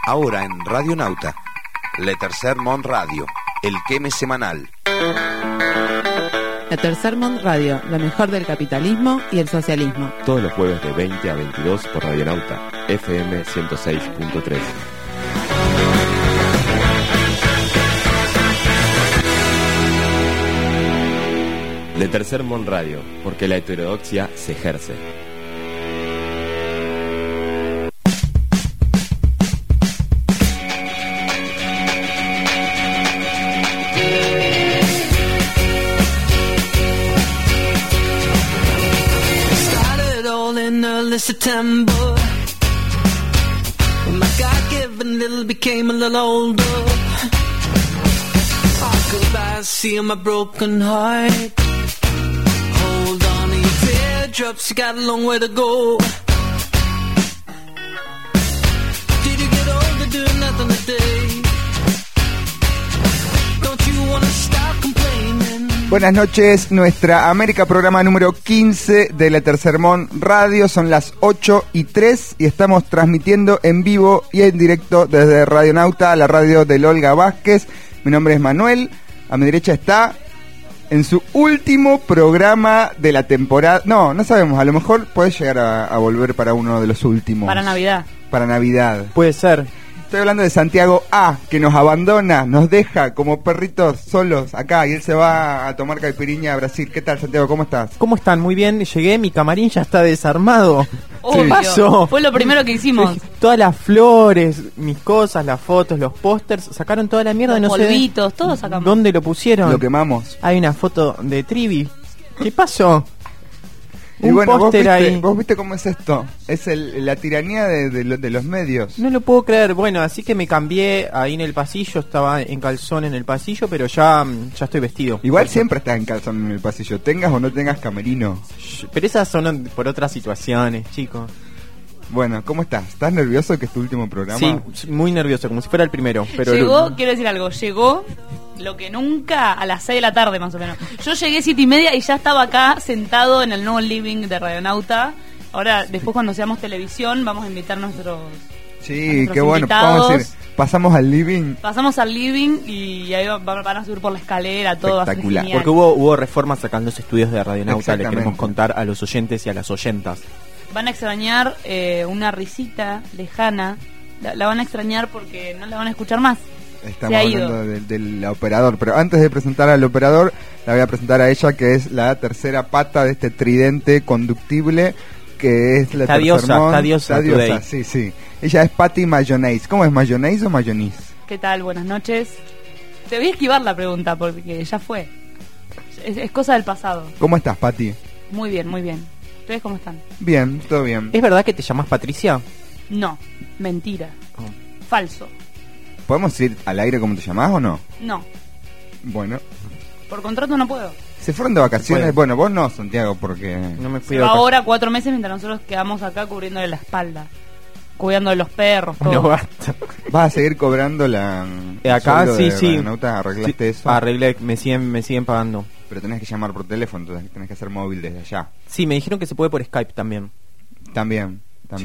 Ahora en Radio Nauta, Le Tercer Món Radio, el queme semanal. La Tercer Món Radio, lo mejor del capitalismo y el socialismo. Todos los jueves de 20 a 22 por Radio Nauta, FM 106.3. Le Tercer Món Radio, porque la heterodoxia se ejerce. September, when my God-given little became a little older, I could I see my broken heart. Hold on to your teardrops, you got a long way to go. Did you get older doing nothing today? Don't you wanna stop complaining? Buenas noches, nuestra América programa número 15 de La Tercer Món Radio. Son las 8:03 y estamos transmitiendo en vivo y en directo desde Radio Nauta, la radio de Olga Vázquez. Mi nombre es Manuel, a mi derecha está en su último programa de la temporada. No sabemos, a lo mejor puede llegar a volver para uno de los últimos. Para Navidad. Para Navidad. Puede ser. Estoy hablando de Santiago A, que nos abandona, nos deja como perritos solos acá y él se va a tomar caipirinha a Brasil. ¿Qué tal, Santiago? ¿Cómo estás? ¿Cómo están? Muy bien. Llegué, mi camarín ya está desarmado. Obvio. ¿Qué pasó? Fue lo primero que hicimos. Todas las flores, mis cosas, las fotos, los pósters, sacaron toda la mierda. Los no polvitos, sé todos sacamos. ¿Dónde lo pusieron? Lo quemamos. Hay una foto de Trivi. ¿Qué pasó? Y Un bueno, póster ahí. vos viste cómo es esto. Es la tiranía de los medios. No lo puedo creer. Bueno, así que me cambié ahí en el pasillo. Estaba en calzón en el pasillo, pero ya estoy vestido. Igual siempre estás en calzón en el pasillo, tengas o no tengas camerino. Pero esas son por otras situaciones, chicos. Bueno, ¿cómo estás? ¿Estás nervioso que es tu último programa? Sí, muy nervioso, como si fuera el primero. Pero llegó, quiero decir algo, llegó lo que nunca a las 6 de la tarde más o menos. Yo llegué 7:30 y ya estaba acá sentado en el nuevo living de Radionauta. Ahora, después cuando seamos televisión, vamos a invitar a nuestros Sí, qué bueno, invitados. vamos a decir, pasamos al living. Pasamos al living y ahí van a subir por la escalera, todo va a ser Espectacular. genial. Porque hubo reformas acá en los estudios de Radionauta. Le Exactamente. queremos contar a los oyentes y a las oyentas. Van a extrañar una risita lejana. La van a extrañar porque no la van a escuchar más. Estamos Se ha ido. hablando del operador, pero antes de presentar al operador, la voy a presentar a ella, que es la tercera pata de este tridente conductible, que es la Está diosa today. Sí. Ella es Patty Mayonnaise. ¿Cómo es, mayonnaise o mayonnaise? ¿Qué tal? Buenas noches. Te voy a esquivar la pregunta porque ya fue. Es cosa del pasado. ¿Cómo estás, Patty? Muy bien, muy bien. ¿Ustedes cómo están? Bien, todo bien. ¿Es verdad que te llamas Patricia? No, mentira. Oh. Falso. ¿Podemos ir al aire como te llamás o no? No, Bueno. por contrato no puedo. ¿Se fueron de vacaciones? Puede. Bueno, vos no, Santiago, porque... No me fui Pero de vacaciones. ahora 4 meses mientras nosotros quedamos acá cubriéndole la espalda. Cuidando de los perros, todo. No basta. ¿Vas a seguir cobrando la... Acá sueldo sí, de sí. Radionauta? ¿Arreglaste eso? Arreglé, me siguen pagando. Pero tenés que llamar por teléfono, entonces tenés que hacer móvil desde allá. Sí, me dijeron que se puede por Skype también. También.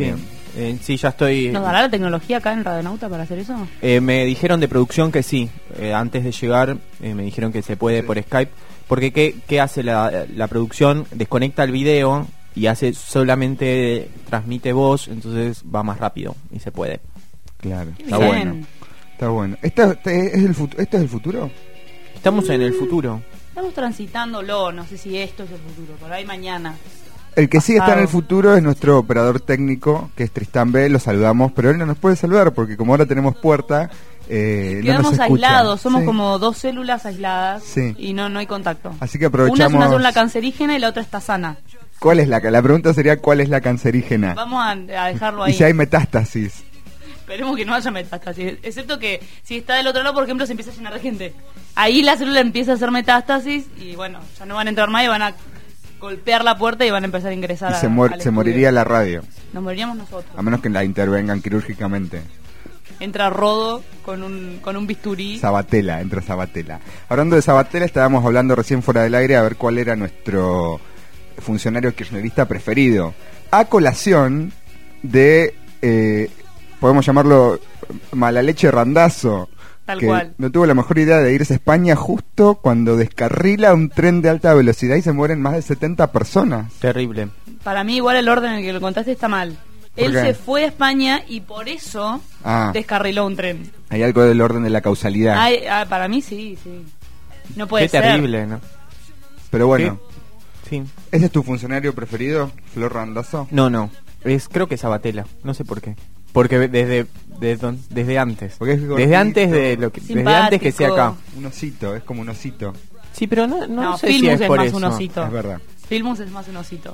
Sí, ya estoy... ¿Nos dará la tecnología acá en Radionauta para hacer eso? Me dijeron de producción que sí. Antes de llegar me dijeron que se puede por Skype. Porque ¿qué hace la producción? Desconecta el video y hace solamente transmite voz, entonces va más rápido y se puede. Claro, Qué está bien. bueno. Está bueno. ¿Esto es el futuro? Estamos en el futuro. Estamos transitándolo, no sé si esto es el futuro, por ahí mañana. El que sí está en Pasado. el futuro es nuestro operador técnico, que es Tristán B. Lo saludamos, pero él no nos puede saludar porque como ahora tenemos puerta, no nos Quedamos escucha. aislados, somos Sí. como 2 células aisladas Sí. y no hay contacto. Así que Una es aprovechamos... una célula cancerígena y la otra está sana. ¿Cuál es la pregunta sería ¿cuál es la cancerígena? Vamos a dejarlo Y ahí. si hay metástasis. Esperemos que no haya metástasis. Excepto que si está del otro lado, por ejemplo, se empieza a llenar de gente. Ahí la célula empieza a hacer metástasis y bueno, ya no van a entrar más y van a golpear la puerta y van a empezar a ingresar Y al se estudio. moriría la radio, Nos moriríamos nosotros. a menos que la intervengan quirúrgicamente. Entra Rodo con un bisturí. Entra Sabatella. Hablando de Sabatella, estábamos hablando recién fuera del aire a ver cuál era nuestro funcionario kirchnerista preferido. A colación de, podemos llamarlo Mala leche Randazo. Tal que cual. no tuvo la mejor idea de irse a España justo cuando descarrila un tren de alta velocidad y se mueren más de 70 personas. Terrible. Para mí igual el orden en el que lo contaste está mal. ¿Por Él qué? se fue a España y por eso Ah. descarriló un tren. Hay algo del orden de la causalidad. Para mí sí. No puede Qué ser. terrible, ¿no? Pero bueno, Sí. ¿ese es tu funcionario preferido, Flor Randazo? No. Creo que es Sabatella. No sé por qué. Porque desde antes. Porque es gordito. Desde antes desde antes que sea acá. Un osito, es como un osito. Sí, pero no sé si Filmus es es por más eso. un osito. Es verdad. Filmus es más un osito.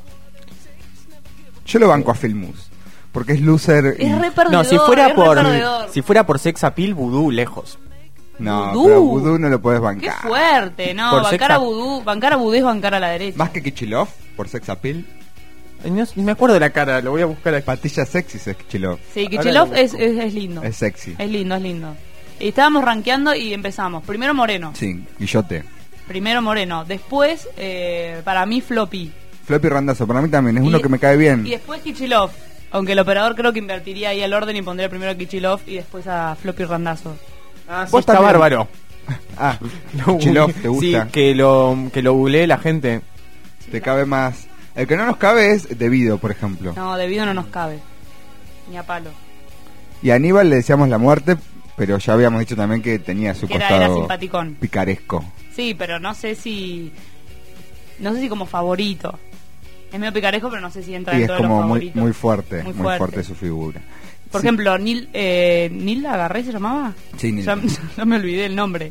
Yo lo banco a Filmus, porque es loser y... Es re perdedor. No, si perdedor. fuera por sex appeal, vudú lejos. No, Vudú. pero Vudú no lo puedes Qué bancar. fuerte, no, Por bancar sexa- a Vudú es bancar a la derecha. Más que Kichilov, por sex appeal. No me acuerdo de la cara, lo voy a buscar aquí. Patillas sexys es Kichilov. Sí, Ahora Kichilov lo es busco. lindo. Es sexy. Es lindo. Y estábamos rankeando y empezamos. Primero Moreno. Sí, Guillote. Primero Moreno. Después, para mí, Floppy. Floppy Randazo, para mí también, es Y- uno que me cae bien. Y después Kichilov. Aunque el operador creo que invertiría ahí el orden y pondría primero a Kichilov y después a Floppy Randazo. Ah, sí, Vos está también. bárbaro. Ah, Lo Kichilov, googleé. ¿te gusta? Sí, que lo googleé la gente. Te cabe más. El que no nos cabe es Debido, por ejemplo. No, debido no nos cabe. Ni a palo. Y a Aníbal le decíamos la muerte, pero ya habíamos dicho también que tenía su Que era costado simpaticón. picaresco. Sí, pero no sé si como favorito. Es medio picaresco, pero no sé si entra Y es dentro de los como muy, favoritos. muy fuerte, Muy muy fuerte. fuerte su figura. Por Sí. ejemplo, Nil Agarré se llamaba. Sí, Nil. Ya me olvidé el nombre.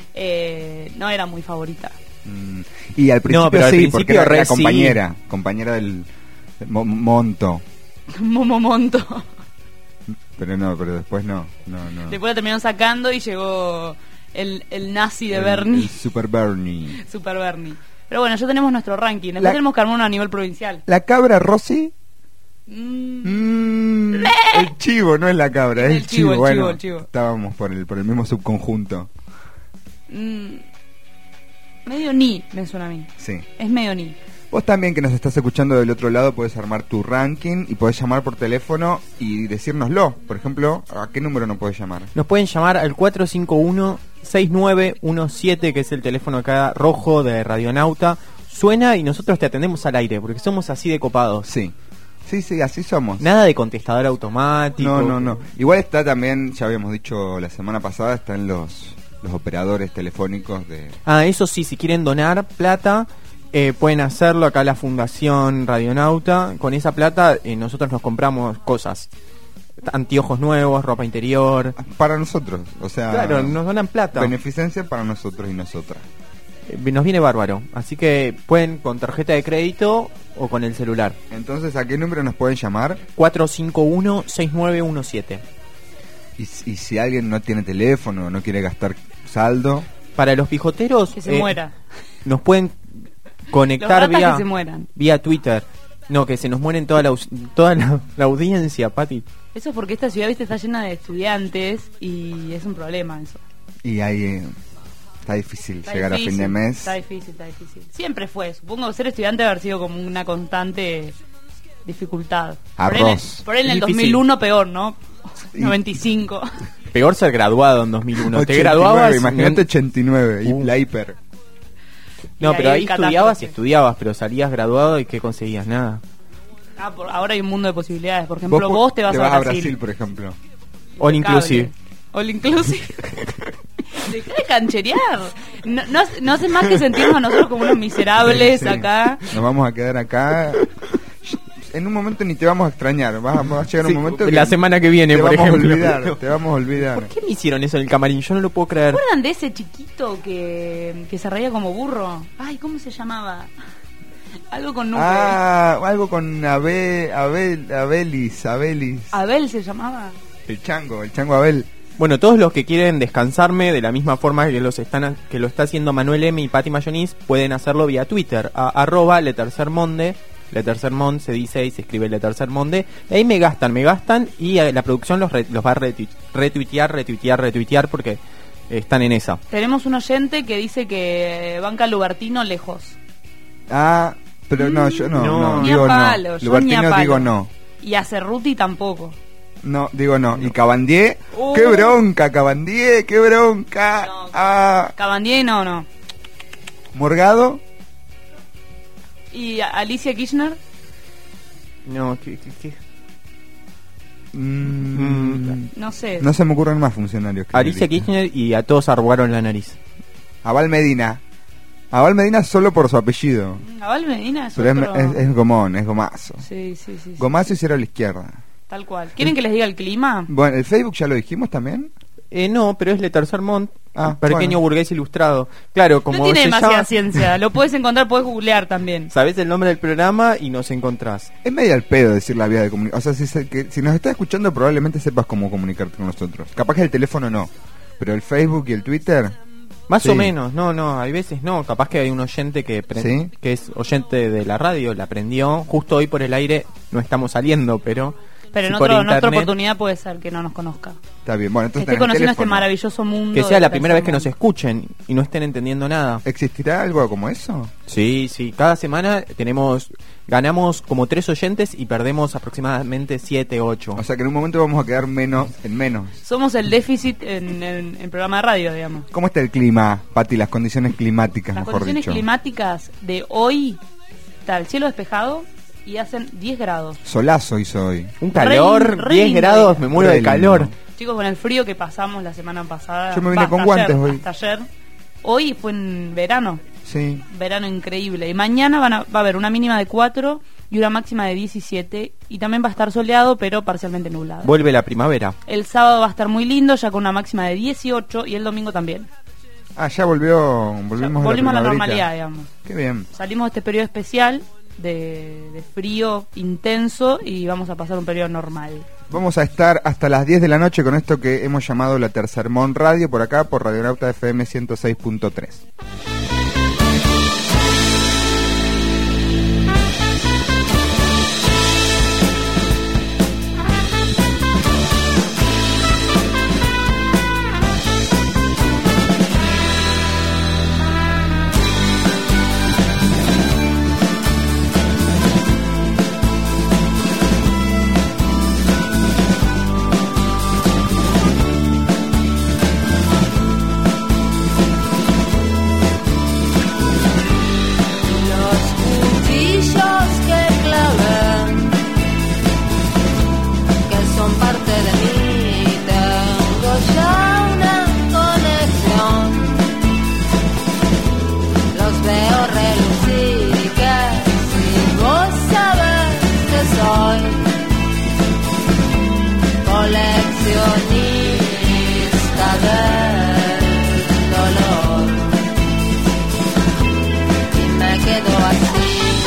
No era muy favorita. Mm, y al principio pero al sí, principio porque era re sí. compañera del Monto. Momomonto. Pero después no. Después la terminaron sacando y llegó el nazi de El Bernie. Super Bernie. Super Bernie. Pero bueno, ya tenemos nuestro ranking. Después La- tenemos que armar uno a nivel provincial. La cabra Rossi. Mm, El chivo, no es la cabra, es el chivo. Bueno, el chivo. estábamos por el mismo subconjunto. Medio ni, me suena a mí. Sí. Es medio ni. Vos también que nos estás escuchando del otro lado podés armar tu ranking y podés llamar por teléfono y decírnoslo. Por ejemplo, ¿a qué número nos podés llamar? Nos pueden llamar al 451-6917, que es el teléfono acá rojo de Radionauta. Suena y nosotros te atendemos al aire, porque somos así de copados. Sí. Sí, así somos. Nada de contestador automático. No. Igual está también, ya habíamos dicho la semana pasada, están los operadores telefónicos de... Ah, eso sí, si quieren donar plata, pueden hacerlo acá a la Fundación Radionauta. Con esa plata nosotros nos compramos cosas. Anteojos nuevos, ropa interior. Para nosotros, o sea... Claro, nos donan plata. Beneficencia para nosotros y nosotras. Nos viene bárbaro. Así que pueden con tarjeta de crédito o con el celular. Entonces, ¿a qué número nos pueden llamar? 451-6917. Y si alguien no tiene teléfono, no quiere gastar saldo... Para los pijoteros, Que se muera. nos pueden Los conectar ratas vía que se mueran. vía Twitter. No, que se nos mueren toda la audiencia, Pati. Eso es porque esta ciudad, viste, está llena de estudiantes y es un problema eso. Y ahí está difícil Está llegar difícil, a fin de mes. Está difícil. Siempre fue. Supongo que ser estudiante debe haber sido como una constante dificultad. Arroz. Por ahí en el Difícil. 2001 peor, ¿no? Y- 95. Peor ser graduado en 2001. Te 89, graduabas. imagínate 89, y Uh. la hiper. No, Y pero ahí ahí catástrofe. estudiabas, pero salías graduado y ¿qué conseguías? Nada. Ahora hay un mundo de posibilidades. Por ejemplo, vos te vas a Brasil. por ejemplo. All Impecable. inclusive. All inclusive. Deja de cancherear. No hace más que sentirnos a nosotros como unos miserables Sí. acá. Nos vamos a quedar acá. En un momento ni te vamos a extrañar. Va a llegar Sí, un momento la semana que viene, te por vamos ejemplo. A olvidar, te vamos a olvidar. ¿Por qué me hicieron eso en el camarín? Yo no lo puedo creer. ¿Se acuerdan de ese chiquito que se reía como burro? Ay, ¿cómo se llamaba? Algo con nube. Algo con Abelis. Abel se llamaba. El chango Abel. Bueno, todos los que quieren descansarme de la misma forma que lo está haciendo Manuel M y Pati Mayonis, pueden hacerlo vía Twitter, a @letercermonde. Letercermond se dice y se escribe Letercermonde. Y ahí me gastan y la producción los va a retuitear porque están en esa. Tenemos un oyente que dice que banca Lubertino lejos. Pero no, yo no No. no, Ni digo a palo, no. yo Lubertino ni a palo. digo no. Y a Cerruti tampoco. No, digo no. ¿Y Cabandier? Uh. ¡Qué bronca, Cabandier! ¡Qué bronca! No, Ah, Cabandier no. Morgado. ¿Y Alicia Kirchner? No, No sé. No se me ocurren más funcionarios. que Alicia Alicia. Kirchner y a todos arrugaron la nariz. Abal Medina. Abal Medina solo por su apellido. Abal Medina es Pero otro... es gomón, es gomazo. Sí. Gomazo y cero a la izquierda. Tal cual. ¿Quieren que les diga el clima? Bueno, ¿el Facebook ya lo dijimos también? No, pero es Le Tercer Mont, Ah, pequeño bueno. burgués ilustrado. Claro, como No tiene se demasiada llama, ciencia. Lo puedes encontrar, puedes googlear también. sabés el nombre del programa y nos encontrás. Es medio al pedo decir la vía de comunicación. O sea, si nos estás escuchando probablemente sepas cómo comunicarte con nosotros. Capaz que el teléfono no. Pero el Facebook y el Twitter... Más Sí. o menos, no, hay veces no. Capaz que hay un oyente que ¿Sí? que es oyente de la radio, la aprendió. Justo hoy por el aire no estamos saliendo, pero Pero si en por otra internet, oportunidad puede ser que no nos conozca. Está bien, bueno, Que entonces esté tenés conociendo este teléfono. maravilloso mundo. que sea de la primera vez que nos Tercer escuchen y no estén entendiendo nada. ¿Existirá algo como eso? Sí, cada semana ganamos como 3 oyentes y perdemos aproximadamente 7, 8. O sea que en un momento vamos a quedar menos en menos. Mundo. Somos el déficit en programa de radio, digamos. ¿Cómo está el clima, Pati? Las condiciones climáticas, Las mejor condiciones dicho. climáticas de hoy, está el cielo despejado y hacen 10 grados. Solazo hizo hoy. Un calor, re 10 lindo grados, día. me muero Re de calor. lindo. Chicos, con el frío que pasamos la semana pasada. Yo me vine hasta con guantes ayer, hoy. Hasta ayer. Hoy fue en verano. Sí. Verano increíble. Y mañana va a haber una mínima de 4 y una máxima de 17. Y también va a estar soleado, pero parcialmente nublado. Vuelve la primavera. El sábado va a estar muy lindo, ya con una máxima de 18. Y el domingo también. Ah, ya volvimos Ya a volvimos a la primaverita. normalidad, digamos. Qué bien. Salimos de este periodo especial de frío intenso y vamos a pasar un periodo normal. Vamos a estar hasta las 10 de la noche con esto que hemos llamado la Tercer Mon Radio, por acá, por Radionauta FM 106.3. Los cuchillos que clavé, que son parte de mí, tengo ya una conexión. Los veo relucir y que si vos sabés que soy coleccionista del dolor. Me quedo así.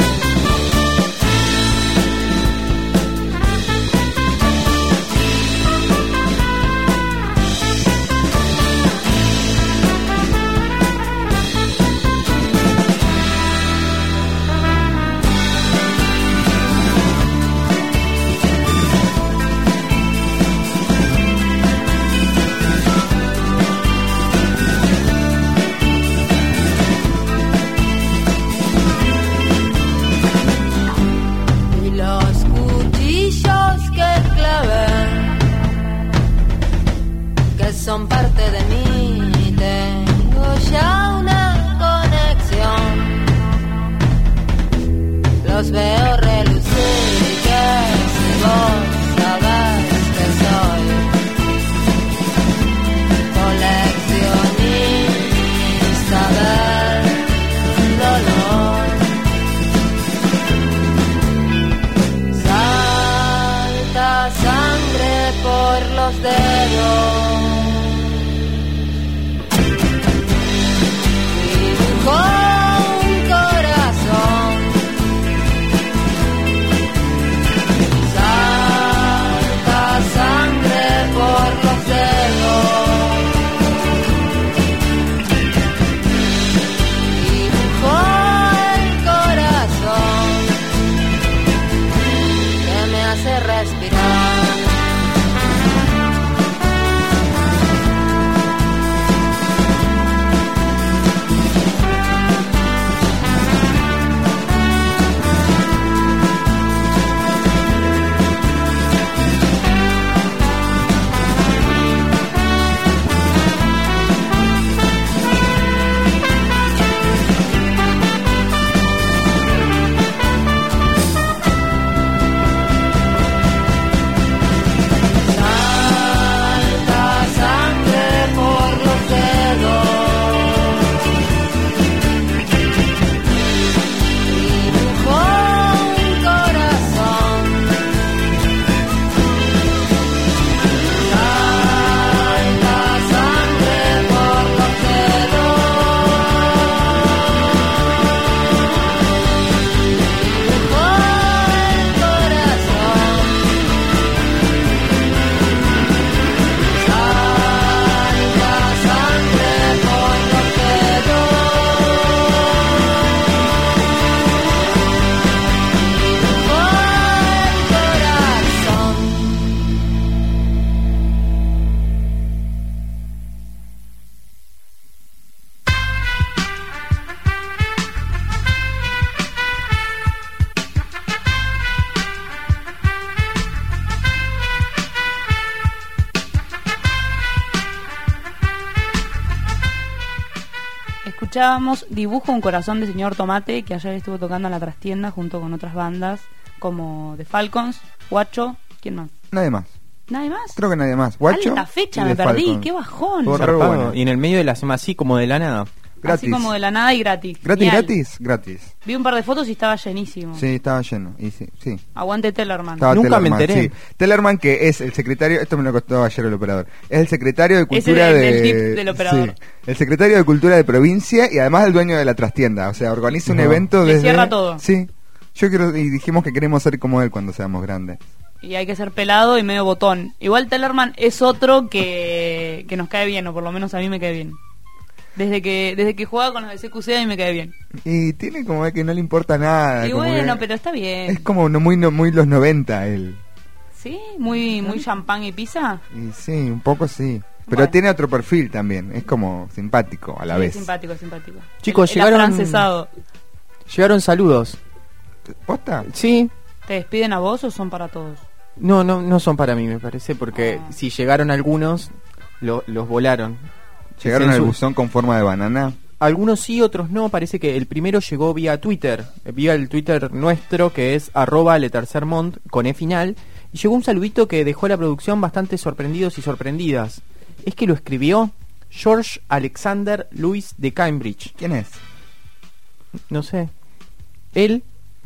Y los cuchillos que clavé, que son parte de mí, tengo ya una conexión. Los veo relucir y que si vos sabés que soy coleccionista del dolor. Salta sangre por los dedos. Dibujo un corazón. Salta sangre por los dedos. Dibujo el corazón que me hace respirar. escuchábamos Dibujo un corazón de señor Tomate, que ayer estuvo tocando en la trastienda junto con otras bandas como The Falcons, Guacho, ¿quién más? Nadie más. ¿Nadie más? Creo que nadie más. Guacho. Alta fecha, y me The perdí, Falcons. qué bajón. Por- Zarpado. bueno. Y en el medio de la semana, así como de la nada. Gratis. Así como de la nada y gratis. ¿Gratis, Genial. gratis? Gratis. Vi un par de fotos y estaba llenísimo. Sí, estaba lleno. Y sí, sí. Aguante Tellerman. Estaba Nunca me Tellerman, enteré. sí. Tellerman, que es el secretario, esto me lo costó ayer el operador, es el secretario de Cultura el de... del tip del operador. Sí, el secretario de Cultura de provincia y además el dueño de la trastienda. O sea, organiza un evento Le desde... cierra todo. Sí. Yo quiero, y dijimos que queremos ser como él cuando seamos grandes. Y hay que ser pelado y medio botón. Igual Tellerman es otro que nos cae bien, o por lo menos a mí me cae bien. Desde que juega con los de CQC a mí me cae bien. Y tiene como que no le importa nada. Y como bueno, que- pero está bien. Es como muy los 90 él. Sí, muy champán y pizza. Y sí, un poco sí. Pero Bueno. tiene otro perfil también. Es como simpático a la Sí, vez. simpático, simpático. Chicos, el llegaron- afrancesado. Llegaron saludos. ¿Posta? Sí. ¿Te despiden a vos o son para todos? No son para mí, me parece, porque Ah. si llegaron algunos, los volaron. ¿Llegaron al Censu- buzón con forma de banana? Algunos sí, otros no. Parece que el primero llegó vía Twitter, vía el Twitter nuestro, que es @letercermont con E final. Y llegó un saludito que dejó a la producción bastante sorprendidos y sorprendidas. Es que lo escribió George Alexander Lewis de Cambridge. ¿Quién es? No sé. Él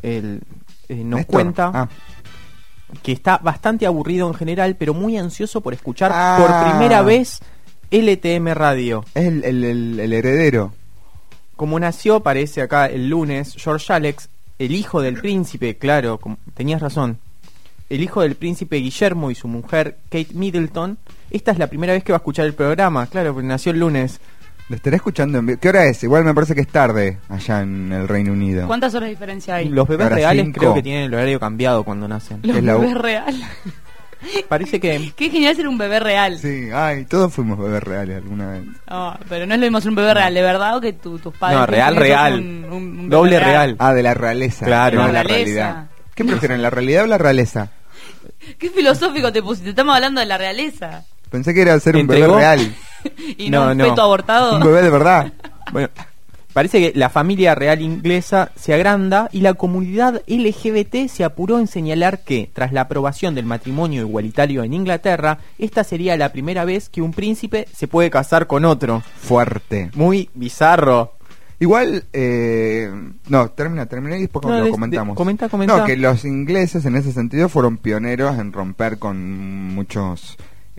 nos Néstor. cuenta Ah. que está bastante aburrido en general, pero muy ansioso por escuchar Ah. por primera vez LTM Radio. Es el heredero. Como nació, parece acá el lunes, George Alex, el hijo del príncipe, claro, tenías razón, el hijo del príncipe Guillermo y su mujer Kate Middleton, esta es la primera vez que va a escuchar el programa, claro, porque nació el lunes. Lo estaré escuchando en vivo. ¿Qué hora es? Igual me parece que es tarde allá en el Reino Unido. ¿Cuántas horas de diferencia hay? Los bebés Ahora reales 5. creo que tienen el horario cambiado cuando nacen. Los es la- bebés real. Parece que Qué genial ser un bebé real. Sí, ay, todos fuimos bebés reales alguna vez. Oh, pero no es lo mismo ser un bebé real, de verdad, o que tus padres. No, real, piensen que sos real. un bebé Doble real. Ah, de la realeza. Claro. No de la La realeza. realidad. ¿Qué prefieren, la realidad o la realeza? Qué filosófico te pusiste, estamos hablando de la realeza. Pensé que era ser un ¿Entregó? bebé real. Y no, No, un no. feto abortado. Un bebé de verdad. Bueno, parece que la familia real inglesa se agranda y la comunidad LGBT se apuró en señalar que, tras la aprobación del matrimonio igualitario en Inglaterra, esta sería la primera vez que un príncipe se puede casar con otro. Fuerte. Muy bizarro. Igual, no, termina y después No, lo comentamos. comenta. No, que los ingleses en ese sentido fueron pioneros en romper con muchos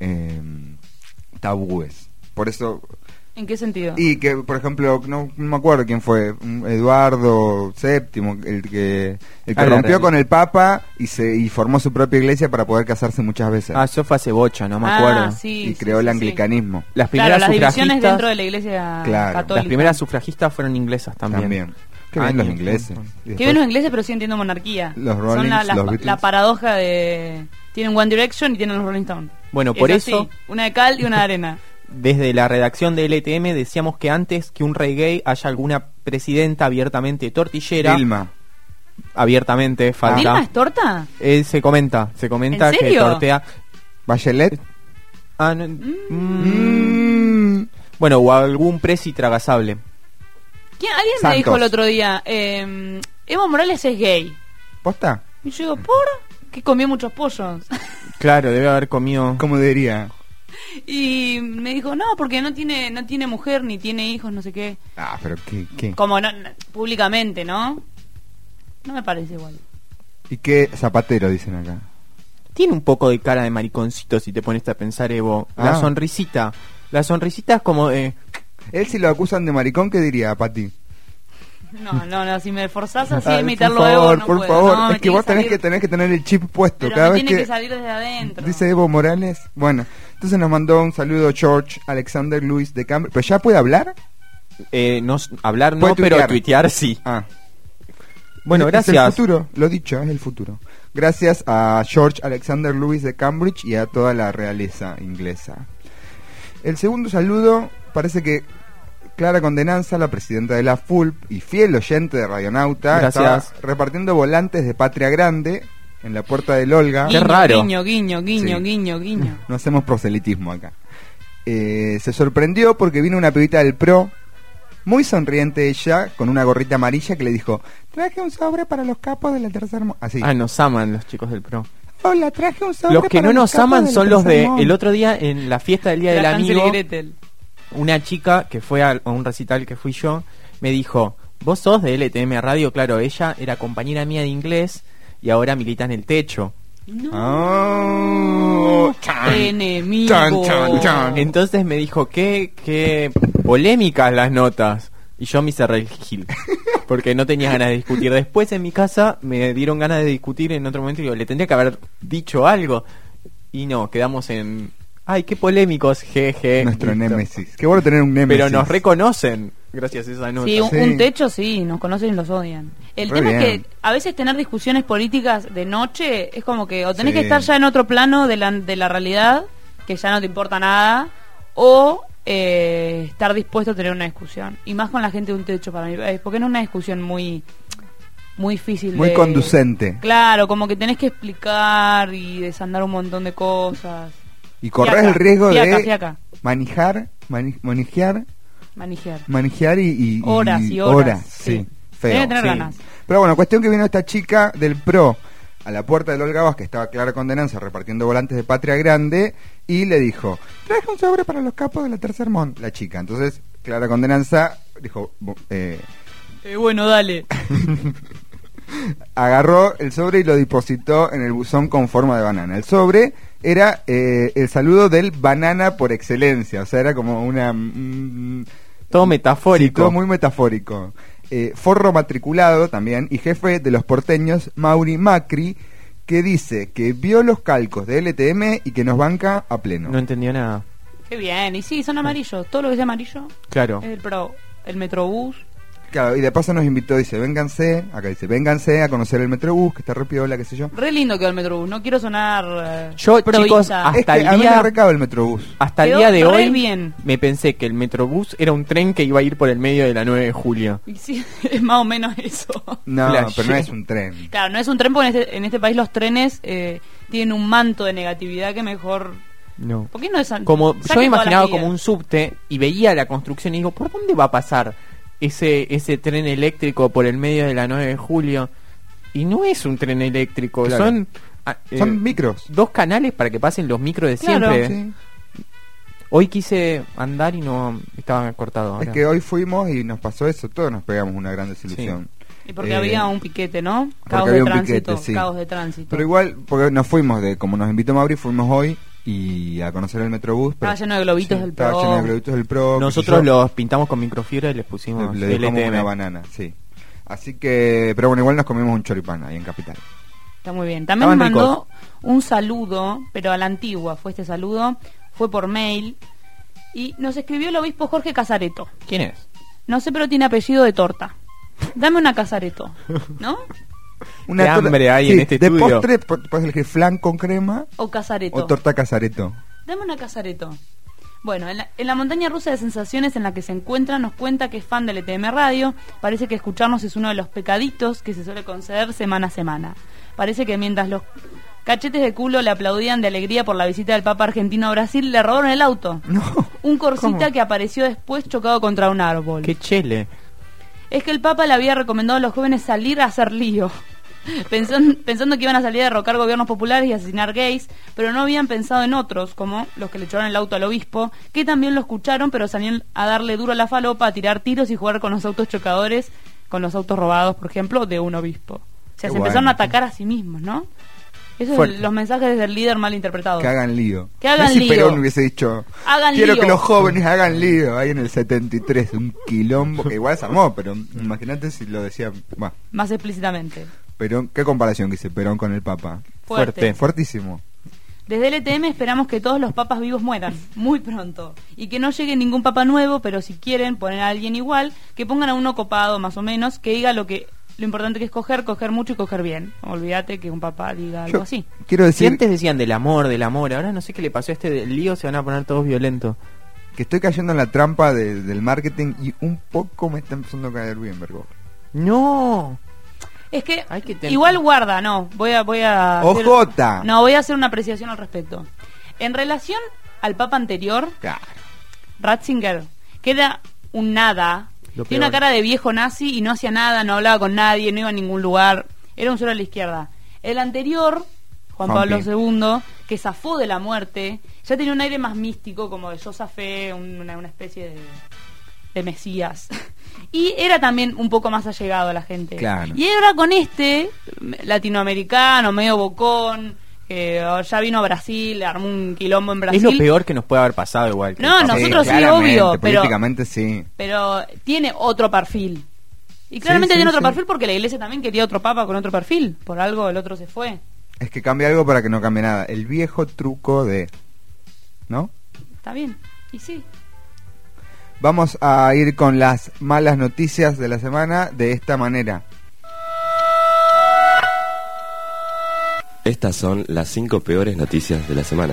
tabúes. Por eso, ¿En qué sentido? y que, por ejemplo, no me acuerdo quién fue, Eduardo VII, el que Ah, la rompió real. con el Papa y formó su propia iglesia para poder casarse muchas veces. Ah, eso fue hace bocha, no me Ah, acuerdo. sí, y sí, creó sí, el sí. anglicanismo. Las Claro, primeras las divisiones sufragistas, dentro de la iglesia Claro. católica. las primeras sufragistas fueron inglesas también. Qué bien los Años, ingleses. un montón. Y Que después- bien los ingleses, pero sí entiendo monarquía. Los Son Rollins, la los Beatles. la paradoja de... Tienen One Direction y tienen los Rolling Stones. Bueno, Es por así, eso, una de cal y una de arena. desde la redacción de LTM decíamos que antes que un rey gay haya alguna presidenta abiertamente tortillera, Dilma. abiertamente falta. ¿Dilma es torta? Se comenta ¿En que serio? tortea. Bachelet. Ah, no, bueno, o algún presi tragasable. ¿Alguien me Santos. dijo el otro día, Evo Morales es gay? ¿Posta? Y yo digo, ¿por? Que comió muchos pollos. Claro, debe haber comido. ¿Cómo diría? Y me dijo, no, porque no tiene mujer ni tiene hijos, no sé qué. Ah, pero ¿qué? Como públicamente, ¿no? No me parece igual. ¿Y qué zapatero dicen acá? Tiene un poco de cara de mariconcito si te pones a pensar, Evo. La Ah. sonrisita. La sonrisita es como de... Él, si lo acusan de maricón, ¿qué diría, Pati? No, si me forzás así a Ay, imitarlo por a Evo, favor, no por puedo. favor. No, me Es que tiene vos tenés salir- que tener el chip puesto. Pero Cada me vez tiene que que salir desde adentro. dice Evo Morales. Bueno, entonces nos mandó un saludo George Alexander Lewis de Cambridge. ¿Pero ya puede hablar? no, hablar no, Puede pero tuitear. tuitear sí. Ah. Bueno, Es el gracias. futuro, lo dicho, es el futuro. Gracias a George Alexander Lewis de Cambridge y a toda la realeza inglesa. El segundo saludo parece que Clara Condenanza, la presidenta de la FULP y fiel oyente de Radionauta, Gracias. estaba repartiendo volantes de Patria Grande en la puerta del Olga. Qué raro. Guiño, guiño, guiño, Sí. guiño, guiño. No hacemos proselitismo acá. Se sorprendió porque vino una pibita del PRO muy sonriente ella, con una gorrita amarilla, que le dijo: traje un sobre para los capos de la tercera mon. Así. Ah, nos aman los chicos del pro. Hola, traje un sobre Los que para no nos capos aman de la son los de tercera mon. el otro día en la fiesta del Día del La Hansel Amigo. y Gretel. Una chica que fue a un recital que fui yo me dijo: vos sos de LTM Radio. Claro, ella era compañera mía de inglés y ahora milita en el Techo. Oh, chan. Enemigo. Chan, chan, chan. Entonces me dijo: qué polémicas las notas. Y yo me hice re el gil, porque no tenía ganas de discutir. Después en mi casa me dieron ganas de discutir en otro momento y digo: le tendría que haber dicho algo. Y no, quedamos en: ay, qué polémicos, jeje. Nuestro Listo. némesis. Qué bueno tener un némesis. Pero nos reconocen gracias a esa nota. Sí, Sí. un techo sí, nos conocen y los odian. El Re tema es bien. que a veces tener discusiones políticas de noche es como que o tenés Sí. que estar ya en otro plano de la realidad, que ya no te importa nada, o estar dispuesto a tener una discusión. Y más con la gente de un techo para mí, porque no es una discusión muy difícil. Muy conducente. Claro, como que tenés que explicar y desandar un montón de cosas. Y corres Fiaca, el riesgo de fiaca. manejar Manejar. y Horas y horas. sí. Sí. Feo. Tenés que tener Sí. ganas. Pero bueno, cuestión que vino esta chica del pro a la puerta del Olga Vaz, que estaba Clara Condenanza repartiendo volantes de Patria Grande, y le dijo: traje un sobre para los capos de la tercer mon. La chica. Entonces Clara Condenanza dijo, Bueno, dale. agarró el sobre y lo depositó en el buzón con forma de banana. El sobre era el saludo del banana por excelencia, o sea, era como una... Todo Sí, metafórico. todo muy metafórico. Forro matriculado también y jefe de los porteños, Mauri Macri, que dice que vio los calcos de LTM y que nos banca a pleno. No entendió nada. Qué bien, y sí, son amarillos. Todo lo que es amarillo Claro. es el Metrobús. Claro, y de paso nos invitó, dice, vénganse a conocer el Metrobús, que está re piola, qué sé yo. Re lindo quedó el Metrobús, no quiero sonar Yo, provincia. chicos, Es que hasta el a mí día- me recaba el Metrobús. Hasta el Quedó día de re hoy bien. me pensé que el Metrobús era un tren que iba a ir por el medio de la 9 de julio. Y sí, es más o menos eso. No, Flash. pero no es un tren. Claro, no es un tren porque en este país los trenes tienen un manto de negatividad que mejor... No. ¿Por qué no es Como saquen yo me todas imaginaba las como vías? un subte y veía la construcción y digo, ¿por dónde va a pasar ese tren eléctrico por el medio de la 9 de julio? Y no es un tren eléctrico, Claro. son micros. 2 canales para que pasen los micros de Claro. siempre. Sí. Hoy quise andar y no estaba cortado. Es ahora. que hoy fuimos y nos pasó eso, todos nos pegamos una gran desilusión. Y porque había un piquete, ¿no? porque Caos había de un tránsito, piquete, sí. caos de tránsito. Pero igual, porque nos fuimos como nos invitó Mauri, fuimos hoy y a conocer el Metrobús. Estaba lleno de globitos del Estaba Pro. lleno de globitos del Pro. qué sé Nosotros yo. los pintamos con microfibra y les pusimos le dejamos LTM. una banana, sí. Así que, pero bueno, igual nos comimos un choripán ahí en Capital. Está muy bien. También Estaban me mandó ricos. un saludo, pero a la antigua fue este saludo, fue por mail. Y nos escribió el obispo Jorge Casareto. ¿Quién es? No sé, pero tiene apellido de torta. Dame una Casareto, ¿no? Una Qué torta- hambre hay en este de estudio. postre puedes elegir flan con crema O Casareto. o torta casareto. Dame una Casareto. Bueno, en la montaña rusa de sensaciones en la que se encuentra, nos cuenta que es fan del ETM Radio. Parece que escucharnos es uno de los pecaditos que se suele conceder semana a semana. Parece que mientras los cachetes de culo le aplaudían de alegría por la visita del Papa argentino a Brasil, le robaron el auto. No. Un Corsita ¿Cómo? que apareció después chocado contra un árbol. Qué chele. Es que el Papa le había recomendado a los jóvenes salir a hacer lío. Pensando que iban a salir a derrocar gobiernos populares y asesinar gays, pero no habían pensado en otros, como los que le echaron el auto al obispo, que también lo escucharon, pero salieron a darle duro a la falopa, a tirar tiros y jugar con los autos chocadores, con los autos robados, por ejemplo, de un obispo. O sea, Qué se empezaron a bueno. atacar a sí mismos, ¿no? Esos Fuerte. son los mensajes del líder mal interpretados. Que hagan lío. Que hagan No sé si lío. Perón hubiese dicho, Hagan quiero lío. que los jóvenes hagan lío. Ahí en el 73, un quilombo, que igual se armó, pero imagínate si lo decía, va, Más explícitamente. Perón, ¿qué comparación que hice Perón con el Papa? Fuerte. Fuertísimo. Desde el ETM esperamos que todos los papas vivos mueran, muy pronto. Y que no llegue ningún papa nuevo, pero si quieren poner a alguien igual, que pongan a uno copado más o menos, que diga lo importante que es coger mucho y coger bien. Olvídate que un papá diga algo Yo así. quiero Si decir antes decían del amor, ahora no sé qué le pasó a este del lío, se van a poner todos violentos. que estoy cayendo en la trampa del marketing y un poco me está empezando a caer bien, Bergo. No. Es que, Hay que tener- igual guarda, no, voy a hacer- ¡Ojota! No, voy a hacer una apreciación al respecto. En relación al papa anterior, Claro. Ratzinger, que era un nada, Tiene una cara de viejo nazi y no hacía nada, no hablaba con nadie, no iba a ningún lugar. Era un cero a la izquierda. El anterior, Juan Pablo II, que zafó de la muerte, ya tenía un aire más místico, como de yo zafé, una especie de mesías. Y era también un poco más allegado a la gente. Claro. Y ahora con este latinoamericano, medio bocón, que ya vino a Brasil, armó un quilombo en Brasil. Es lo peor que nos puede haber pasado igual. No, nosotros sí, claramente, obvio, pero políticamente sí. Pero tiene otro perfil. Y claramente tiene otro perfil porque la iglesia también quería otro papa con otro perfil. Por algo el otro se fue. Es que cambia algo para que no cambie nada. El viejo truco de... ¿no? Está bien. Y sí. Vamos a ir con las malas noticias de la semana de esta manera. Estas son las 5 peores noticias de la semana.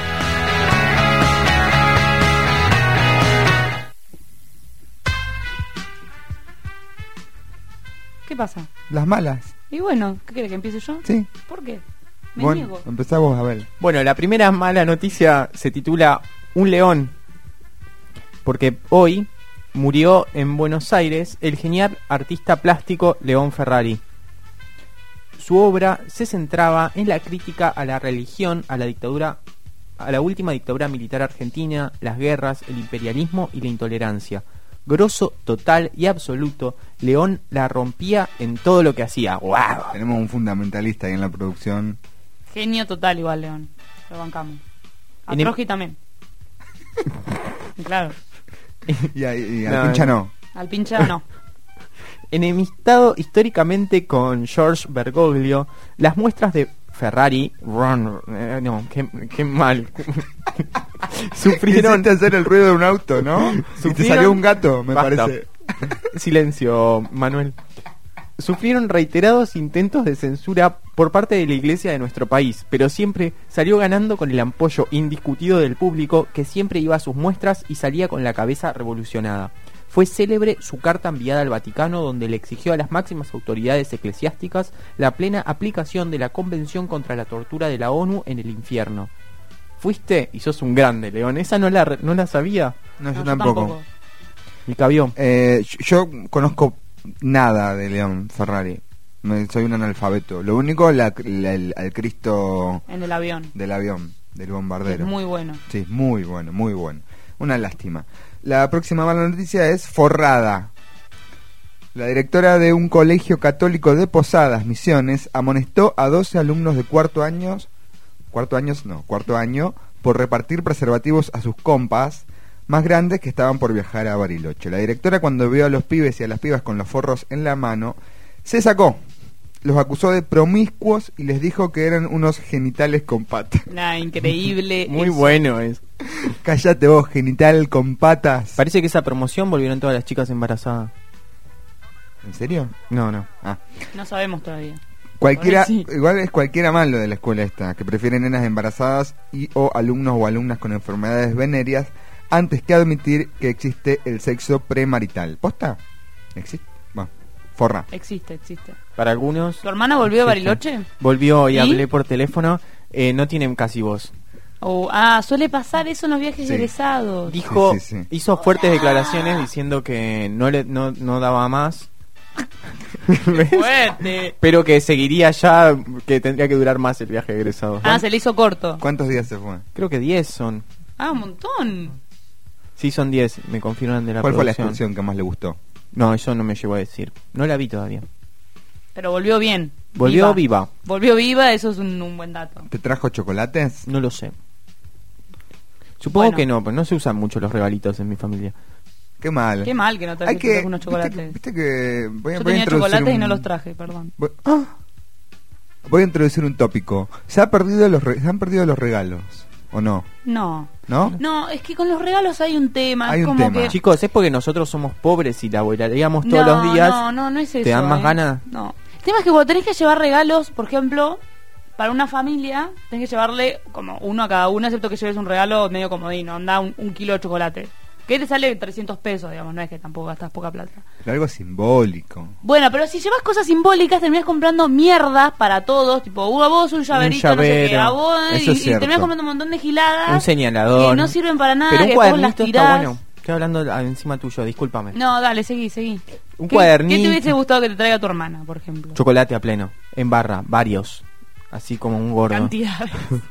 ¿Qué pasa? Las malas. Y bueno, ¿qué querés que empiece yo? Sí. ¿Por qué? Me Bueno, niego. empezá vos, Abel. Bueno, la primera mala noticia se titula Un león. Porque hoy murió en Buenos Aires el genial artista plástico León Ferrari. Su obra se centraba en la crítica a la religión, a la dictadura, a la última dictadura militar argentina, las guerras, el imperialismo y la intolerancia. Grosso, total y absoluto, León la rompía en todo lo que hacía. ¡Wow! Tenemos un fundamentalista ahí en la producción. Genio total igual, León. Lo bancamos. A En el- Troji también. Claro. Y al No, pincha no. Al pincha no. Enemistado históricamente con George Bergoglio, las muestras de Ferrari, qué mal. Sufrieron. Quisiste hacer el ruido de un auto, ¿no? Y te Sufrieron- salió un gato, me Basta. parece. Silencio, Manuel. Sufrieron reiterados intentos de censura por parte de la iglesia de nuestro país, pero siempre salió ganando con el apoyo indiscutido del público que siempre iba a sus muestras y salía con la cabeza revolucionada. Fue célebre su carta enviada al Vaticano donde le exigió a las máximas autoridades eclesiásticas la plena aplicación de la Convención contra la Tortura de la ONU en el infierno. Fuiste y sos un grande, León. Esa no la sabía. No, yo No, tampoco. Me cabió. Yo conozco nada de León Ferrari. Soy un analfabeto. Lo único, al Cristo En el avión. del avión, del bombardero. Es muy bueno. Sí, muy bueno, muy bueno. Una lástima. La próxima mala noticia es Forrada. La directora de un colegio católico de Posadas, Misiones, amonestó a 12 alumnos de cuarto año, por repartir preservativos a sus compas más grandes que estaban por viajar a Bariloche. La directora, cuando vio a los pibes y a las pibas con los forros en la mano, se sacó. Los acusó de promiscuos y les dijo que eran unos genitales con patas. Nah, increíble. Muy eso. bueno es. Cállate vos, genital con patas. Parece que esa promoción volvieron todas las chicas embarazadas. ¿En serio? No, no. Ah. No sabemos todavía. Cualquiera, Ahora sí. igual es cualquiera malo de la escuela esta, que prefieren nenas embarazadas y o alumnos o alumnas con enfermedades venéreas antes que admitir que existe el sexo premarital. ¿Posta? ¿Existe? Bueno, forra. Existe. Para algunos... ¿Tu hermana volvió a Sí, Bariloche? Volvió y ¿Y? hablé por teléfono. No tienen casi voz. Suele pasar eso en los viajes Sí. egresados. Dijo, Sí, sí, sí. hizo fuertes declaraciones diciendo que no daba más. ¿Ves? Fuerte. Pero que seguiría ya, que tendría que durar más el viaje de egresados. Se le hizo corto. ¿Cuántos días se fue? Creo que 10 son. Un montón. Sí, son 10, me confirman de la ¿Cuál fue la producción. excursión que más le gustó? No, eso no me llegó a decir. No la vi todavía. Pero volvió bien. Volvió viva. Volvió viva, eso es un buen dato. ¿Te trajo chocolates? No lo sé. Supongo Bueno. que no, pero no se usan mucho los regalitos en mi familia. Qué mal. Qué mal que no Hay trajiste que, unos chocolates. viste que voy a Yo introducir tenía chocolates y un- no los traje, perdón. Voy a introducir un tópico. Se han perdido los regalos, ¿o no? No. ¿No? No, es que con los regalos hay un tema. Hay es un como tema. que... Chicos, es porque nosotros somos pobres y la volaríamos todos No, los días. No es eso. ¿Te dan más ganas? No. El tema es que cuando tenés que llevar regalos, por ejemplo, para una familia, tenés que llevarle como uno a cada uno, excepto que lleves un regalo medio comodino, anda un kilo de chocolate. Que te sale 300 pesos, digamos, no es que tampoco gastas poca plata. Pero algo simbólico. Bueno, pero si llevas cosas simbólicas, terminás comprando mierdas para todos, tipo, a vos un llaverito, no sé qué, llavero. a vos, Eso es y cierto. terminás comprando un montón de giladas Un señalador. que no sirven para nada, Pero un que después las cuadernito está tirás. bueno. Estoy hablando encima tuyo, discúlpame. No, dale, seguí. Un ¿Qué cuadernito. te hubiese gustado que te traiga tu hermana, por ejemplo? Chocolate a pleno, en barra, varios. Así como un gordo. Cantidades.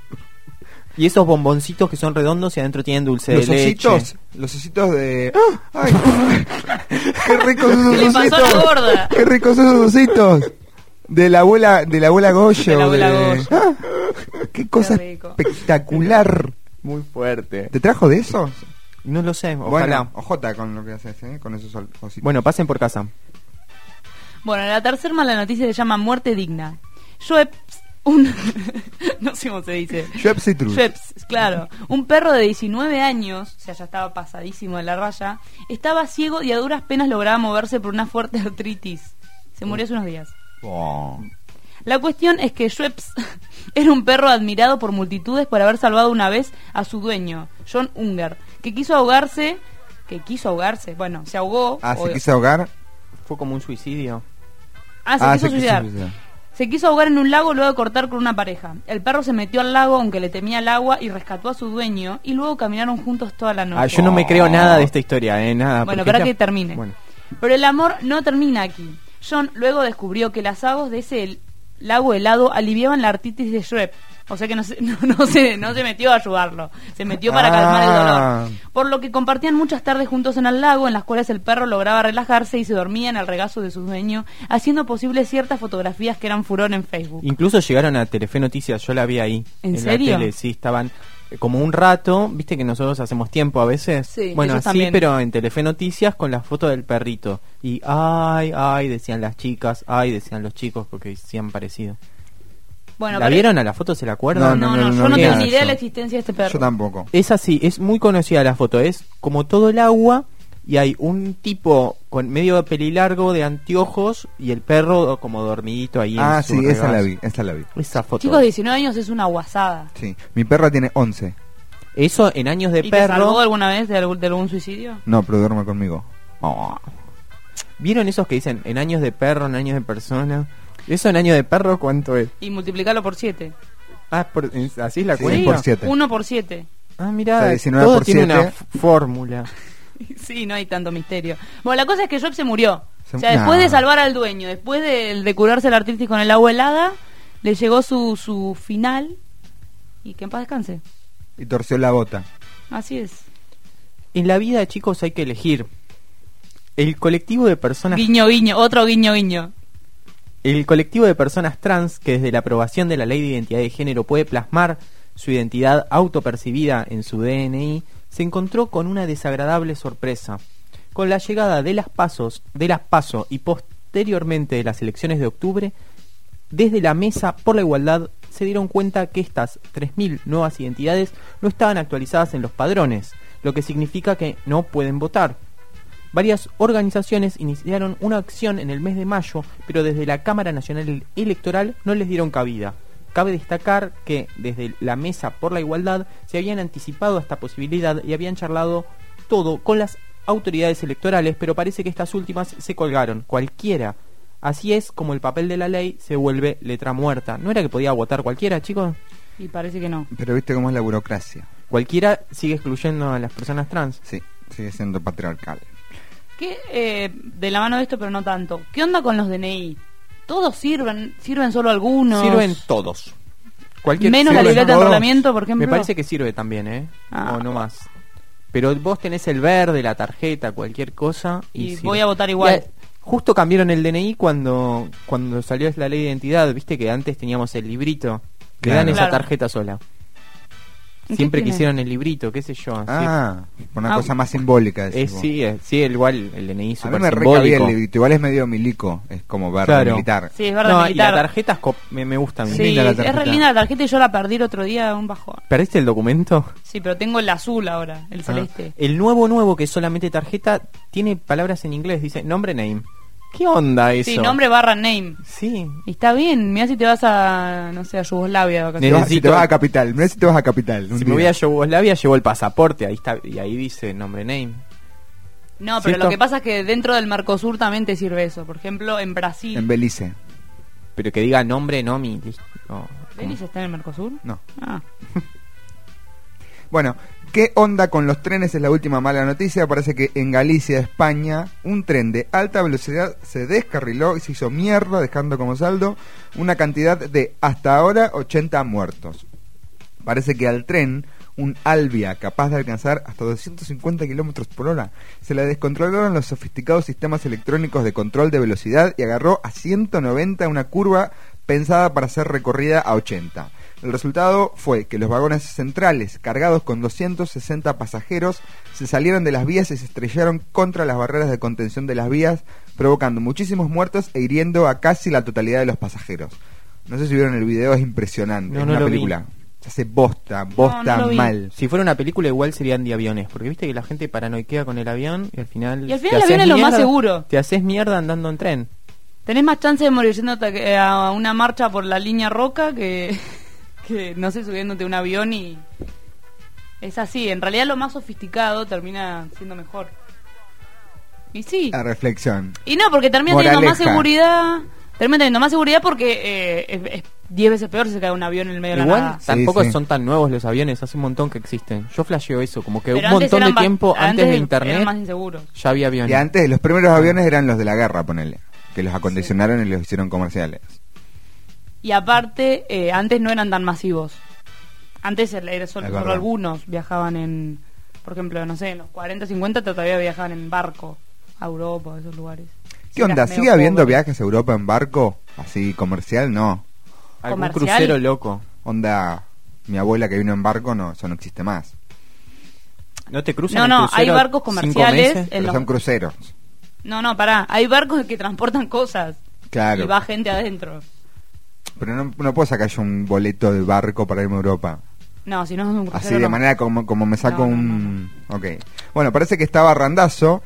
Y esos bomboncitos que son redondos y adentro tienen dulce de leche. Los ositos de... ¡Ay! ¡Qué ricos esos ¿Qué le ositos! pasó a la gorda? ¡Qué ricos esos ositos! De la abuela Goyo. De la abuela Goyo. ¡Qué cosa Qué rico. espectacular! Muy fuerte. ¿Te trajo de esos? No lo sé, ojalá. Bueno, ojota con lo que haces, con esos ositos. Bueno, pasen por casa. Bueno, la tercera mala noticia se llama muerte digna. Schweppes, no sé cómo se dice. Schweppes Citrus. Schweppes, claro. Un perro de 19 años, o sea, ya estaba pasadísimo de la raya, estaba ciego y a duras penas lograba moverse por una fuerte artritis. Se murió hace unos días. Oh. La cuestión es que Schweppes era un perro admirado por multitudes por haber salvado una vez a su dueño, John Unger, que quiso ahogarse, bueno, se ahogó. ¿Se quiso ahogar? Fue como un suicidio. Se quiso suicidar. Se quiso ahogar en un lago luego de cortar con una pareja. El perro se metió al lago aunque le temía el agua y rescató a su dueño y luego caminaron juntos toda la noche. Yo no me creo nada de esta historia, nada. Bueno, para que termine. Bueno. Pero el amor no termina aquí. John luego descubrió que las aguas de ese lago helado aliviaban la artritis de Schweppes. O sea que no se metió a ayudarlo, se metió para calmar el dolor. Por lo que compartían muchas tardes juntos en el lago, en las cuales el perro lograba relajarse y se dormía en el regazo de su dueño, haciendo posible ciertas fotografías que eran furor en Facebook. Incluso llegaron a Telefe Noticias, yo la vi ahí. ¿En serio? La tele, sí, estaban como un rato, viste que nosotros hacemos tiempo a veces. Sí, bueno, ellos así, también. pero en Telefe Noticias con la foto del perrito. Y ay, decían las chicas, ay, decían los chicos, porque decían parecido. Bueno, ¿La vieron a la foto? ¿Se la acuerdan? No, yo no vi tengo nada ni de idea de eso. la existencia de este perro. Yo tampoco. Es así, es muy conocida la foto. Es como todo el agua y hay un tipo con medio pelilargo de anteojos y el perro como dormidito ahí en su Sí, esa regazo. la vi. Esa foto. Chicos, 19 años es una guasada. Sí, mi perra tiene 11. Eso en años de ¿Y perro. te salvó alguna vez de algún suicidio? No, pero duerme conmigo. ¿Vieron esos que dicen en años de perro, en años de persona? ¿Eso en años de perro cuánto es? Y multiplicarlo por 7. ¿Así es la Sí, cuenta? por 7. 1 por 7. Ah, mira, O sea, 19 todo por tiene 7. una fórmula. Sí, no hay tanto misterio. Bueno, la cosa es que Schweppes se murió. Se- O sea, después Nah. de salvar al dueño, después de curarse la artritis con el agua helada, le llegó su final y que en paz descanse. Y torció la bota. Así es. En la vida, chicos, hay que elegir. El colectivo de personas Guiño, guiño, otro guiño, guiño. El colectivo de personas trans que desde la aprobación de la Ley de Identidad de Género puede plasmar su identidad autopercibida en su DNI, se encontró con una desagradable sorpresa. Con la llegada de las PASO y posteriormente de las elecciones de octubre, desde la Mesa por la Igualdad se dieron cuenta que estas 3.000 nuevas identidades no estaban actualizadas en los padrones, lo que significa que no pueden votar. Varias organizaciones iniciaron una acción en el mes de mayo, pero desde la Cámara Nacional Electoral no les dieron cabida. Cabe destacar que desde la Mesa por la Igualdad se habían anticipado a esta posibilidad y habían charlado todo con las autoridades electorales, pero parece que estas últimas se colgaron, cualquiera. Así es como el papel de la ley se vuelve letra muerta. ¿No era que podía votar cualquiera, chicos? Y parece que no. Pero viste cómo es la burocracia. Cualquiera sigue excluyendo a las personas trans. Sí, sigue siendo patriarcal. ¿Qué, de la mano de esto, pero no tanto? ¿Qué onda con los DNI? ¿Todos sirven? ¿Sirven solo algunos? Sirven todos. Menos la sirven libreta de todos. enrolamiento, por ejemplo. Me parece que sirve también, ¿eh? Ah. O no más. Pero vos tenés el verde, la tarjeta, cualquier cosa. Y sirve. voy a votar igual. Justo cambiaron el DNI cuando salió la ley de identidad. Viste que antes teníamos el librito. Le Claro. dan esa Claro. tarjeta sola. ¿En Siempre qué tiene? quisieron el librito, qué sé yo. Una cosa más simbólica. decís vos. Sí, igual el DNI A mí súper me recabía simbólico. el librito. Igual es medio milico. Es como verde Claro. militar. Sí, es verdad, No, y militar. la tarjeta me gusta a mí. Sí, linda la es re tarjeta. linda la tarjeta y yo la perdí el otro día, un bajón. ¿Perdiste el documento? Sí, pero tengo el azul ahora, el celeste. El nuevo, que es solamente tarjeta, tiene palabras en inglés. Dice nombre, name. ¿Qué onda eso? Sí, nombre barra name. Sí. Y está bien, mirá si te vas a, no sé, a Yugoslavia de vacaciones. Si te vas a Capital. Mirá si te vas a Capital. un Si día. me voy a Yugoslavia, llevo el pasaporte. Ahí está, y ahí dice nombre, name. No, pero ¿Cierto? lo que pasa es que dentro del Mercosur también te sirve eso. Por ejemplo, en Brasil. En Belice. Pero que diga nombre, nomi. Listo. No, ¿Belice está en el Mercosur? No. Ah. Bueno, ¿qué onda con los trenes? Es la última mala noticia. Parece que en Galicia, España, un tren de alta velocidad se descarriló y se hizo mierda, dejando como saldo una cantidad de, hasta ahora, 80 muertos. Parece que al tren, un Alvia capaz de alcanzar hasta 250 kilómetros por hora, se le descontrolaron los sofisticados sistemas electrónicos de control de velocidad y agarró a 190 una curva pensada para ser recorrida a 80. El resultado fue que los vagones centrales, cargados con 260 pasajeros, se salieron de las vías y se estrellaron contra las barreras de contención de las vías, provocando muchísimos muertos e hiriendo a casi la totalidad de los pasajeros. No sé si vieron el video, es impresionante. No, es no una lo película. vi. Se hace bosta No lo vi. mal. Si fuera una película igual serían de aviones, porque viste que la gente paranoiquea con el avión y al final... Y al te final el haces avión es lo más mierda- seguro. Te haces mierda andando en tren. Tenés más chance de morir yéndote a una marcha por la línea Roca que no sé, subiéndote a un avión y... Es así, en realidad lo más sofisticado termina siendo mejor. Y sí. La reflexión. Y no, porque termina teniendo más Moraleja. seguridad. Termina teniendo más seguridad porque es 10 veces peor si se cae un avión en el medio de la Igual nada. tampoco Sí. son tan nuevos los aviones, hace un montón que existen. Yo flasheo eso, como que Pero un antes montón de eran tiempo antes de eran internet más inseguros. ya había aviones. Y antes, los primeros aviones eran los de la guerra, ponele. Que los acondicionaron y los hicieron comerciales. Y aparte, antes no eran tan masivos. Antes era Es solo verdad. algunos viajaban en... Por ejemplo, no sé, en los 40, 50 todavía viajaban en barco a Europa, a esos lugares. ¿Qué onda? Eras ¿Sigue medio habiendo pobre. viajes a Europa en barco? Así, comercial, no. Algún comercial. crucero loco. Onda, mi abuela que vino en barco, no, eso no existe más. ¿No te cruzan No, el no, crucero hay barcos 5 comerciales meses? Pero los- son cruceros. No, pará. Hay barcos que transportan cosas. Claro. Y va gente adentro. Pero no puedo sacar yo un boleto de barco para irme a Europa. No, si no es un crucero. Así de no. manera como me saco No, no, un... Ok. Bueno, parece que estaba Randazzo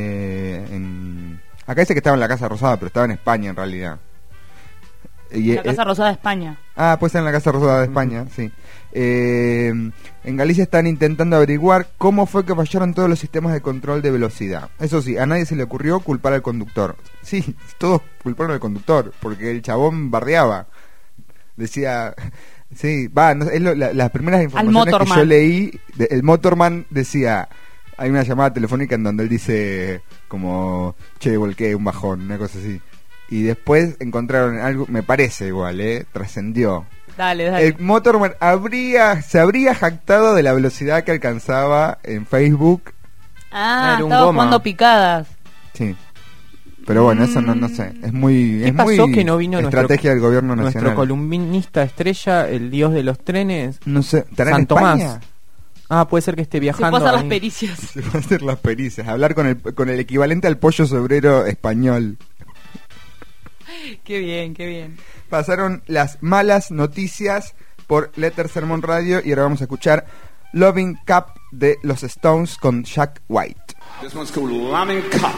acá dice que estaba en la Casa Rosada, pero estaba en España en realidad. Y, La Casa Rosada de España. Ah, puede ser en la Casa Rosada de España, sí. En Galicia están intentando averiguar cómo fue que fallaron todos los sistemas de control de velocidad. Eso sí, a nadie se le ocurrió culpar al conductor. Sí, todos culparon al conductor, porque el chabón bardeaba. Decía... Sí, va, no, las primeras informaciones que Motorman. yo leí, el Motorman decía... Hay una llamada telefónica en donde él dice como, che, volqué un bajón, una cosa así. Y después encontraron algo, me parece igual, trascendió. Dale. El Motorman se habría jactado de la velocidad que alcanzaba en Facebook. Ah, Era un estaba goma. jugando picadas. Sí. Pero bueno, eso no sé. Es muy, ¿Qué es pasó muy que no vino estrategia del gobierno nuestro nacional. columnista estrella, el dios de los trenes? No sé, ¿estará en San Tomás. España? Ah, puede ser que esté Se viajando. pasan las ahí. pericias. Se va a hacer las pericias, hablar con el equivalente al pollo sobrero español. Qué bien, qué bien. Pasaron las malas noticias por Letter Sermon Radio y ahora vamos a escuchar Loving Cup de los Stones con Jack White. This one's called Loving Cup.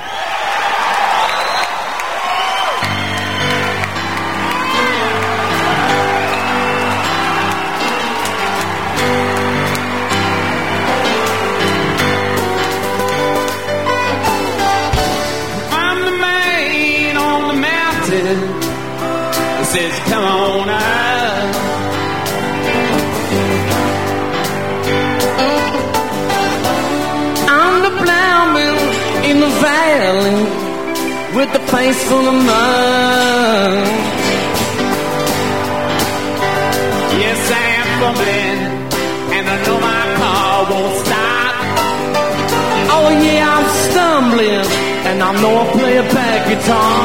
I'm the man on the mountain that says, come on out. I'm the plowman in the valley with the face full of mud. Yes, I am bumbling, and I know my car won't stop. Oh yeah, I'm stumbling, and I know I play a bad guitar.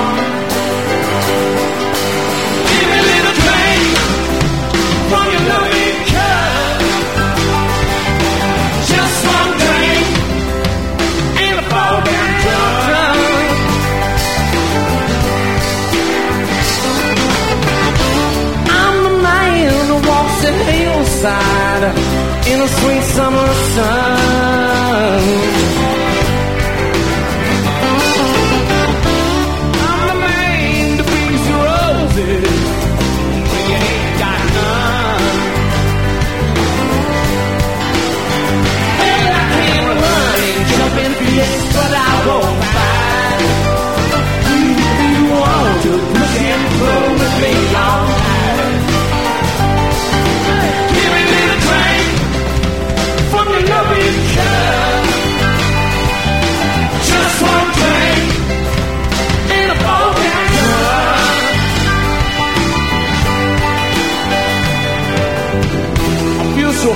Give me a little drink from your loving cup. Just one drink and I fall down drunk. I'm the man who walks the hillside in a sweet summer sun. I'm the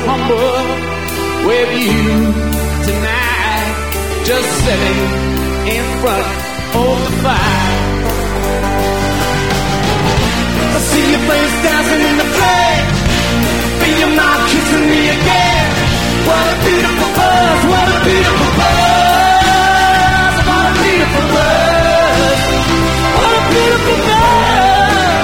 humble with you tonight, just sitting in front of the fire. I see your face dancing in the flame, feel your mouth kissing me again. What a beautiful buzz, what a beautiful buzz, what a beautiful buzz, what a beautiful buzz.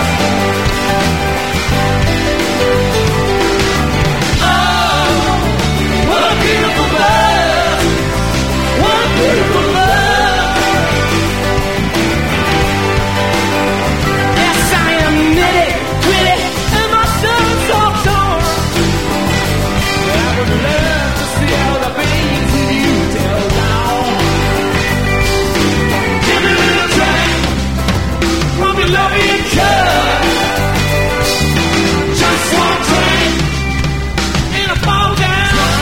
Oh, what a beautiful buzz, what a beautiful buzz. Yes, I am nitty, gritty, and my soul's so torn. I would love to see all the things that you tell down. Give me a little train from your loving cut. Just one train and I fall down.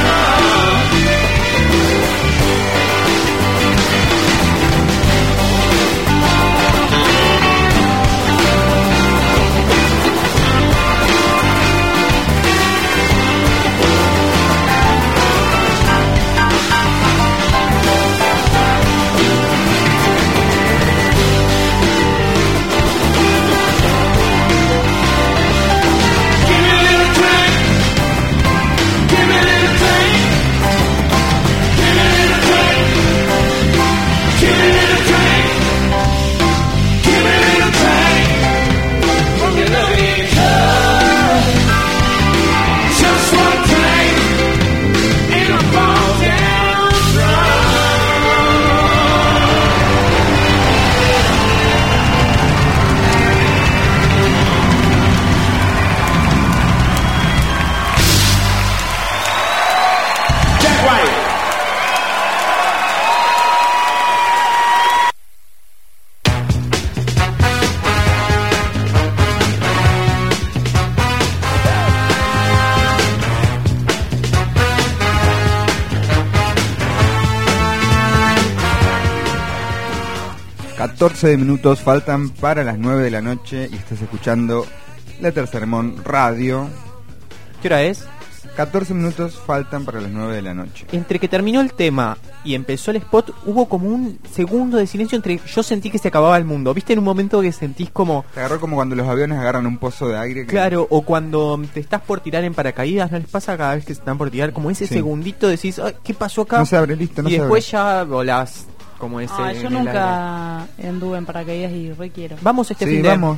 Minutos faltan para las 9 de la noche y estás escuchando La Tercermón Radio. ¿Qué hora es? 14 minutos faltan para las 9 de la noche. Entre que terminó el tema y empezó el spot, hubo como un segundo de silencio entre... Yo sentí que se acababa el mundo. ¿Viste en un momento que sentís como... Te agarró como cuando los aviones agarran un pozo de aire. Claro, o cuando te estás por tirar en paracaídas, ¿no les pasa cada vez que se están por tirar? Como ese segundito decís, ay, ¿qué pasó acá? No se abre, listo, no y se después abre. ya volás como ese yo en el nunca aire. anduve en paracaídas y requiero. Vamos este Sí, fin de... vamos.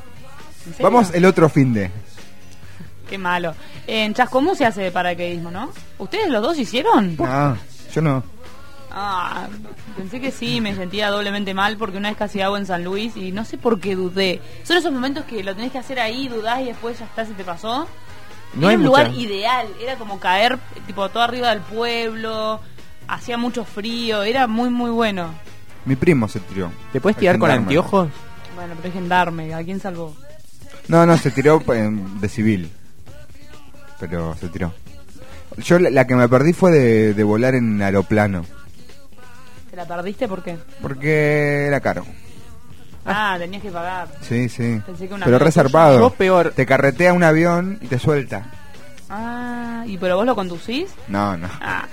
¿En serio? Vamos el otro fin de... Qué malo. En Chascomús se hace de paracaidismo, ¿no? ¿Ustedes los dos hicieron? No, yo no. Ah, pensé que sí, me sentía doblemente mal porque una vez casi hago en San Luis y no sé por qué dudé. Son esos momentos que lo tenés que hacer ahí, dudás y después ya está, se te pasó. No era hay un mucha... lugar ideal, era como caer tipo todo arriba del pueblo, hacía mucho frío, era muy muy bueno. Mi primo se tiró. ¿Te puedes tirar con Gendarme. anteojos? Bueno, pero es gendarme, ¿a quién salvó? No, se tiró de civil. Pero se tiró. Yo la que me perdí fue de volar en aeroplano. ¿Te la perdiste por qué? Porque era caro. Ah, tenías que pagar. Sí. Pensé que una Pero amiga reservado. Yo peor. Te carretea un avión y te suelta. Ah, ¿y pero vos lo conducís? No. Ah.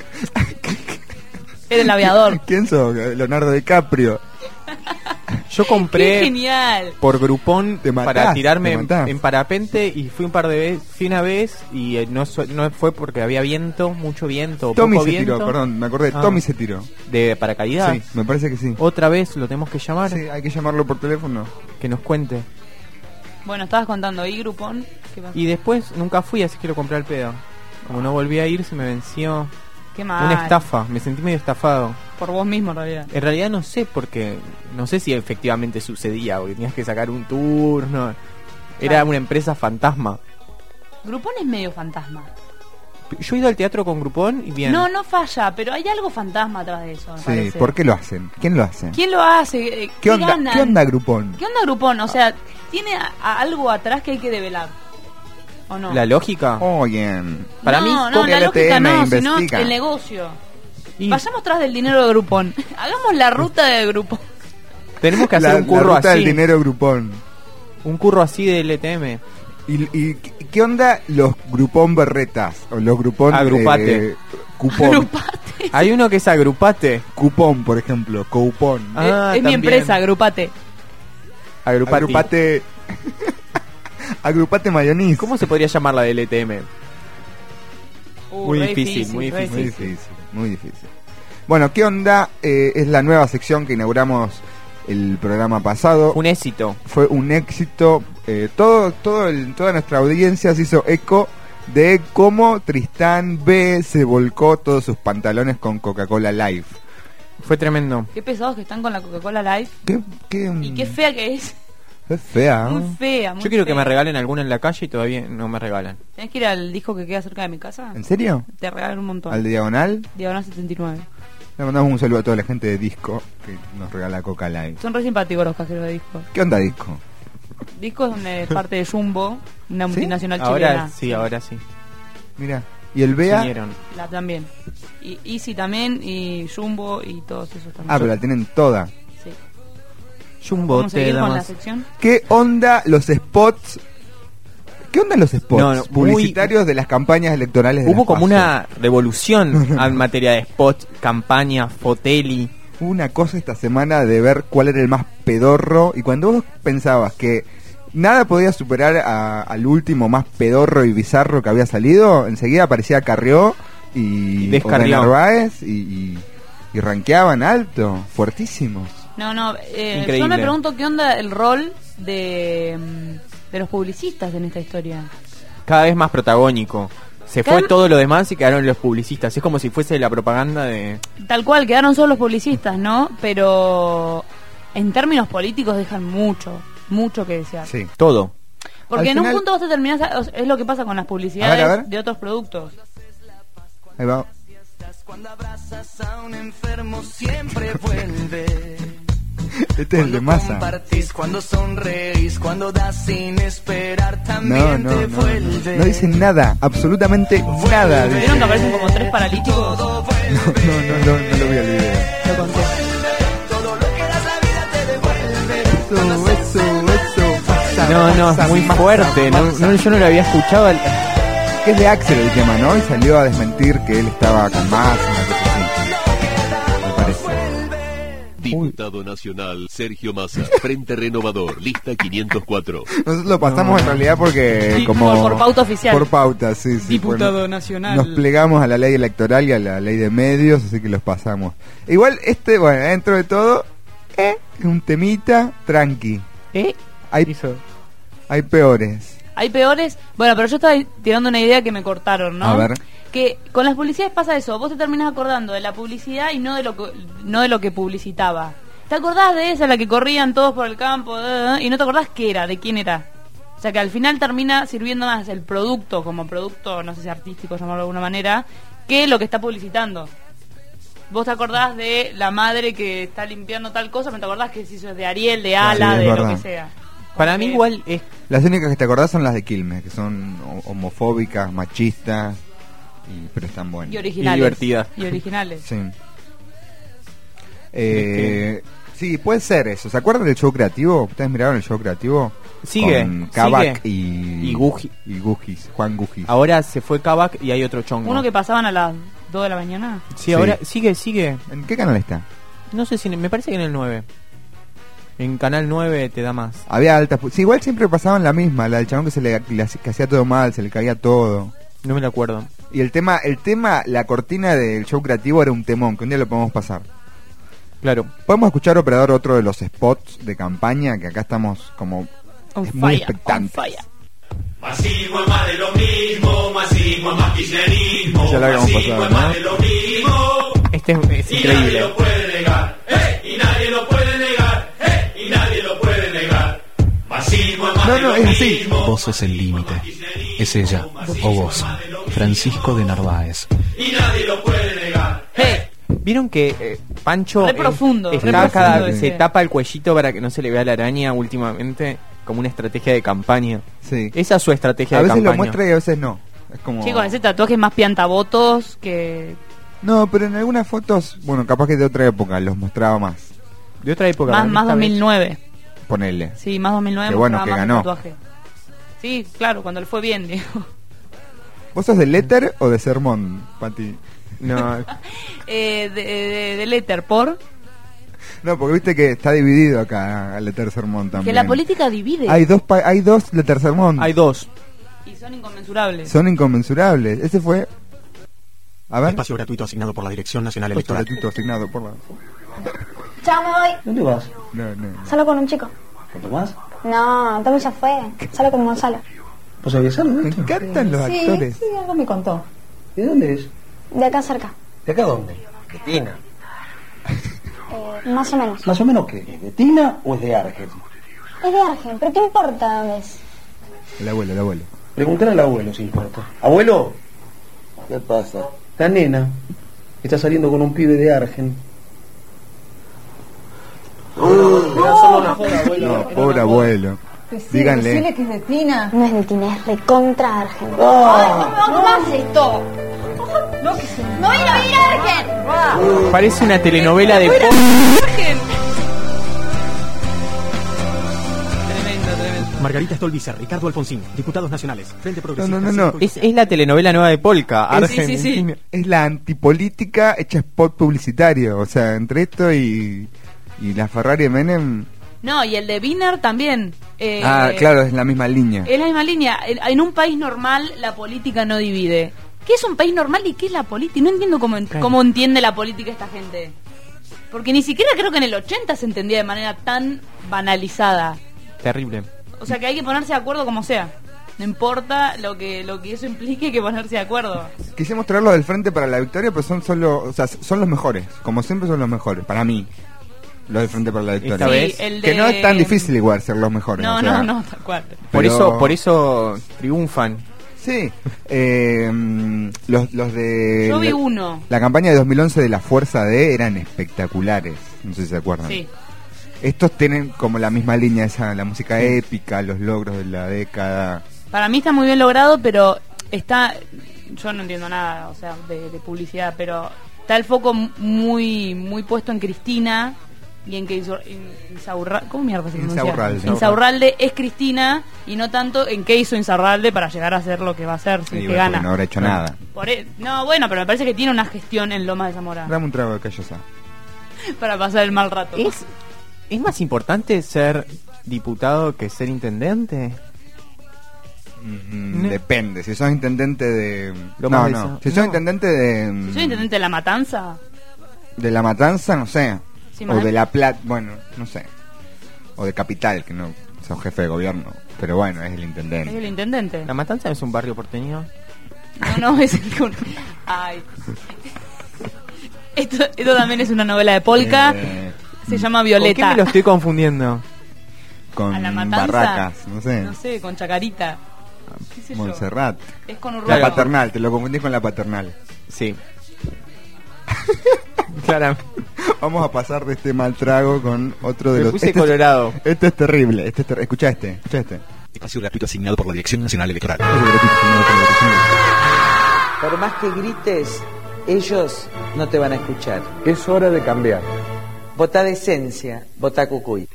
Era el aviador. ¿Quién sos? Leonardo DiCaprio. Yo compré ¡Qué genial! por Groupon Te matás, para tirarme te matás. en parapente y fui un par de veces, fui una vez y no fue porque había viento, mucho viento, Tommy poco se viento. tiró, perdón, me acordé. Ah. Tommy se tiró. ¿De paracaídas? Sí, me parece que sí. Otra vez lo tenemos que llamar, Sí, hay que llamarlo por teléfono. que nos cuente. Bueno, estabas contando ahí, Groupon. ¿Qué pasó? Y después nunca fui, así que lo compré al pedo. Como no volví a ir, se me venció. Qué mal. Una estafa, me sentí medio estafado. Por vos mismo, en realidad. En realidad no sé, porque no sé si efectivamente sucedía, porque tenías que sacar un turno. Era Claro. una empresa fantasma. Groupon es medio fantasma. Yo he ido al teatro con Groupon y bien. No falla, pero hay algo fantasma atrás de eso, me Sí, parece. ¿por qué lo hacen? ¿Quién lo hace? ¿Quién lo hace? ¿Qué onda? ganan? ¿Qué onda Groupon? ¿Qué onda Groupon? O sea, tiene algo atrás que hay que develar. ¿O no? ¿La lógica? Oyen. Para mí, no, con la el lógica ATM no, sino investiga. el negocio. Y Vayamos tras del dinero de Groupon. Hagamos la ruta de Groupon. tenemos que hacer La un curro ruta así. del dinero Groupon. Un curro así del ETM. ¿Y qué onda los grupón berretas? O los grupón... Agrupate. Cupón. Agrupate. Hay uno que es agrupate. Cupón, por ejemplo. Coupón. Ah, es mi también. empresa, Agrupate. Agrupati. Agrupate... Agrupate mayonís. ¿Cómo se podría llamar la del ETM? Muy Re difícil, muy re Muy difícil, muy difícil. Bueno, ¿qué onda? Es la nueva sección que inauguramos el programa pasado. Un éxito. Fue un éxito. Toda nuestra audiencia se hizo eco de cómo Tristán B se volcó todos sus pantalones con Coca-Cola Live. Fue tremendo. Qué pesados que están con la Coca-Cola Live. Y qué fea que es. Es fea, ¿no? Muy fea, muy Yo quiero que fea. me regalen alguna en la calle y todavía no me regalan. ¿Tenés que ir al disco que queda cerca de mi casa? ¿En serio? Te regalan un montón. ¿Al de Diagonal? Diagonal 79. Le mandamos un saludo a toda la gente de Disco que nos regala Coca Live. Son re simpáticos los cajeros de disco. ¿Qué onda Disco? Disco es donde es parte de Jumbo, una multinacional Ahora chilena. sí, ahora sí. Mira. ¿Y el BEA? Vinieron. La también. Y Easy también, y Jumbo, y todos esos también. Ah, pero la tienen toda. Sí. Jumbo ¿Vamos a te seguir da con la más. sección? ¿Qué onda los spots? ¿Qué onda los spots No, publicitarios de las campañas electorales de Hubo las como PASO? una revolución en materia de spots, campaña, foteli. Hubo una cosa esta semana de ver cuál era el más pedorro, y cuando vos pensabas que nada podía superar al último más pedorro y bizarro que había salido, enseguida aparecía Carrió y Descarrió. o de Narváez y rankeaban alto, fuertísimos. No, Increíble. yo me pregunto qué onda el rol de los publicistas en esta historia. Cada vez más protagónico. Se Cada- fue todo lo demás y quedaron los publicistas. Es como si fuese la propaganda de... Tal cual, quedaron solo los publicistas, ¿no? Pero en términos políticos dejan mucho que desear. Sí. Todo. Porque Al en final- un punto vos te terminás, es lo que pasa con las publicidades A ver. de otros productos. Ahí va. Cuando abrazas a un enfermo siempre vuelve. Este es el de Massa. Compartís, cuando sonreís, cuando das sin esperar No, también no, te no, vuelve. no dicen nada, absolutamente nada. ¿Vieron dicen. que aparecen como 3 paralíticos? No lo vi al video. Lo conté. Todo lo que das la vida te devuelve. Eso. Massa, No, Massa, es muy Massa, fuerte. Massa. Yo no lo había escuchado. Que es de Axel el tema, ¿no? Y salió a desmentir que él estaba con Massa, una cosa así. Me parece. Diputado Nacional Sergio Massa, Frente Renovador, lista 504. Nosotros lo pasamos en realidad porque Sí, como... por pauta oficial. Por pauta, sí. Diputado Bueno, nacional. nos plegamos a la ley electoral y a la ley de medios, así que los pasamos. Igual bueno, dentro de todo, es un temita tranqui. Hay peores. Hay peores. Bueno, pero yo estaba tirando una idea que me cortaron, ¿no? A ver. Que con las publicidades pasa eso. Vos te terminás acordando de la publicidad y no de lo que publicitaba. ¿Te acordás de esa, la que corrían todos por el campo? Y no te acordás qué era, de quién era. O sea que al final termina sirviendo más el producto como producto, no sé si artístico, llamarlo de alguna manera, que lo que está publicitando. Vos te acordás de la madre que está limpiando tal cosa, pero te acordás que si eso es de Ariel, de Ala, es de verdad. lo que sea. Para mí igual es... Las únicas que te acordás son las de Quilmes, que son homofóbicas, machistas, pero están buenas. Y originales. Y divertidas. Y originales. Sí. Sí, puede ser eso. ¿Se acuerdan del show creativo? ¿Ustedes miraron el show creativo? Sigue, Con Kavak sigue. y Gugis, Juan Gugis. Ahora se fue Kavak y hay otro chongo. Uno que pasaban a las 2 de la mañana. Sí, ahora sigue. ¿En qué canal está? No sé si... Me parece que en el 9. En Canal 9 te da más. Había altas... Sí, igual siempre pasaban la misma, la del chabón que hacía todo mal, se le caía todo. No me lo acuerdo. Y el tema, la cortina del show creativo era un temón, que un día lo podemos pasar. Claro. Podemos escuchar, operador, otro de los spots de campaña, que acá estamos como muy expectantes. Masismo es más de lo mismo, masismo es más kirchnerismo, Ya lo habíamos masismo pasado, es más ¿no? de lo mismo. Este es Y nadie increíble. lo puede negar, y nadie lo puede negar, y nadie lo puede negar. Masismo es más de lo es así. mismo. Vos sos el límite. Es ella, o vos, Francisco de Narváez. Y nadie lo puede negar. ¿Vieron que Pancho Re profundo, está re profundo cada vez ese. se tapa el cuellito para que no se le vea la araña últimamente? Como una estrategia de campaña. Sí. Esa es su estrategia A de veces campaña. lo muestra y a veces no. Es como... Chicos, ese tatuaje es más piantavotos que... No, pero en algunas fotos, bueno, capaz que de otra época los mostraba más. De otra época. Más esta vez. 2009. Ponele. Sí, más 2009 Qué bueno mostraba que más el ganó. tatuaje. Sí, claro, cuando le fue bien, digo. ¿Vos sos de Letter o de Sermón, Pati? No, De Letter, ¿por? No, porque viste que está dividido acá el Letter Sermón también. Que la política divide. Hay dos Letter Sermón. hay dos. Y son inconmensurables. Son inconmensurables. Ese fue... A ver. Espacio gratuito asignado por la Dirección Nacional Espacio Electoral. gratuito asignado por la... Chao, me voy. ¿Dónde vas? No. Salgo con un chico. ¿Con Tomás? No, Tommy ya fue. Salgo con Gonzalo. ¿Vos sabías algo de Me esto? encantan los actores. Sí, algo me contó. ¿De dónde es? De acá cerca. ¿De acá dónde? ¿De Tina? Más o menos. ¿Más o menos qué? ¿Es de Tina o es de Argel? Es de Argen, pero ¿qué importa dónde es? El abuelo. Preguntar al abuelo si importa. ¿Abuelo? ¿Qué pasa? La nena está saliendo con un pibe de Argen. No, pobre abuelo. Díganle. Decile que es de Tina. No es de Tina, es recontra Argen. ¿Cómo más esto? ¡No voy a ir a Argen! Parece una telenovela de... Margarita Stolbizer, Ricardo Alfonsín, diputados nacionales, Frente Progresista. No. Es la telenovela nueva de Polka. Sí. Es la antipolítica hecha spot publicitario. O sea, entre esto y la Ferrari de Menem... No, y el de Wiener también. Claro, es la misma línea. Es la misma línea. En un país normal la política no divide. ¿Qué es un país normal y qué es la política? No entiendo cómo entiende la política esta gente. Porque ni siquiera creo que en el 80 se entendía de manera tan banalizada. Terrible. O sea que hay que ponerse de acuerdo como sea. No importa lo que eso implique, hay que ponerse de acuerdo. Quisimos traerlos del Frente para la Victoria, pero son los mejores. Como siempre son los mejores, para mí. Los del Frente para la Victoria. Esta vez. Que no es tan difícil igual ser los mejores. No, o sea, no, tal cual. Por eso triunfan. Sí. Los de... Yo vi uno. La campaña de 2011 de la Fuerza D eran espectaculares. No sé si se acuerdan. Sí. Estos tienen como la misma línea, la música épica, los logros de la década. Para mí está muy bien logrado, pero yo no entiendo nada, o sea, de publicidad, pero está el foco muy muy puesto en Cristina y en que ¿cómo mierda se pronuncia? Insaurralde es Cristina y no tanto en qué hizo Insaurralde para llegar a ser lo que va a ser, si que gana. No habrá hecho nada. No, bueno, pero me parece que tiene una gestión en Lomas de Zamora. Dame un trago de callosa. Para pasar el mal rato. ¿Es más importante ser diputado que ser intendente? Depende. Si sos intendente de... Si sos intendente de... ¿Soy intendente de La Matanza? De La Matanza, no sé. Sí, o de La Plata, bueno, no sé. O de Capital, que no sos jefe de gobierno. Pero bueno, es el intendente. Es el intendente. ¿La Matanza es un barrio porteño? No, es el... Ay. Esto también es una novela de Polka. Se llama Violeta. ¿Con qué me lo estoy confundiendo? Con ¿A La Matanza? Barracas, no sé. No sé, con Chacarita. ¿Qué sé Montserrat. yo? Es con Urbano. La Paternal, te lo confundís con La Paternal. Sí. Claro. Vamos a pasar de este mal trago con otro de Me los... puse colorado. Este es terrible. Escucha este. Espacio gratuito asignado por la Dirección Nacional Electoral. Por más que grites, ellos no te van a escuchar. Es hora de cambiar. Votá decencia, votá Cucuy.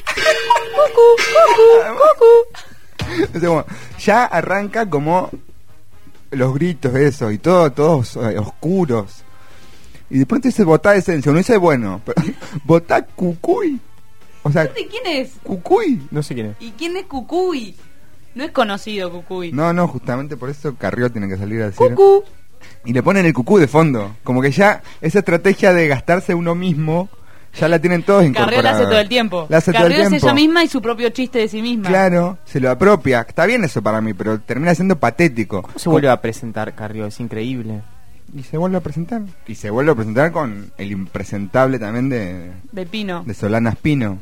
O sea, bueno, ya arranca como los gritos, eso, y todos oscuros. Y de pronto dice votá decencia, no dice bueno, pero votá Cucuy. O sea, ¿quién es? Cucuy. No sé quién es. ¿Y quién es Cucuy? No es conocido Cucuy. No, justamente por eso Carrió tiene que salir a decir. Cucú. Y le ponen el cucú de fondo. Como que ya esa estrategia de gastarse uno mismo, ya la tienen todos incorporada. Carrió la hace todo el tiempo. Carrió es ella misma y su propio chiste de sí misma. Claro, se lo apropia. Está bien eso para mí, pero termina siendo patético. ¿Cómo se vuelve a presentar Carrió? Es increíble. Y se vuelve a presentar. Y se vuelve a presentar con el impresentable también de Pino. De Solana Espino.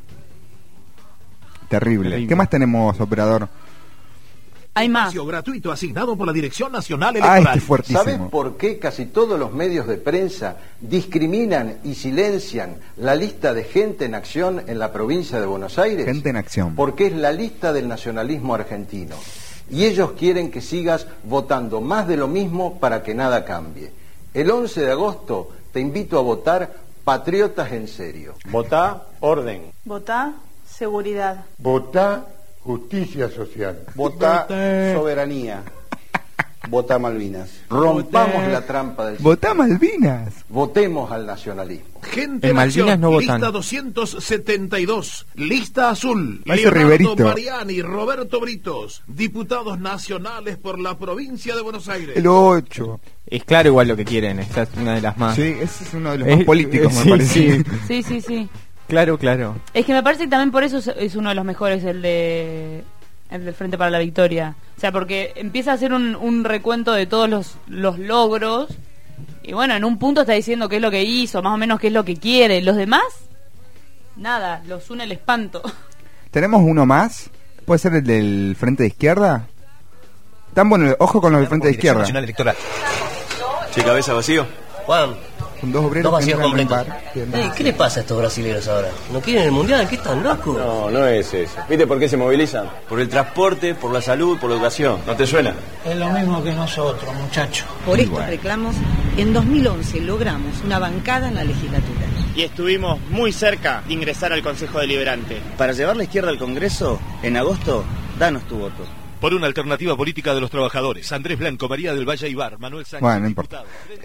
Terrible. ¿Qué más tenemos, operador? Hay más. Espacio gratuito asignado por la Dirección Nacional Electoral. ¿Sabes por qué casi todos los medios de prensa discriminan y silencian la lista de Gente en Acción en la provincia de Buenos Aires? Gente en Acción. Porque es la lista del nacionalismo argentino. Y ellos quieren que sigas votando más de lo mismo para que nada cambie. El 11 de agosto te invito a votar Patriotas en Serio. Votá orden. Votá seguridad. Votá Justicia social. Votá soberanía. Votá Malvinas. Rompamos la trampa del ¿Votá Malvinas? Votemos al nacionalismo. Gente En de Malvinas acción, no votan. lista 272, lista azul, Maestro Leonardo Riverito. Mariani, Roberto Britos, diputados nacionales por la provincia de Buenos Aires. El 8. Es claro igual lo que quieren, esta es una de las más. Sí, ese es uno de los más políticos, me sí, parece. sí. Sí. Claro. Es que me parece que también por eso es uno de los mejores, el del Frente para la Victoria. O sea, porque empieza a hacer un recuento de todos los logros. Y bueno, en un punto está diciendo qué es lo que hizo, más o menos qué es lo que quiere. Los demás, nada, los une el espanto. ¿Tenemos uno más? ¿Puede ser el del Frente de Izquierda? Tan bueno, ojo con los del Frente de Izquierda. Nacional Electoral. Che, cabeza vacío. Juan, Con dos obreros dos vacíos que entran en un completos. bar. ¿Qué le pasa a estos brasileños ahora? ¿No quieren el mundial? ¿Qué están locos? No es eso. ¿Viste por qué se movilizan? Por el transporte, por la salud, por la educación. ¿No te suena? Es lo mismo que nosotros, muchachos. Por estos reclamos, en 2011 logramos una bancada en la legislatura. Y estuvimos muy cerca de ingresar al Consejo Deliberante. Para llevar la izquierda al Congreso, en agosto, danos tu voto. Por una alternativa política de los trabajadores. Andrés Blanco, María del Valle Ibar, Manuel Sánchez. Bueno, no importa.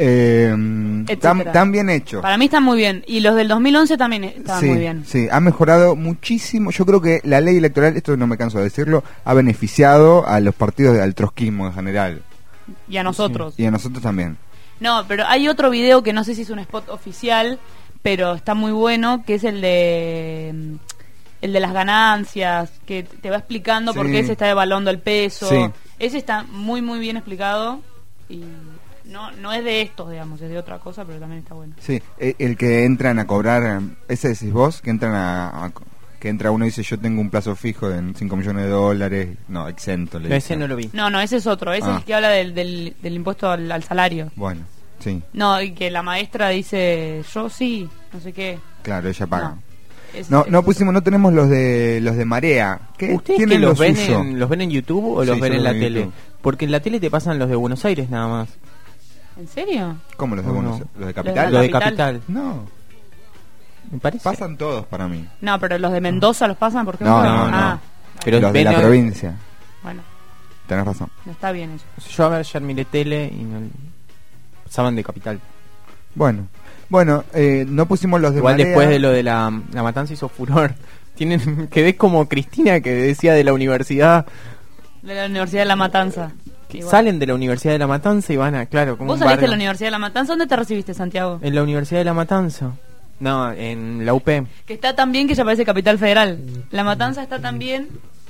Tan bien hecho. Para mí están muy bien. Y los del 2011 también estaban muy bien. Sí, ha mejorado muchísimo. Yo creo que la ley electoral, esto no me canso de decirlo, ha beneficiado a los partidos al trotskismo en general. Y a nosotros. Y a nosotros también. No, pero hay otro video que no sé si es un spot oficial, pero está muy bueno, que es el de las ganancias, que te va explicando por qué se está devaluando el peso. Sí. Ese está muy bien explicado y no es de estos, digamos, es de otra cosa, pero también está bueno. Sí, el que entran a cobrar, ese decís vos, que entran que entra uno y dice yo tengo un plazo fijo de $5 millones, no, exento. Ese no lo vi. No, ese es otro, ese es el que habla del impuesto al salario. Bueno, sí. No, y que la maestra dice, yo sí, no sé qué. Claro, ella paga. No, no tenemos los de Marea. ¿Qué? ¿Ustedes que los ven en YouTube o los ven en la tele? YouTube. Porque en la tele te pasan los de Buenos Aires nada más. ¿En serio? ¿Cómo los de Buenos Aires? ¿Los de Capital? Los de Capital. No. Me parece. Pasan todos para mí. No, pero los de Mendoza los pasan porque no. Pero los de la provincia. Bueno. Tenés razón. No está bien eso. Yo ayer miré tele y pasaban de Capital. Bueno, no pusimos los de Igual Marea. Después de lo de la matanza hizo furor. Quedé como Cristina que decía de la universidad. De la Universidad de La Matanza. Que salen de la Universidad de La Matanza y van a, claro, como ¿Vos saliste de la Universidad de La Matanza? ¿Dónde te recibiste, Santiago? En la Universidad de La Matanza. No, en la UP. Que está tan bien que ya parece Capital Federal. La Matanza está tan bien.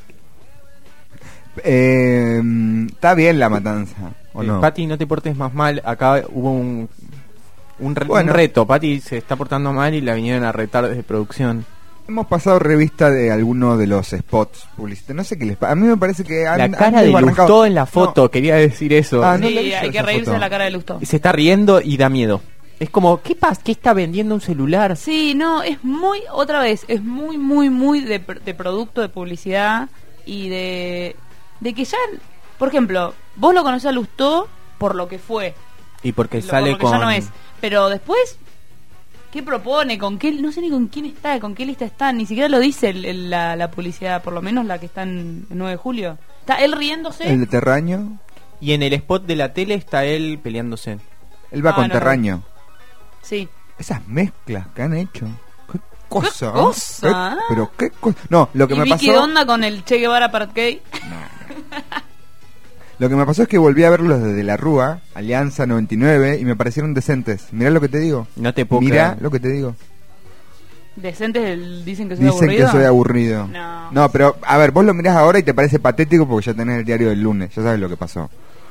Está bien La Matanza, ¿o no? Pati, no te portes más mal. Acá hubo un reto. Pati se está portando mal y la vinieron a retar desde producción. Hemos pasado revista de alguno de los spots publicitarios. No sé qué les pasa. A mí me parece que la cara de Lustó en la foto, quería decir eso. Sí, hay que reírse de la cara de Lustó. Se está riendo y da miedo. Es como, ¿qué pasa? ¿Qué está vendiendo un celular? Sí, no, es muy, otra vez, es muy de producto, de publicidad y de que ya, por ejemplo, vos lo conocés a Lustó por lo que fue. Y porque por sale lo que con... ya no es. Pero después, ¿qué propone? ¿Con qué? No sé ni con quién está, con qué lista está. Ni siquiera lo dice la publicidad, por lo menos la que está en el 9 de julio. Está él riéndose. El de Terraño. Y en el spot de la tele está él peleándose. Él va con Terraño. Sí. Esas mezclas que han hecho. ¿Qué cosa? ¿Qué cosa? Pero qué cosa. No, lo que ¿Y me Vicky pasó... Donda con el Che Guevara Part Gay? Lo que me pasó es que volví a verlos desde la Rúa, Alianza 99, y me parecieron decentes. Mirá lo que te digo. No te puedo Mirá creer. lo que te digo. ¿Decentes dicen que soy Dicen aburrido? que soy aburrido. No, pero a ver, vos lo mirás ahora y te parece patético porque ya tenés el diario del lunes. Ya sabes lo que pasó.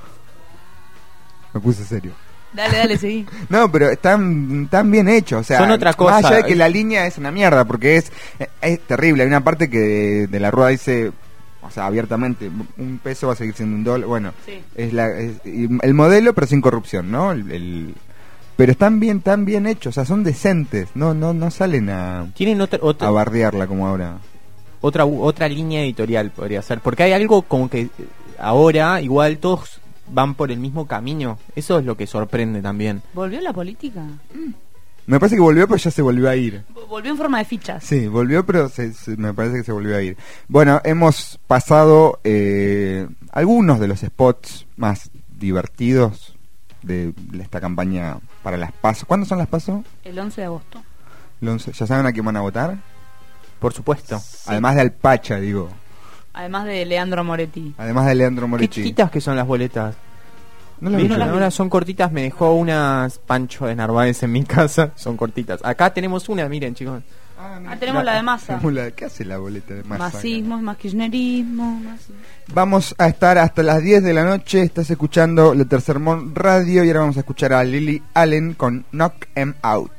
Me puse serio. Dale, seguí. No, pero están bien hechos. O sea, son otra cosa. Más allá de que la línea es una mierda, porque es terrible. Hay una parte que de la Rúa dice, o sea, abiertamente, un peso va a seguir siendo $1. Bueno, sí. es el modelo, pero sin corrupción, ¿no? Pero están bien hechos, o sea, son decentes. No salen tienen a bardearla como ahora. Otra línea editorial podría ser, porque hay algo como que ahora igual todos van por el mismo camino. Eso es lo que sorprende también. ¿Volvió la política? Me parece que volvió, pero ya se volvió a ir. Volvió en forma de fichas. Sí, volvió, pero me parece que se volvió a ir. Bueno, hemos pasado algunos de los spots más divertidos de esta campaña para las PASO. ¿Cuándo son las PASO? El 11 de agosto. El 11. ¿Ya saben a quién van a votar? Por supuesto. Sí. Además de Alpacha, digo. Además de Leandro Moretti. Qué chiquitas que son las boletas. No ¿Vieron? Ahora son cortitas. Me dejó unas Pancho de Narváez en mi casa. Son cortitas. Acá tenemos una, miren, chicos. Tenemos la de Massa. ¿Qué hace la boleta de Massa? Masismo, más kirchnerismo. Vamos a estar hasta las 10 de la noche. Estás escuchando La Tercermón Radio y ahora vamos a escuchar a Lily Allen con Knock 'Em Out.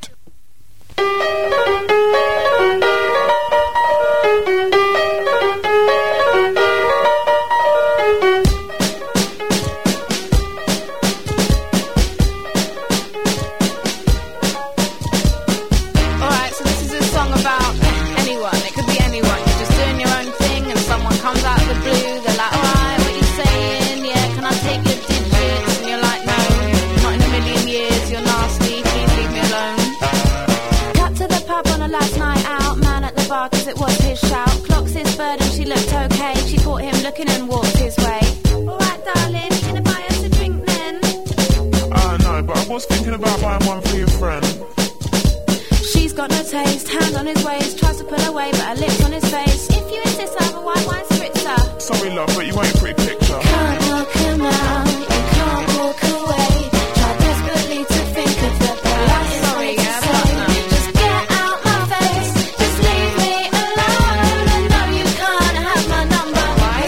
And walked his way. Alright, darling, you gonna buy us a drink then? No, but I was thinking about buying one for your friend. She's got no taste, hand on his waist, tries to pull away, but her lips on his face. If you insist, I have a white wine spritzer. Sorry, love, but you ain't a pretty picture. Can't knock him out, you can't walk away. Try desperately to think of the politest way to say. Just get out my face, just leave me alone. And no, you can't have my number.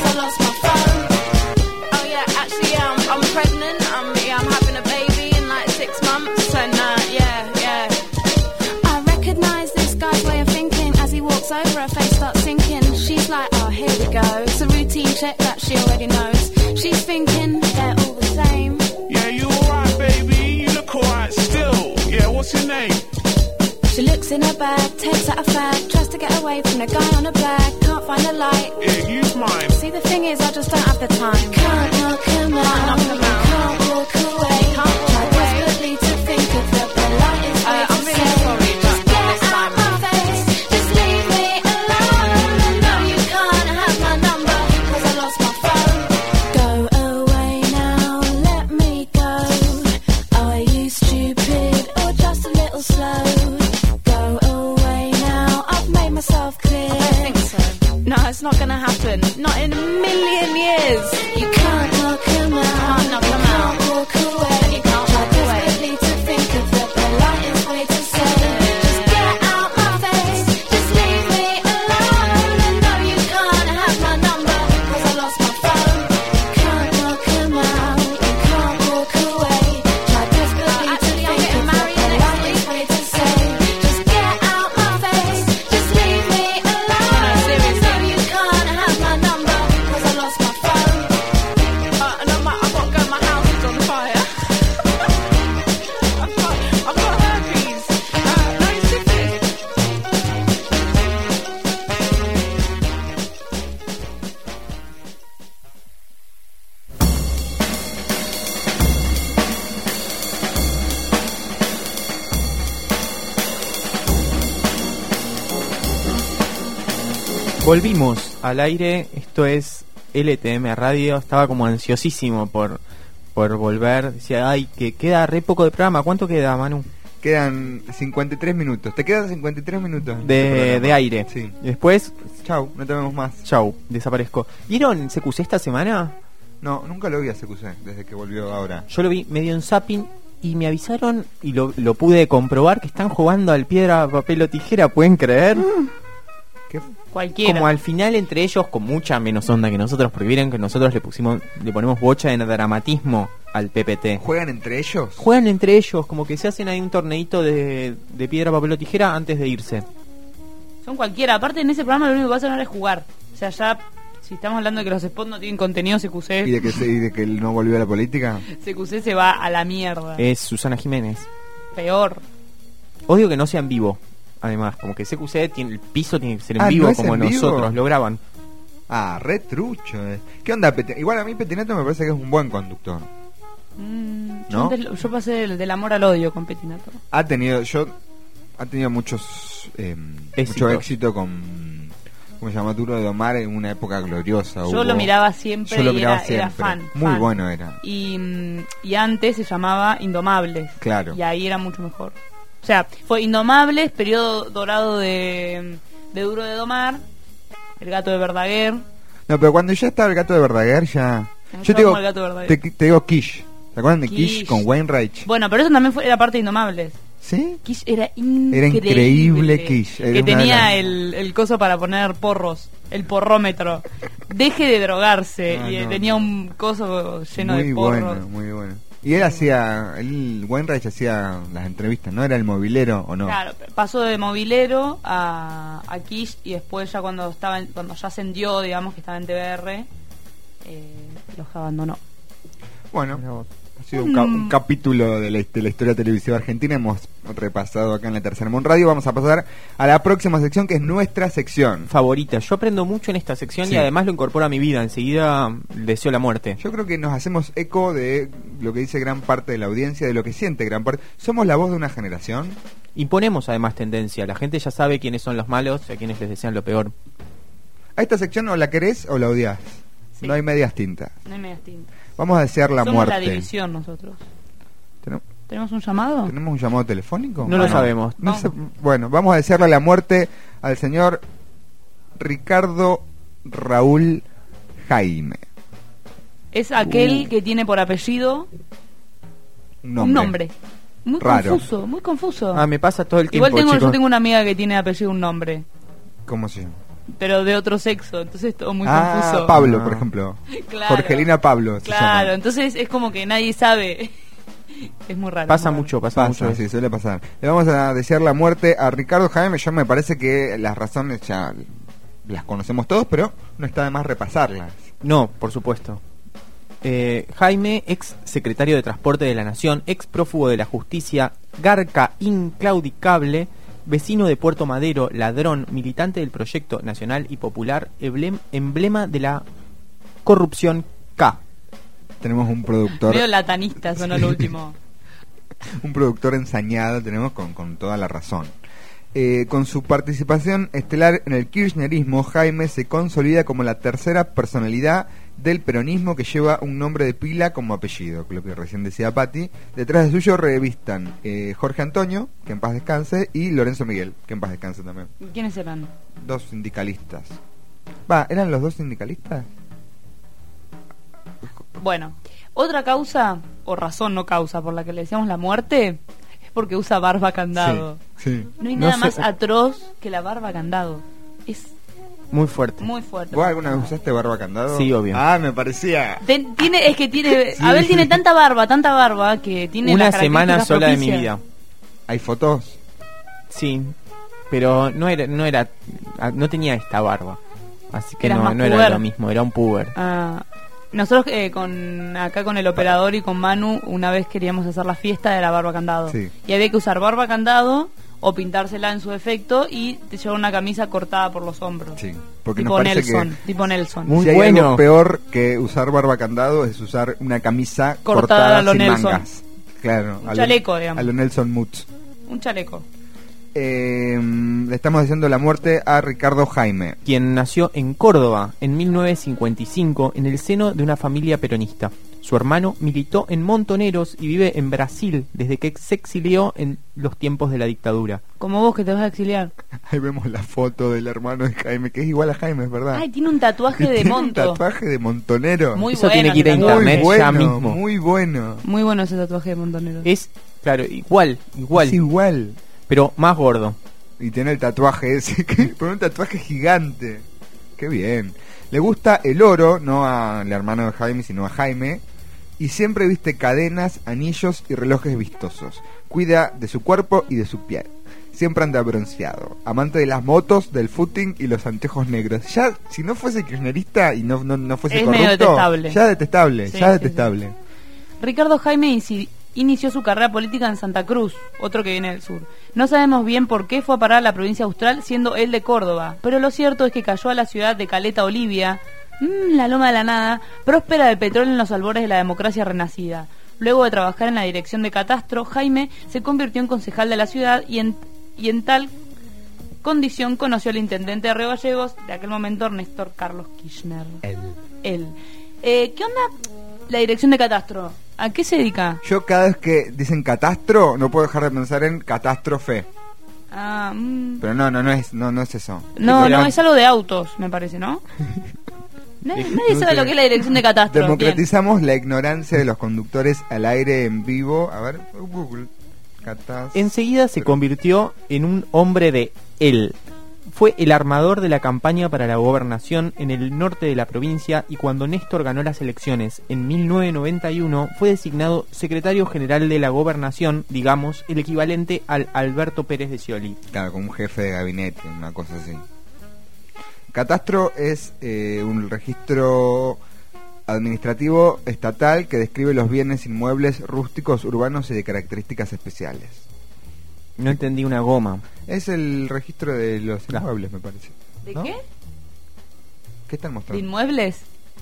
I'm pregnant, I'm having a baby in like 6 months, and yeah. I recognise this guy's way of thinking. As he walks over, her face starts sinking. She's like, oh, here we go. It's a routine check that she already knows. She's thinking, they're all the same. Yeah, you alright, baby? You look alright still. Yeah, what's your name? She looks in her bag, takes out a fag, tries to get away from the guy on the black. Can't find the light. Yeah, use mine. See, the thing is, I just don't have the time. Can't knock him out. Can't walk away. Try desperately to think of the politest way to say. Just get out my face. Just leave me alone. And no, you can't have my number, 'cause I lost my phone. Go away now, let me go. Are you stupid or just a little slow? Go away now, I've made myself clear. I don't think so. No, it's not gonna happen. Not in a million years. You can't knock him out. Can't knock him out. Can't walk away. You can't Try walk away. desperately to think of the politest way to say. Just get out my face. Just leave me alone. And no, you can't have my number, 'cause I lost my phone. Can't knock him out. You can't walk away. Try desperately to think of the politest way to say. Just get out my face. Just leave me alone. No, you can't have my number, 'cause I lost my phone. And I've got to go, my house is on fire. I've got herpes. No syphilis. Volvimos al aire. Esto es LTM Radio. Estaba como ansiosísimo por volver. Decía, ay, que queda re poco de programa. ¿Cuánto queda, Manu? Quedan 53 minutos. ¿Te quedan 53 minutos? De aire. Sí. Y después, chau, no te vemos más. Chau, desaparezco. ¿Vieron CQC esta semana? No, nunca lo vi a CQC desde que volvió ahora. Yo lo vi medio en zapping y me avisaron y lo pude comprobar que están jugando al piedra, papel o tijera. ¿Pueden creer? ¿Qué? Cualquiera. Como al final entre ellos, con mucha menos onda que nosotros, porque vieron que nosotros le ponemos bocha de dramatismo al PPT. ¿Juegan entre ellos? Juegan entre ellos, como que se hacen ahí un torneito de piedra, papel o tijera antes de irse. Son cualquiera. Aparte, en ese programa lo único que pasa ahora es jugar. O sea, ya, si estamos hablando de que los spots no tienen contenido, CQC... ¿Y de que él no volvió a la política? CQC se va a la mierda. Es Susana Jiménez. Peor. Odio que no sea en vivo. Además, como que CQC el piso tiene que ser en vivo, ¿no es como en nosotros vivo? lo graban. Ah, re trucho. ¿Qué onda? Igual a mí Petinato me parece que es un buen conductor. ¿No? Yo pasé del amor al odio con Petinato. Ha ha tenido mucho éxito con, ¿cómo se llama? Duro de Domar en una época gloriosa. Yo lo miraba siempre y era fan. Muy bueno era. Y antes se llamaba Indomables. Claro. Y ahí era mucho mejor. O sea, fue Indomables, periodo dorado de Duro de Domar, El Gato de Verdaguer. No, pero cuando ya estaba El Gato de Verdaguer ya... Yo te digo, El Gato de Verdaguer. te digo Kish. ¿Se acuerdan de Kish con Wainwright? Bueno, pero eso también era parte de Indomables. ¿Sí? Kish era increíble. Era increíble Kish. Era que tenía el coso para poner porros, el porrómetro. Deje de drogarse. Tenía un coso lleno de porros. Muy bueno, muy bueno. Y él Wainwright hacía las entrevistas, ¿no? Era el movilero, ¿o no? Claro, pasó de movilero a Kish, y después ya cuando ya ascendió, digamos, que estaba en TBR, los abandonó. Bueno, ha sido un capítulo de la historia televisiva argentina. Hemos repasado acá en la Tercer Mon Radio. Vamos a pasar a la próxima sección, que es nuestra sección favorita. Yo aprendo mucho en esta sección, y además lo incorporo a mi vida. Enseguida deseo la muerte. Yo creo que nos hacemos eco de lo que dice gran parte de la audiencia, de lo que siente gran parte. Somos la voz de una generación. Imponemos además tendencia. La gente ya sabe quiénes son los malos y a quienes les desean lo peor. A esta sección o la querés o la odias. Sí. No hay medias tintas. No hay medias tintas. Vamos a desear la muerte. Somos la división nosotros. ¿Tenemos un llamado? ¿Tenemos un llamado telefónico? No lo sabemos. No sé, bueno, vamos a desearle la muerte al señor Ricardo Raúl Jaime. Es aquel que tiene por apellido un nombre. Muy raro. Muy confuso. Me pasa todo el tiempo. Igual yo tengo una amiga que tiene apellido un nombre. ¿Cómo se llama? Pero de otro sexo, entonces es todo muy confuso. Pablo, por ejemplo. Claro. Jorgelina Pablo. Claro, entonces es como que nadie sabe. Es muy raro. Pasa mucho. Sí, suele pasar. Le vamos a desear la muerte a Ricardo Jaime. Yo me parece que las razones ya las conocemos todos, pero no está de más repasarlas. No, por supuesto. Jaime, ex secretario de Transporte de la Nación, ex prófugo de la justicia, garca inclaudicable, vecino de Puerto Madero, ladrón, militante del Proyecto Nacional y Popular, emblema de la corrupción K. Tenemos un productor... Medio latanista, sonó lo último. Un productor ensañado tenemos con toda la razón. Con su participación estelar en el kirchnerismo, Jaime se consolida como la tercera personalidad del peronismo que lleva un nombre de pila como apellido, lo que recién decía Patti. Detrás de suyo revistan Jorge Antonio, que en paz descanse, y Lorenzo Miguel, que en paz descanse también. ¿Quiénes eran? Dos sindicalistas. ¿Eran los dos sindicalistas? Bueno, otra causa, o razón no causa, por la que le decíamos la muerte, es porque usa barba candado. Sí. No hay nada más atroz que la barba candado. Es muy fuerte. Muy fuerte. ¿Vos alguna vez usaste barba candado? Sí, obvio. Me parecía. Abel tiene tanta barba que tiene una las semana sola propicias. de mi vida. ¿Hay fotos? Sí, pero no tenía esta barba. Así que no puber. era lo mismo, era un puber. Nosotros acá con el operador y con Manu una vez queríamos hacer la fiesta de la barba candado. Sí. Y había que usar barba candado o pintársela en su defecto y te llevar una camisa cortada por los hombros. Sí, porque tipo nos parece Nelson, tipo Nelson. Muy si bueno. Hay algo peor que usar barba candado es usar una camisa cortada a lo sin Nelson. Mangas. Claro, un chaleco, digamos. A lo Nelson Muth. Un chaleco. Le estamos deseando la muerte a Ricardo Jaime, quien nació en Córdoba en 1955 en el seno de una familia peronista. Su hermano militó en Montoneros y vive en Brasil desde que se exilió en los tiempos de la dictadura. Como vos que te vas a exiliar. Ahí vemos la foto del hermano de Jaime, que es igual a Jaime, es verdad. Ay, tiene un tatuaje de monto. Un tatuaje de montonero. Muy Eso bueno, tiene que ir a internet ya mismo. Muy bueno. Muy bueno ese tatuaje de montonero. Es, claro, igual. Es igual. Pero más gordo. Y tiene el tatuaje ese, un tatuaje gigante. Qué bien. Le gusta el oro, no al hermano de Jaime, sino a Jaime. Y siempre viste cadenas, anillos y relojes vistosos. Cuida de su cuerpo y de su piel. Siempre anda bronceado. Amante de las motos, del footing y los anteojos negros. Ya, si no fuese kirchnerista y no fuese es corrupto, medio detestable. Ya detestable, sí, ya detestable. Sí. Ricardo Jaime inició su carrera política en Santa Cruz, otro que viene del sur. No sabemos bien por qué fue a parar a la provincia austral, siendo él de Córdoba, pero lo cierto es que cayó a la ciudad de Caleta Olivia, la loma de la nada, próspera del petróleo en los albores de la democracia renacida. Luego de trabajar en la dirección de Catastro, Jaime se convirtió en concejal de la ciudad y y en tal condición conoció al intendente de Río Gallegos de aquel momento, Néstor Carlos Kirchner. Él. ¿Qué onda la dirección de Catastro? ¿A qué se dedica? Yo cada vez que dicen catastro no puedo dejar de pensar en catástrofe. Pero no es eso. No, es algo de autos, me parece, ¿no? Nadie sabe lo que es la dirección de Catastro. Democratizamos la ignorancia de los conductores al aire en vivo. A ver, Google. Catastro. Enseguida se convirtió en un hombre de él. Fue el armador de la campaña para la gobernación en el norte de la provincia y cuando Néstor ganó las elecciones en 1991 fue designado secretario general de la gobernación, digamos, el equivalente al Alberto Pérez de Scioli. Claro, como un jefe de gabinete, una cosa así. Catastro es un registro administrativo estatal que describe los bienes inmuebles rústicos, urbanos y de características especiales. No entendí una goma. Es el registro de los inmuebles, me parece. ¿De ¿no? qué? ¿Qué están ¿De mostrando? inmuebles?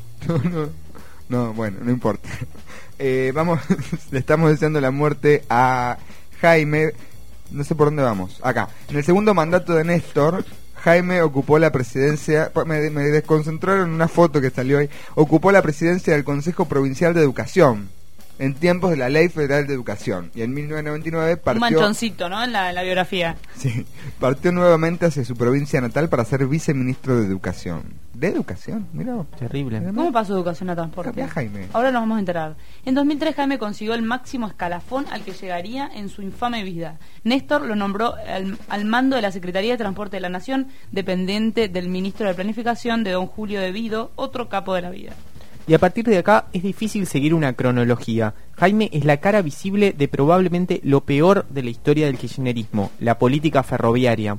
No, bueno, no importa. Vamos, le estamos deseando la muerte a Jaime. No sé por dónde vamos. Acá. En el segundo mandato de Néstor, Jaime ocupó la presidencia. Me desconcentraron en una foto que salió ahí. Ocupó la presidencia del Consejo Provincial de Educación en tiempos de la Ley Federal de Educación. Y en 1999 partió... Un manchoncito, ¿no? En la biografía. Sí, partió nuevamente hacia su provincia natal para ser viceministro de Educación. ¿De Educación? Mira vos. Terrible. ¿Cómo pasó educación a transporte? Jaime. Ahora nos vamos a enterar. En 2003 Jaime consiguió el máximo escalafón al que llegaría en su infame vida. Néstor lo nombró al mando de la Secretaría de Transporte de la Nación, dependiente del ministro de Planificación, de don Julio de Vido, otro capo de la vida. Y a partir de acá es difícil seguir una cronología. Jaime es la cara visible de probablemente lo peor de la historia del kirchnerismo, la política ferroviaria.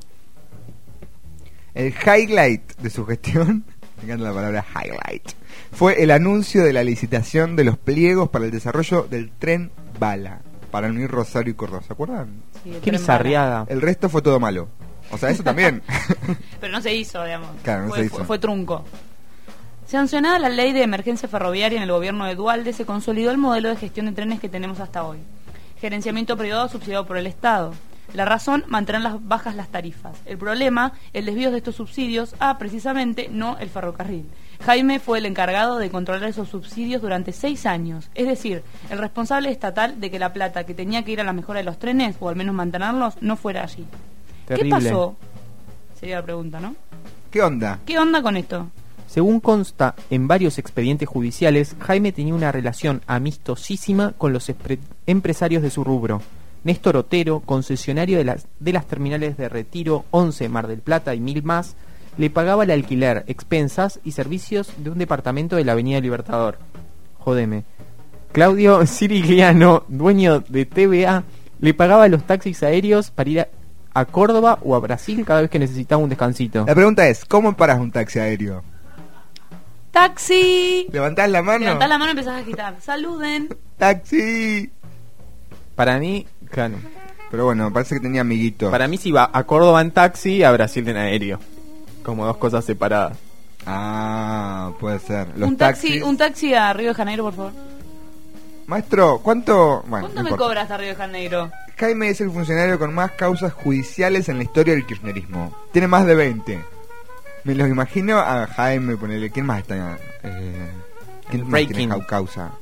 El highlight de su gestión, me encanta la palabra highlight, fue el anuncio de la licitación de los pliegos para el desarrollo del tren bala, para unir Rosario y Córdoba. ¿Se acuerdan? Sí, qué bizarriada. El resto fue todo malo. O sea, eso también. Pero no se hizo, digamos. Claro, no se hizo. Fue trunco. Sancionada la ley de emergencia ferroviaria en el gobierno de Duhalde, se consolidó el modelo de gestión de trenes que tenemos hasta hoy. Gerenciamiento privado subsidiado por el Estado. La razón, mantener bajas las tarifas. El problema, el desvío de estos subsidios a, precisamente, no el ferrocarril. Jaime fue el encargado de controlar esos subsidios durante 6 años. Es decir, el responsable estatal de que la plata que tenía que ir a la mejora de los trenes, o al menos mantenerlos, no fuera allí. Terrible. ¿Qué pasó? Sería la pregunta, ¿no? ¿Qué onda? ¿Qué onda con esto? Según consta en varios expedientes judiciales, Jaime tenía una relación amistosísima con los empresarios de su rubro. Néstor Otero, concesionario de las terminales de Retiro, 11, Mar del Plata y 1000 más, le pagaba el alquiler, expensas y servicios de un departamento de la Avenida Libertador. Jódeme. Claudio Sirigliano, dueño de TVA, le pagaba los taxis aéreos para ir a Córdoba o a Brasil cada vez que necesitaba un descansito. La pregunta es, ¿cómo paras un taxi aéreo? ¡Taxi! ¿Levantás la mano? Levantás la mano y empezás a agitar. ¡Saluden! ¡Taxi! Para mí, claro. Pero bueno, me parece que tenía amiguitos. Para mí si va a Córdoba en taxi, a Brasil en aéreo. Como dos cosas separadas. Ah, puede ser. Los un taxi a Río de Janeiro, por favor. Maestro, ¿cuánto me cobra hasta Río de Janeiro? Jaime es el funcionario con más causas judiciales en la historia del kirchnerismo. Tiene más de 20. Me los imagino a Jaime, ponerle. ¿Quién más está? ¿Quién más tiene causa?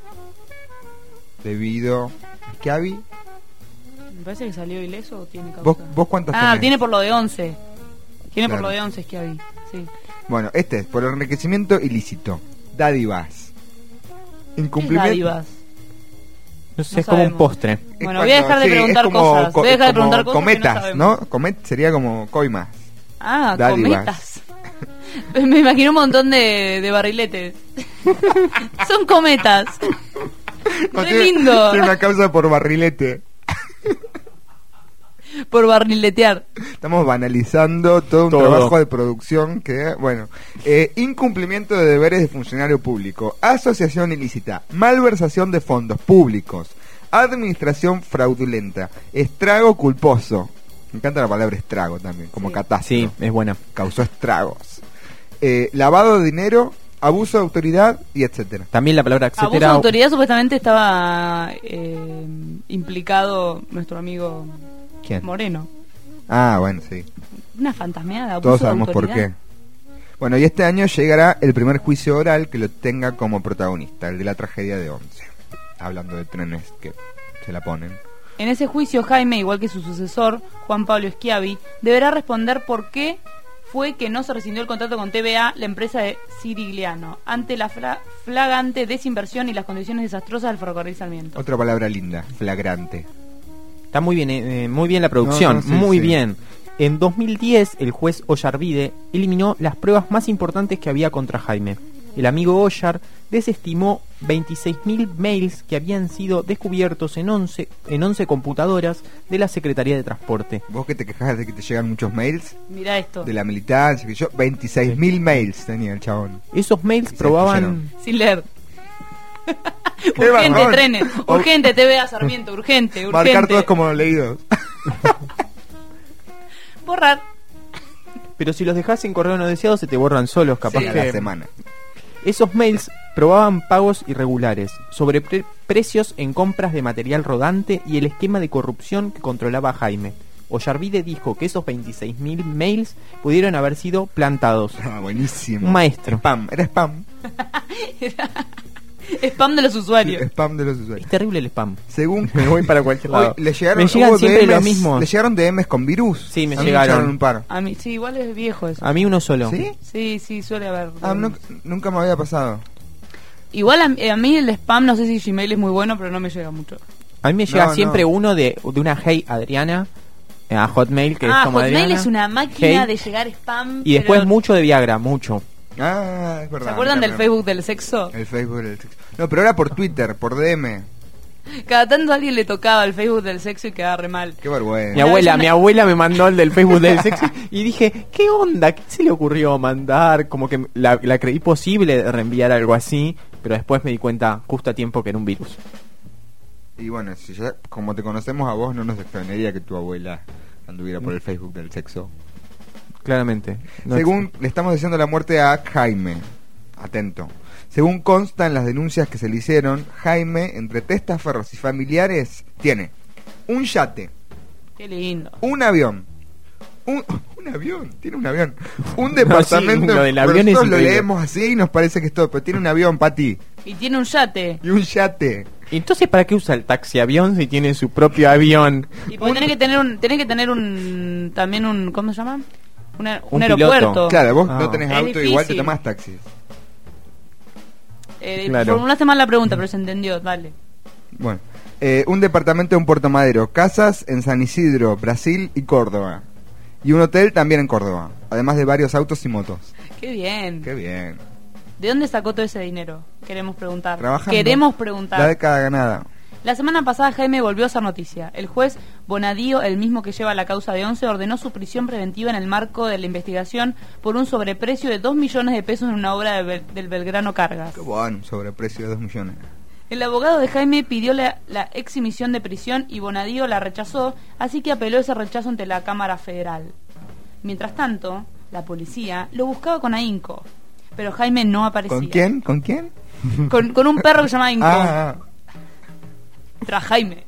Debido. ¿Schiavi? Me parece que salió ileso o tiene causa. ¿Vos cuántos tenés? Tiene por lo de 11. Tiene Claro. por lo de 11 Schiavi. Sí. Bueno, este es por enriquecimiento ilícito. Dádivas. Incumplimiento. Dádivas. No sé, No es como un sabemos. postre. Bueno, voy a dejar de preguntar cosas. Voy a dejar de preguntar cosas. Cometas, ¿no? Sería como coimas. Ah, Dádivas. cometas. Me imagino un montón de barriletes. Son cometas. No, ¡Qué lindo! Tiene una causa por barrilete. Por barriletear. Estamos banalizando todo un trabajo de producción que, bueno, incumplimiento de deberes de funcionario público, asociación ilícita, malversación de fondos públicos, administración fraudulenta, estrago culposo. Me encanta la palabra estrago también, como catástrofe. Sí, es buena. Causó estragos. Lavado de dinero, abuso de autoridad y etcétera. También la palabra etcétera. Abuso de autoridad supuestamente estaba implicado nuestro amigo ¿Quién? Moreno. Ah, bueno, sí. Una fantasmeada. abuso Todos de sabemos por autoridad. qué. Bueno, y este año llegará el primer juicio oral que lo tenga como protagonista, el de la tragedia de Once. Hablando de trenes que se la ponen. En ese juicio, Jaime, igual que su sucesor, Juan Pablo Schiavi, deberá responder por qué fue que no se rescindió el contrato con TVA, la empresa de Cirigliano, ante la flagrante desinversión y las condiciones desastrosas del ferrocarril Sarmiento. Otra palabra linda, flagrante. Está muy bien la producción, No, sí, muy sí. bien. En 2010, el juez Ollarvide eliminó las pruebas más importantes que había contra Jaime. El amigo Ollar desestimó 26.000 mails que habían sido descubiertos en 11 computadoras de la Secretaría de Transporte. Vos que te quejas de que te llegan muchos mails Mirá esto. de la militancia, que yo 26.000 mails tenía el chabón. Esos mails probaban... Sin leer. Qué Urgente, bajón. trenes. Urgente, TVA Sarmiento. Urgente, urgente. Marcar todos como leídos. Borrar. Pero si los dejas en correo no deseado se te borran solos, capaz Sí, a que... la semana. Esos mails probaban pagos irregulares, sobre precios en compras de material rodante y el esquema de corrupción que controlaba Jaime. Ollarvide dijo que esos 26.000 mails pudieron haber sido plantados. Ah, buenísimo. Un maestro. Spam, era spam. Spam de los usuarios. Spam de los usuarios. Es terrible el spam. Según Me voy para cualquier lado. Hoy, le llegaron, Me llegan hubo siempre DMs, los mismos. Le llegaron DMs con virus. Sí, me A mí llegaron. un par. A mí, sí, igual es viejo eso. A mí uno solo. ¿Sí? Sí, suele haber. Ah, nunca me había pasado. Igual a mí el spam, no sé si Gmail es muy bueno, pero no me llega mucho. A mí me llega No, siempre no. uno de una Hey Adriana a Hotmail, que es como Hotmail Adriana. es una máquina Hey. de llegar spam. Y después pero- mucho de Viagra, mucho. Ah, es verdad. ¿Se acuerdan del Mira, Facebook del sexo? El Facebook del sexo. No, pero era por Twitter, por DM. Cada tanto a alguien le tocaba el Facebook del sexo y quedaba re mal. Qué vergüenza. Mi abuela me mandó el del Facebook del sexo y dije, ¿qué onda? ¿Qué se le ocurrió mandar? Como que la creí posible de reenviar algo así, pero después me di cuenta justo a tiempo que era un virus. Y bueno, si ya, como te conocemos a vos, no nos extrañaría que tu abuela anduviera por el Facebook del sexo. Claramente. No Según le estamos diciendo la muerte a Jaime, atento. Según consta en las denuncias que se le hicieron, Jaime, entre testaferros y familiares, tiene un yate, Qué lindo. un avión, un avión, tiene un avión, un departamento. sí, lo del pero avión es nosotros lo increíble. leemos así y nos parece que es todo, pero tiene un avión, Pati, Y tiene un yate. y un yate. Entonces, ¿para qué usa el taxi avión si tiene su propio avión? Y porque tenés que tener un también un ¿cómo se llama? Un Un aeropuerto. piloto. Claro, vos Ah. no tenés Es auto, igual te difícil. tomás taxis. Claro. Formulaste mal la pregunta, pero se entendió, dale. Bueno, un departamento en Puerto Madero, casas en San Isidro, Brasil y Córdoba. Y un hotel también en Córdoba, además de varios autos y motos. Qué bien. Qué bien. ¿De dónde sacó todo ese dinero? Queremos preguntar. Trabajando. Queremos La preguntar. década ganada. La semana pasada Jaime volvió a hacer noticia. El juez Bonadío, el mismo que lleva la causa de Once, ordenó su prisión preventiva en el marco de la investigación por un sobreprecio de 2 millones de pesos en una obra del Belgrano Cargas. Qué bueno, sobreprecio de 2 millones. El abogado de Jaime pidió la exhibición de prisión y Bonadío la rechazó, así que apeló ese rechazo ante la Cámara Federal. Mientras tanto, la policía lo buscaba con ahínco, pero Jaime no aparecía. ¿Con quién? ¿Con quién? Con un perro que se llama Inco. Ah, Tras Jaime.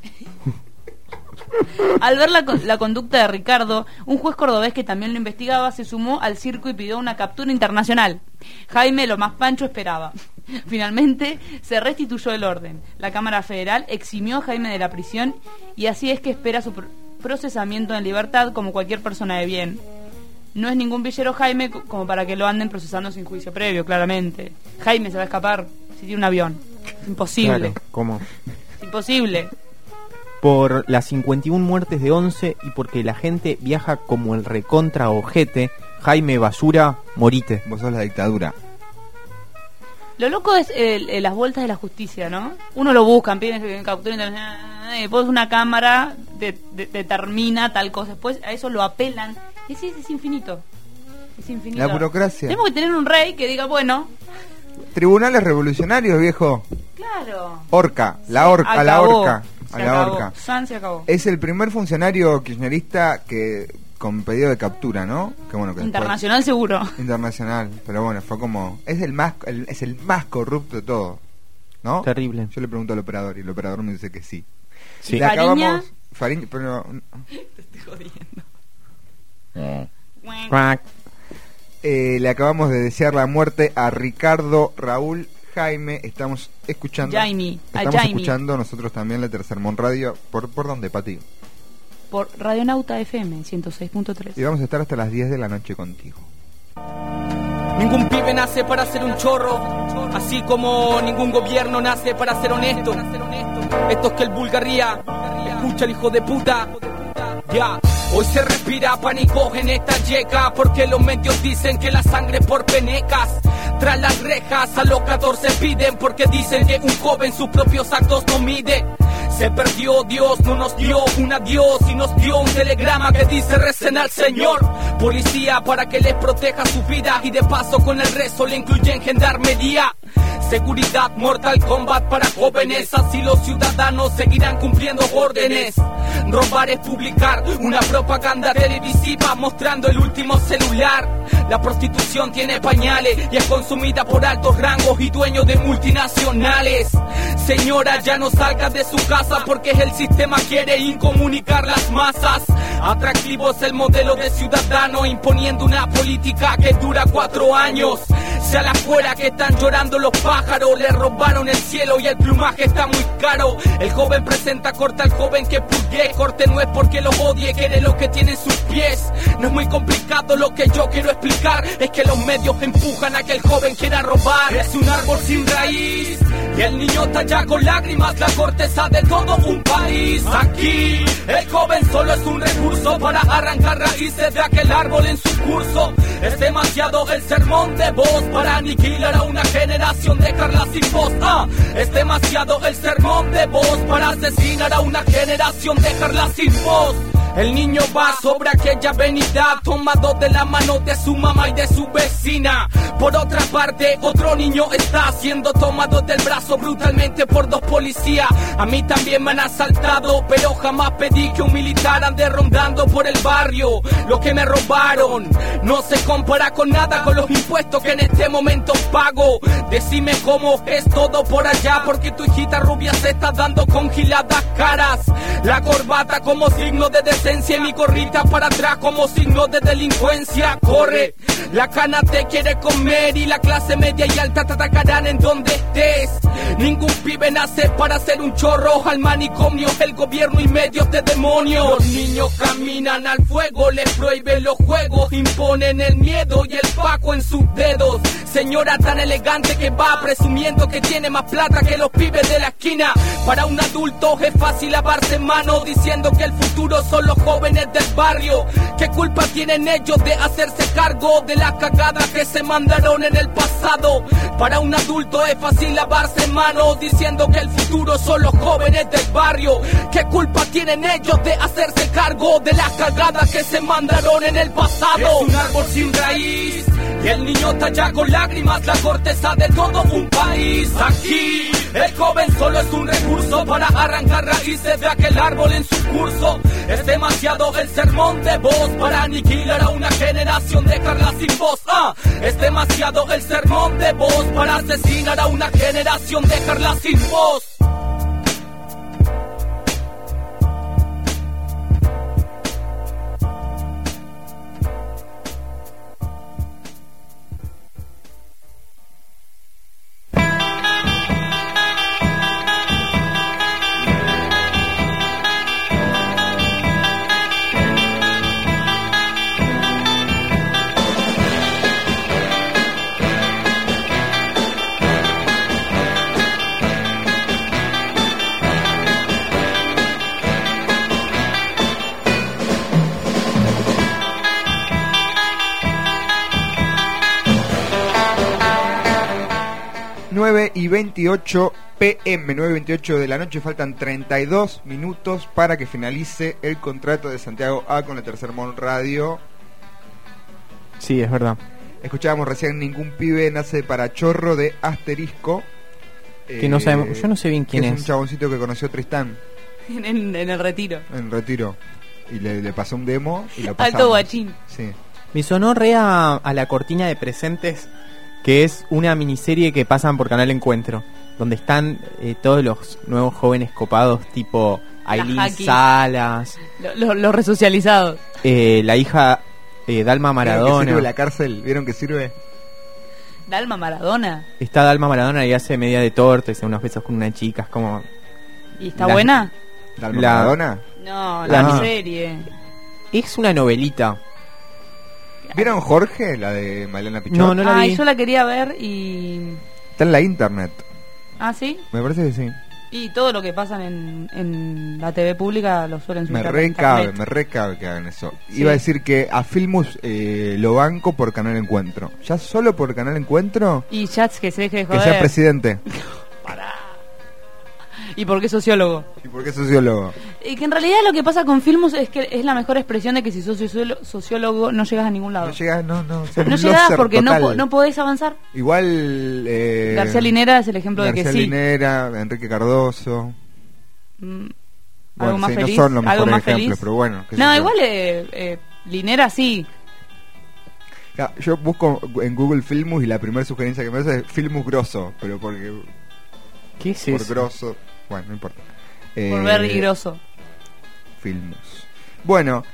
Al ver la conducta de Ricardo, un juez cordobés que también lo investigaba se sumó al circo y pidió una captura internacional. Jaime, lo más pancho, esperaba. Finalmente se restituyó el orden. La Cámara Federal eximió a Jaime de la prisión y así es que espera su procesamiento en libertad como cualquier persona de bien. No es ningún villero Jaime como para que lo anden procesando sin juicio previo, claramente. Jaime se va a escapar si tiene un avión. Es imposible. Claro, ¿cómo? Es imposible. Por las 51 muertes de Once y porque la gente viaja como el recontra ojete, Jaime Basura, morite. vos sos la dictadura. Lo loco es las vueltas de la justicia, ¿no? Uno lo busca, piden captura internacional, después una cámara determina tal cosa, después a eso lo apelan. Y sí, es infinito. Es infinito. La burocracia. Tenemos que tener un rey que diga, bueno, Tribunales revolucionarios, viejo. claro. Horca, la horca, a la acabó. horca. Se A la acabó. horca. San se acabó. Es el primer funcionario kirchnerista que con pedido de captura, ¿no? Que bueno, que después- Internacional seguro. internacional, pero bueno, fue como es el más corrupto de todos, ¿no? Terrible. Yo le pregunto al operador y el operador me dice que sí. Sí. Le Fariña. Fariña, pero Te estoy jodiendo. Le acabamos de desear la muerte a Ricardo Raúl Jaime. Estamos escuchando. Jaime. Estamos escuchando nosotros también la Tercermón Radio. ¿Por dónde, Pati? Por Radionauta FM 106.3. Y vamos a estar hasta las 10 de la noche contigo. Ningún pibe nace para ser un chorro, así como ningún gobierno nace para ser honesto. Esto es que el vulgaría, escucha el hijo de puta. Ya, hoy se respira pánico en esta yeca, porque los medios dicen que la sangre por penecas. Tras las rejas a los 14 piden, porque dicen que un joven sus propios actos no mide. Se perdió, Dios no nos dio un adiós y nos dio un telegrama que dice recen al Señor. Policía para que les proteja su vida y de paso con el rezo le incluyen gendarmería. Seguridad, Mortal Kombat para jóvenes, así los ciudadanos seguirán cumpliendo órdenes. Robar es publicar una propaganda televisiva mostrando el último celular. La prostitución tiene pañales y es consumida por altos rangos y dueños de multinacionales. Señora, ya no salga de su casa porque el sistema quiere incomunicar las masas. Atractivo es el modelo de ciudadano imponiendo una política que dura 4 años. Sea la fuera que están llorando los pájaros, le robaron el cielo y el plumaje está muy caro. El joven presenta corte al joven que purgué, corte no es porque lo odie, quiere lo que tiene en sus pies. No es muy complicado, lo que yo quiero explicar es que los medios empujan a que el joven quiera robar. Es un árbol sin raíz y el niño talla con lágrimas la corteza de todo un país. Aquí el joven solo es un recurso para arrancar raíces de aquel árbol en su curso. Es demasiado el sermón de voz para aniquilar a una generación, dejarla sin voz. Es demasiado el sermón de voz para asesinar a una generación, dejarla sin voz. El niño va sobre aquella avenida tomado de la mano de su mamá y de su vecina. Por otra parte, otro niño está siendo tomado del brazo brutalmente por 2 policías. A mí también me han asaltado, pero jamás pedí que un militar ande rondando por el barrio. Lo que me robaron no se compara con nada con los impuestos que en este momento pago. Decime cómo es todo por allá, porque tu hijita rubia se está dando con giladas caras. La corbata como signo de decencia y mi gorrita para atrás como signo de delincuencia. Corre, la cana te quiere comer y la clase media y alta te atacarán en donde estés. Ningún pibe nace para ser un chorro, al manicomio el gobierno y medios de demonios. Los niños caminan al fuego, les prohíben los juegos, imponen el miedo y el paco en sus dedos. Señora tan elegante que va presumiendo que tiene más plata que los pibes de la esquina. Para un adulto es fácil lavarse manos diciendo que el futuro son los jóvenes del barrio. ¿Qué culpa tienen ellos de hacerse cargo de las cagadas que se mandaron en el pasado? Para un adulto es fácil lavarse manos diciendo que el futuro son los jóvenes del barrio. ¿Qué culpa tienen ellos de hacerse cargo de las cagadas que se mandaron en el pasado? Es un árbol sin raíz y el niño talla con lágrimas la corteza de todo un país. Aquí el joven solo es un recurso para arrancar raíces de aquel árbol en su curso. Es demasiado el sermón de voz para aniquilar a una generación, dejarla sin voz. Es demasiado el sermón de voz para asesinar a una generación, dejarla sin voz. Y 28 PM, 9:28 de la noche, faltan 32 minutos para que finalice el contrato de Santiago A con la Tercermón Radio. Sí, es verdad. Escuchábamos recién Ningún pibe nace para chorro de Asterisco. Que no sabemos, yo no sé bien quién es. Es un chaboncito que conoció Tristán. En el retiro. En retiro. Y le pasó un demo y lo pasamos. Alto guachín. Sí. Me sonó re a la cortina de Presentes, que es una miniserie que pasan por Canal Encuentro, donde están todos los nuevos jóvenes copados, tipo Aileen Salas, los resocializados. La hija Dalma ¿Vieron que Maradona. sirve la cárcel? ¿Vieron que sirve? Dalma Maradona. Está Dalma Maradona y hace media de torta y se da unos besos con una chica. Es como. ¿Y está buena? ¿Dalma Maradona? No, La- la serie. Es una novelita. ¿Vieron Jorge, la de Malena Pichot? No, no la vi. Yo la quería ver y... Está en la internet. ¿Ah, sí? Me parece que sí. Y todo lo que pasan en la TV pública lo suelen subir Me a recabe internet. que hagan eso. Sí. Iba a decir que a Filmus lo banco por Canal Encuentro. Ya solo por Canal Encuentro, Y Chats que se deje de que joder. sea presidente. ¿Y por qué sociólogo? ¿Y por qué sociólogo? Y que en realidad lo que pasa con Filmus es que es la mejor expresión de que si sos sociólogo no llegas a ningún lado. No llegas, no. No llegás porque no podés avanzar. Igual... García Linera es el ejemplo de que García sí. Linera, Enrique Cardoso. Mm, Bueno, algo más sí, feliz. no son los algo mejores más ejemplos, feliz. pero bueno. qué sé No, yo. igual Linera sí. Claro, yo busco en Google Filmus y la primera sugerencia que me hace es Filmus grosso, pero porque... ¿Qué es por eso? grosso... Bueno, no importa. Por ver y grosso. Filmus. Bueno,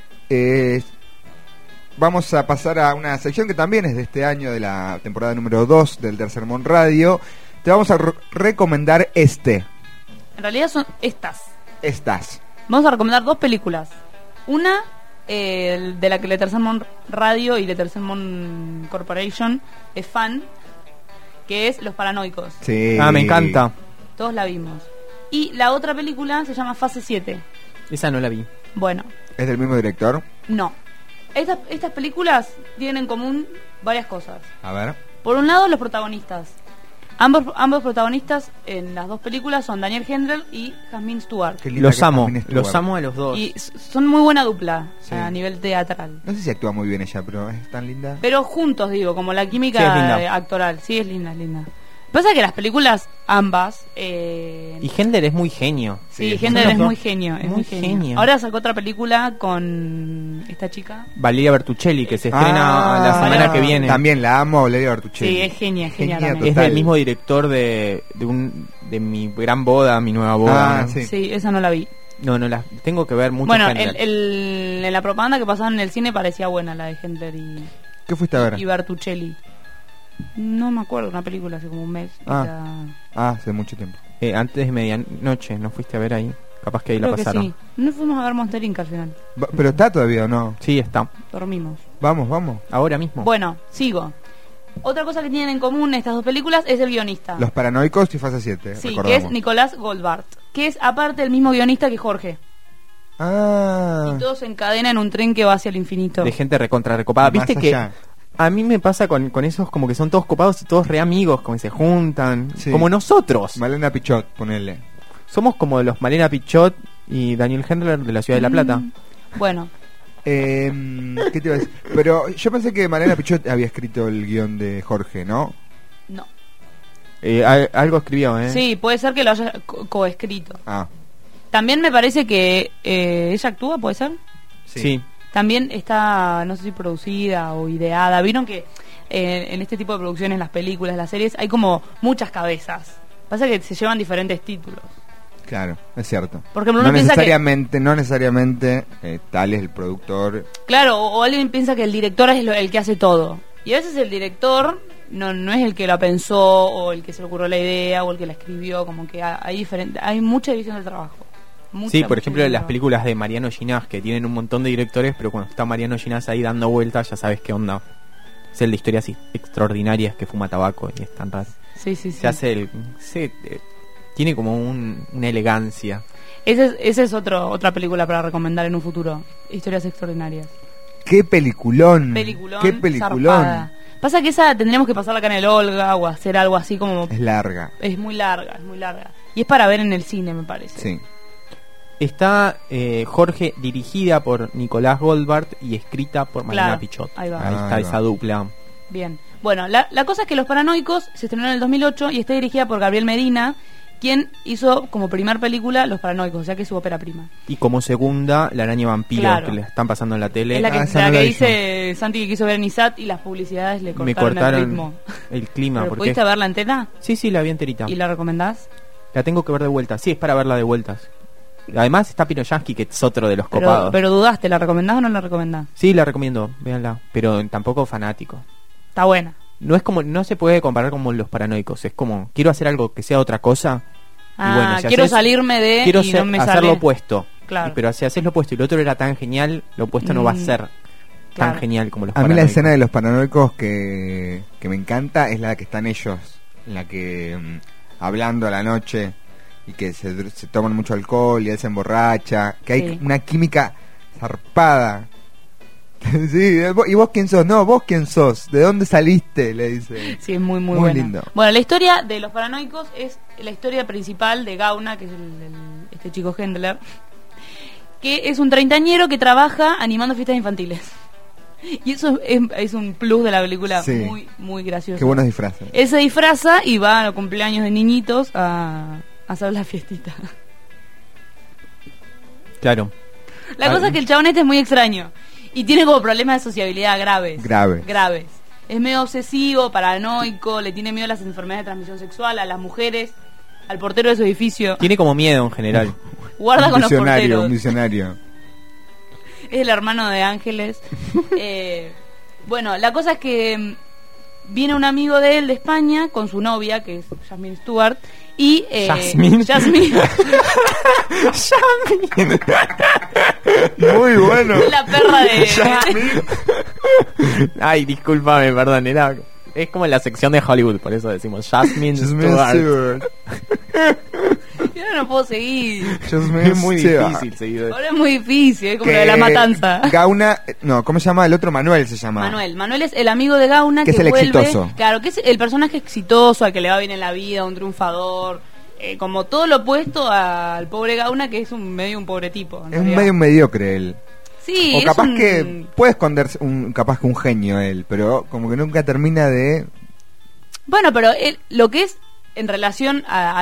vamos a pasar a una sección que también es de este año, de la temporada número 2 del Tercer Mon Radio. Te vamos a recomendar En realidad son estas. Vamos a recomendar 2 películas. Una de la que Le Tercer Mon Radio y Le Tercer Mon Corporation es fan, que es Los Paranoicos. Sí. Ah, me encanta. Todos la vimos. Y la otra película se llama Fase 7. Esa no la vi. Bueno, ¿Es del mismo director? no. Estas películas tienen en común varias cosas. A ver. Por un lado, los protagonistas. Ambos protagonistas en las 2 películas son Daniel Hendler y Jasmine Stewart. Qué linda Los que es amo. Jasmine Stewart. Los amo a los dos. Y son muy buena dupla Sí. a nivel teatral. No sé si actúa muy bien ella, pero es tan linda. Pero juntos, digo, como la Sí, es química linda. actoral. Sí, es linda, es linda. Pasa que las películas, ambas... Y Hendler es muy genio. Sí, Hendler es muy genio. Es Muy muy genio. genio. Ahora sacó otra película con esta chica. Valeria Bertuccelli, que se estrena la semana que viene. También la amo, Valeria Bertuccelli. Sí, es genia, Genia también. Es total. del mismo director de mi gran boda, mi nueva boda. Ah, ¿no? sí. Sí, esa no la vi. No, la tengo que ver mucho. Bueno, Hendler. en la propaganda que pasaban en el cine parecía buena la de Hendler ¿Qué fuiste a ver? y Bertuccelli. No me acuerdo, una película hace como un mes. Hace mucho tiempo. Antes de medianoche, ¿no fuiste a ver ahí? Capaz que ahí Creo la que pasaron. sí. No fuimos a ver Monster Inc. al final. ¿Pero está todavía o no? Sí, está. Dormimos. Vamos. Ahora mismo. Bueno, sigo. Otra cosa que tienen en común estas 2 películas es el guionista. Los Paranoicos y Fase 7, Sí, recordamos. que es Nicolás Goldbart, que es aparte el mismo guionista que Jorge. Ah. Y todo se encadena en un tren que va hacia el infinito. De gente recontra recopada. Más Viste que allá. a mí me pasa con esos como que son todos copados y todos re amigos, como que se juntan. Sí. Como nosotros. Malena Pichot, ponele. Somos como los Malena Pichot y Daniel Hendler de la Ciudad de La Plata. Bueno, ¿Qué te iba a decir? Pero yo pensé que Malena Pichot había escrito el guión de Jorge, ¿no? no. Algo escribió, ¿eh? Sí, puede ser que lo haya coescrito. Ah, También me parece que ella actúa, ¿puede ser? Sí. También está, no sé si producida o ideada. Vieron que en este tipo de producciones, las películas, las series, hay como muchas cabezas. Pasa que se llevan diferentes títulos. claro, es cierto. Por ejemplo, no uno piensa no necesariamente tal es el productor. Claro, o alguien piensa que el director es el que hace todo. Y a veces el director no es el que la pensó, o el que se le ocurrió la idea, o el que la escribió. Como que hay mucha división del trabajo. Sí, por mucha ejemplo, división las del películas de Mariano Ginás, que tienen un montón de directores, pero cuando está Mariano Ginás ahí dando vueltas, ya sabes qué onda. Es el de historias extraordinarias que fuma tabaco y es tan raro. Sí, sí, sí. Se hace tiene como una elegancia. Esa es otra película para recomendar en un futuro. Historias extraordinarias. ¡Qué peliculón! Peliculón. ¡Qué peliculón! Zarpada. Pasa que esa tendríamos que pasarla acá en el Olga o hacer algo así como... Es larga. Es muy larga, es muy larga. Y es para ver en el cine, me parece. Sí. Está Jorge, dirigida por Nicolás Goldbart y escrita por Malena Claro, Pichot. ahí va. Ahí está Ahí va. esa dupla. Bien. Bueno, la cosa es que Los Paranoicos se estrenó en el 2008 y está dirigida por Gabriel Medina, quien hizo como primer película Los Paranoicos, o sea que es su ópera prima. Y como segunda, La Araña Vampiro, Claro. que le están pasando en la tele. Es la que, esa la no que la dice Santi que quiso ver en ISAT y las publicidades le Me cortaron, cortaron el ritmo. el clima. ¿Pero Porque pudiste ver la entera? Sí, la vi enterita. ¿Y la recomendás? La tengo que ver de vuelta. Sí, es para verla de vueltas. Además está Pinoyansky, que es otro de los Pero, copados. pero dudaste, ¿la recomendás o no la recomendás? Sí, la recomiendo, véanla. Pero tampoco fanático. Está buena. No es como, no se puede comparar como Los Paranoicos. Es como, quiero hacer algo que sea otra cosa. Ah, y bueno, si quiero haces- salirme de quiero y no me hacer sale. lo opuesto. Claro. Pero si haces lo opuesto y lo otro era tan genial, lo opuesto no va a ser tan claro. genial como Los A mí la Paranoicos. escena de Los Paranoicos que me encanta es la que están ellos, en la que hablando a la noche y que se toman mucho alcohol y él se emborracha, que hay Sí. una química zarpada. Sí, ¿y vos quién sos? No, ¿vos quién sos? ¿De dónde saliste? Le dice. Sí, es muy, muy, Muy buena. lindo. Bueno, la historia de Los Paranoicos es la historia principal de Gauna, que es este chico Hendler, que es un treintañero que trabaja animando fiestas infantiles. Y eso es un plus de la película, Sí. muy, muy gracioso. Qué buenos disfraces. Él se disfraza y va a los cumpleaños de niñitos a hacer la fiestita. Claro. La cosa es que el chabón este es muy extraño y tiene como problemas de sociabilidad graves. Graves. Es medio obsesivo, paranoico, le tiene miedo a las enfermedades de transmisión sexual, a las mujeres, al portero de su edificio. Tiene como miedo en general. Guarda con los Un porteros. visionario. Es el hermano de Ángeles. Bueno, la cosa es que viene un amigo de él de España con su novia, que es Jasmine Stewart, y... ¿Jasmine? Jasmine. Muy bueno. Es la perra de... Jasmine. Ay, discúlpame, perdón, es como en la sección de Hollywood, por eso decimos Jasmine Stewart. Yo no puedo seguir. Es muy difícil seguir. Ahora es muy difícil, es como Que lo de la matanza. Gauna, no, ¿cómo se llama? El otro Manuel se llama. Manuel es el amigo de Gauna Que que es el vuelve, exitoso. claro, que es el personaje exitoso, al que le va bien en la vida, un triunfador, como todo lo opuesto al pobre Gauna, que es medio un pobre tipo. en Es un realidad. medio mediocre él. Sí, O es capaz un- que puede esconderse capaz que un genio él, pero como que nunca termina de... Bueno, pero lo que es en relación a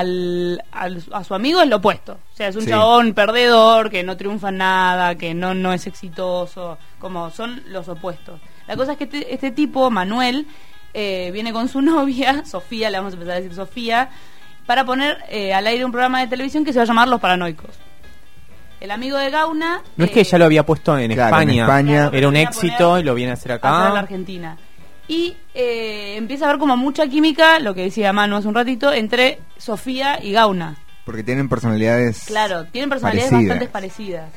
su amigo es lo opuesto. O sea, es un Sí. chabón perdedor, que no triunfa en nada, que no es exitoso, como son los opuestos. La cosa es que este tipo, Manuel, viene con su novia, Sofía, le vamos a empezar a decir Sofía, para poner al aire un programa de televisión que se va a llamar Los Paranoicos. El amigo de Gauna... No es que ya lo había puesto en Claro, en España. España. Era un Lo viene a éxito poner y lo viene a hacer a hacer a la acá. Argentina. Y empieza a haber como mucha química, lo que decía Manu hace un ratito, entre Sofía y Gauna. Porque tienen personalidades... Claro, tienen personalidades parecidas. bastante parecidas.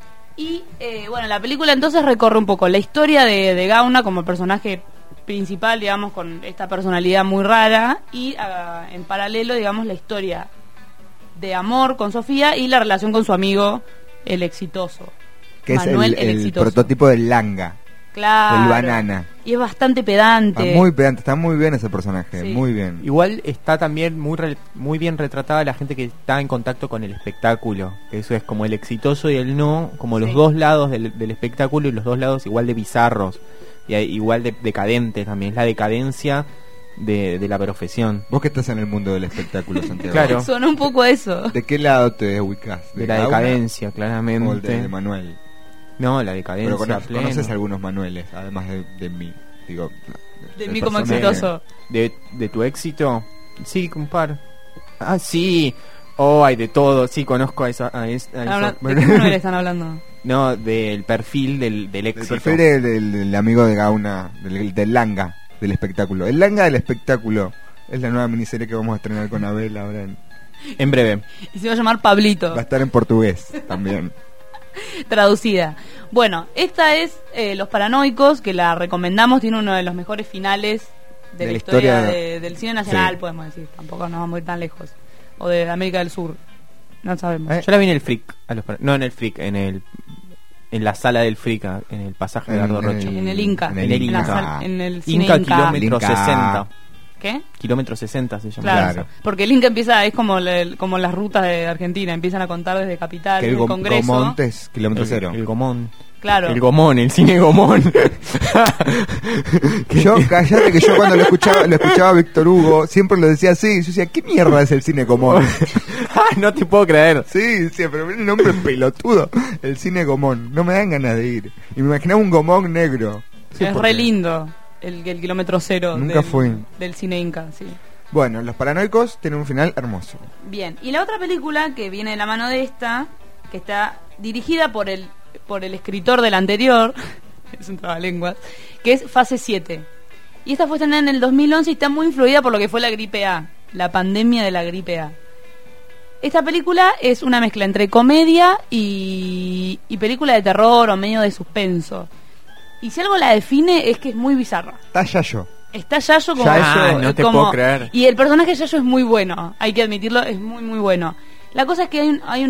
Y bueno, la película entonces recorre un poco la historia de Gauna como personaje principal, digamos, con esta personalidad muy rara, y en paralelo, digamos, la historia de amor con Sofía y la relación con su amigo, el exitoso. Que Manuel, es el exitoso. prototipo del Langa. Claro. Del banana. Y es bastante pedante. Muy pedante, está muy bien ese personaje, Sí. muy bien. Igual está también muy bien retratada la gente que está en contacto con el espectáculo. Eso es como el exitoso y el no, como los Sí. dos lados del espectáculo y los dos lados igual de bizarros. Y igual de decadentes también. Es la decadencia de la profesión. Vos que estás en el mundo del espectáculo, Santiago. Claro. Sonó un poco eso. ¿De qué lado te ubicas? De la Gauna decadencia, o el claramente. de Manuel? No, la decadencia. Pero pleno. conoces algunos Manueles, además de mí. Digo, De el mí como personaje. exitoso. ¿De tu éxito? Sí, compar. Ah, sí. Oh, hay de todo. Sí, conozco a esa. ¿De qué Manuel están hablando? No, del perfil del El éxito. perfil del amigo de Gauna, del Langa, del espectáculo. El Langa del espectáculo es la nueva miniserie que vamos a estrenar con Abel ahora. En breve. Y se va a llamar Pablito. Va a estar en portugués también. Traducida. Bueno, esta es Los Paranoicos, que la recomendamos, tiene uno de los mejores finales de la historia del cine nacional, Sí. podemos decir. Tampoco nos vamos a ir tan lejos. O de América del Sur. No sabemos. Yo la vi en el Frick. No en el Frick, en la sala del Frick, en el pasaje de Ardo Rocha. En el Inca. En el Inca. En el cine Inca, Inca. kilómetro Inca. 60. ¿Qué? Kilómetro 60 se llama. Claro. Porque el Inca empieza, es como las rutas de Argentina, empiezan a contar desde Capital, Que desde el Congreso. Gomont es kilómetro cero. El Gomón. Claro. El Gomón, el cine Gomón. Cállate que yo cuando lo escuchaba a Víctor Hugo, siempre lo decía así. Yo decía, ¿qué mierda es el cine Gomón? No te puedo creer. Sí, pero el nombre pelotudo. El cine Gomón. No me dan ganas de ir. Y me imaginaba un Gomón negro. Sí, Es porque- re lindo el kilómetro cero Nunca fui. del cine Inca, sí. Bueno, Los Paranoicos tienen un final hermoso. Bien, y la otra película que viene de la mano de esta que está dirigida por el escritor del anterior, es un trabalenguas, que es Fase 7. Y esta fue estrenada en el 2011 y está muy influida por lo que fue la gripe A, la pandemia de la gripe A. Esta película es una mezcla entre comedia y película de terror o medio de suspenso. Y si algo la define es que es muy bizarra. Está Yayo. Está Yayo como... no te puedo creer. Y el personaje de Yayo es muy bueno, hay que admitirlo, es muy muy bueno. La cosa es que hay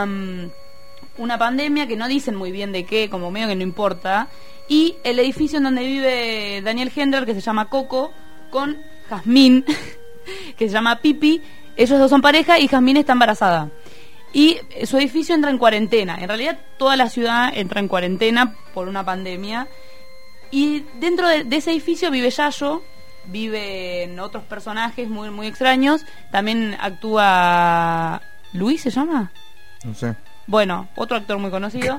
una pandemia que no dicen muy bien de qué, como medio que no importa. Y el edificio en donde vive Daniel Hendler, que se llama Coco, con Jazmín, que se llama Pipi. Ellos dos son pareja y Jazmín está embarazada. Y su edificio entra en cuarentena. En realidad toda la ciudad entra en cuarentena por una pandemia. Y dentro de ese edificio vive Yayo, viven otros personajes muy muy extraños. También actúa... ¿Luis se llama? No sé. Bueno, otro actor muy conocido.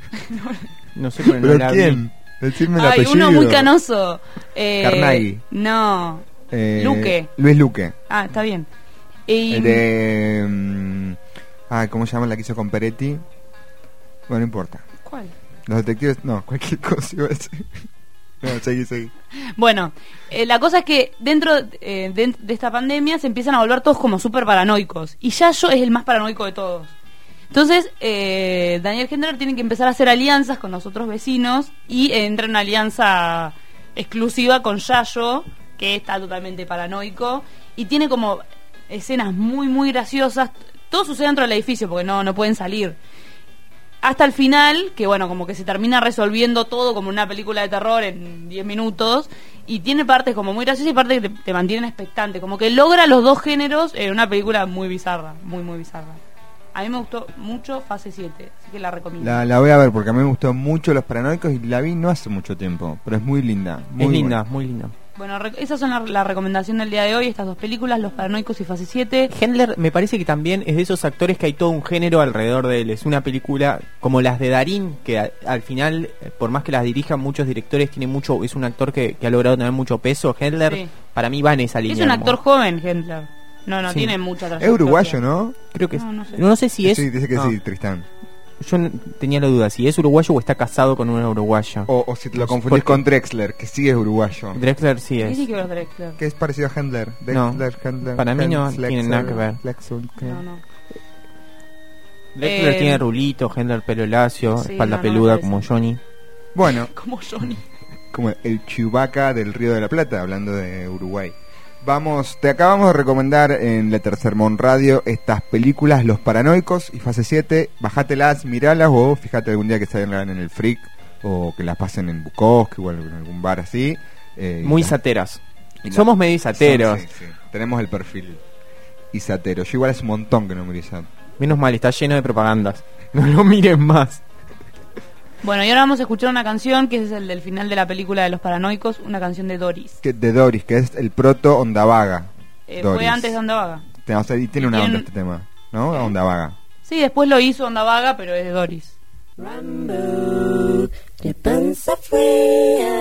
No sé, pero no ¿Pero la quién? vi. Decime el Ay, apellido. uno muy canoso. Carnaghi. No. Luque. Luis Luque. Ah, está bien. Y... El de... ¿cómo se llama la que hizo con Peretti? Bueno, no importa. ¿Cuál? Los detectives... No, cualquier cosa iba a decir. No, seguí. Bueno, la cosa es que dentro de esta pandemia se empiezan a volver todos como súper paranoicos. Y Yayo es el más paranoico de todos. Entonces, Daniel Hendler tiene que empezar a hacer alianzas con los otros vecinos y entra en una alianza exclusiva con Yayo, que está totalmente paranoico, y tiene como escenas muy, muy graciosas. Todo sucede dentro del edificio porque no pueden salir. Hasta el final, que bueno, como que se termina resolviendo todo como una película de terror en 10 minutos, y tiene partes como muy graciosas y partes que te mantienen expectante, como que logra los dos géneros en una película muy bizarra, muy, muy bizarra. A mí me gustó mucho Fase 7, así que la recomiendo. La voy a ver porque a mí me gustó mucho Los Paranoicos y la vi no hace mucho tiempo, pero es muy linda. Muy linda, buena. muy linda. Bueno, esas son la recomendación del día de hoy, estas dos películas, Los Paranoicos y Fase 7. Hendler me parece que también es de esos actores que hay todo un género alrededor de él. Es una película como las de Darín, que al final, por más que las dirijan muchos directores, es un actor que ha logrado tener mucho peso. Hendler, Sí. para mí, va en esa línea. Es un actor joven, Hendler. No, Sí. tiene mucha trayectoria. Es uruguayo, ¿no? Creo que No sé si es. Sí, dice que Ah. sí, Tristán. Yo tenía la duda si es uruguayo o está casado con una uruguaya. O si te lo confundís con Drexler, que sí es uruguayo. Drexler sí ¿Qué es. tiene que ver Drexler? Que es parecido a Hendler. No, Hendler, para mí no Flexler, tiene nada que ver. Flexler, ¿qué? No. Drexler tiene rulito, Hendler pelo lacio, Sí, espalda no me peluda parece. como Johnny. Bueno, Como Johnny. como el Chewbacca del Río de la Plata, hablando de Uruguay. Te acabamos de recomendar en la Tercermón Radio estas películas Los Paranoicos y Fase 7. Bajatelas, miralas o fíjate algún día que salgan en el Freak o que las pasen en Bukowski o en algún bar así. Muy y sateras. Somos medio sateros. Sí. Tenemos el perfil isatero. Yo igual hace un montón que no miro Isat. Menos mal, está lleno de propagandas. No lo miren más. Bueno, y ahora vamos a escuchar una canción que es el del final de la película de Los Paranoicos, una canción de Doris. De Doris, que es el proto Onda Vaga. Fue antes de Onda Vaga. O sea, y tiene una Tienen- onda este tema, ¿no? Onda Vaga. Sí, después lo hizo Onda Vaga, pero es de Doris. De panza fría.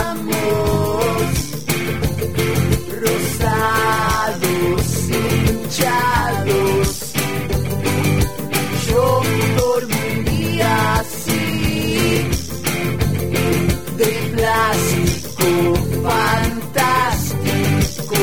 rosados, hinchados. Yo dormiría así, de plástico fantástico.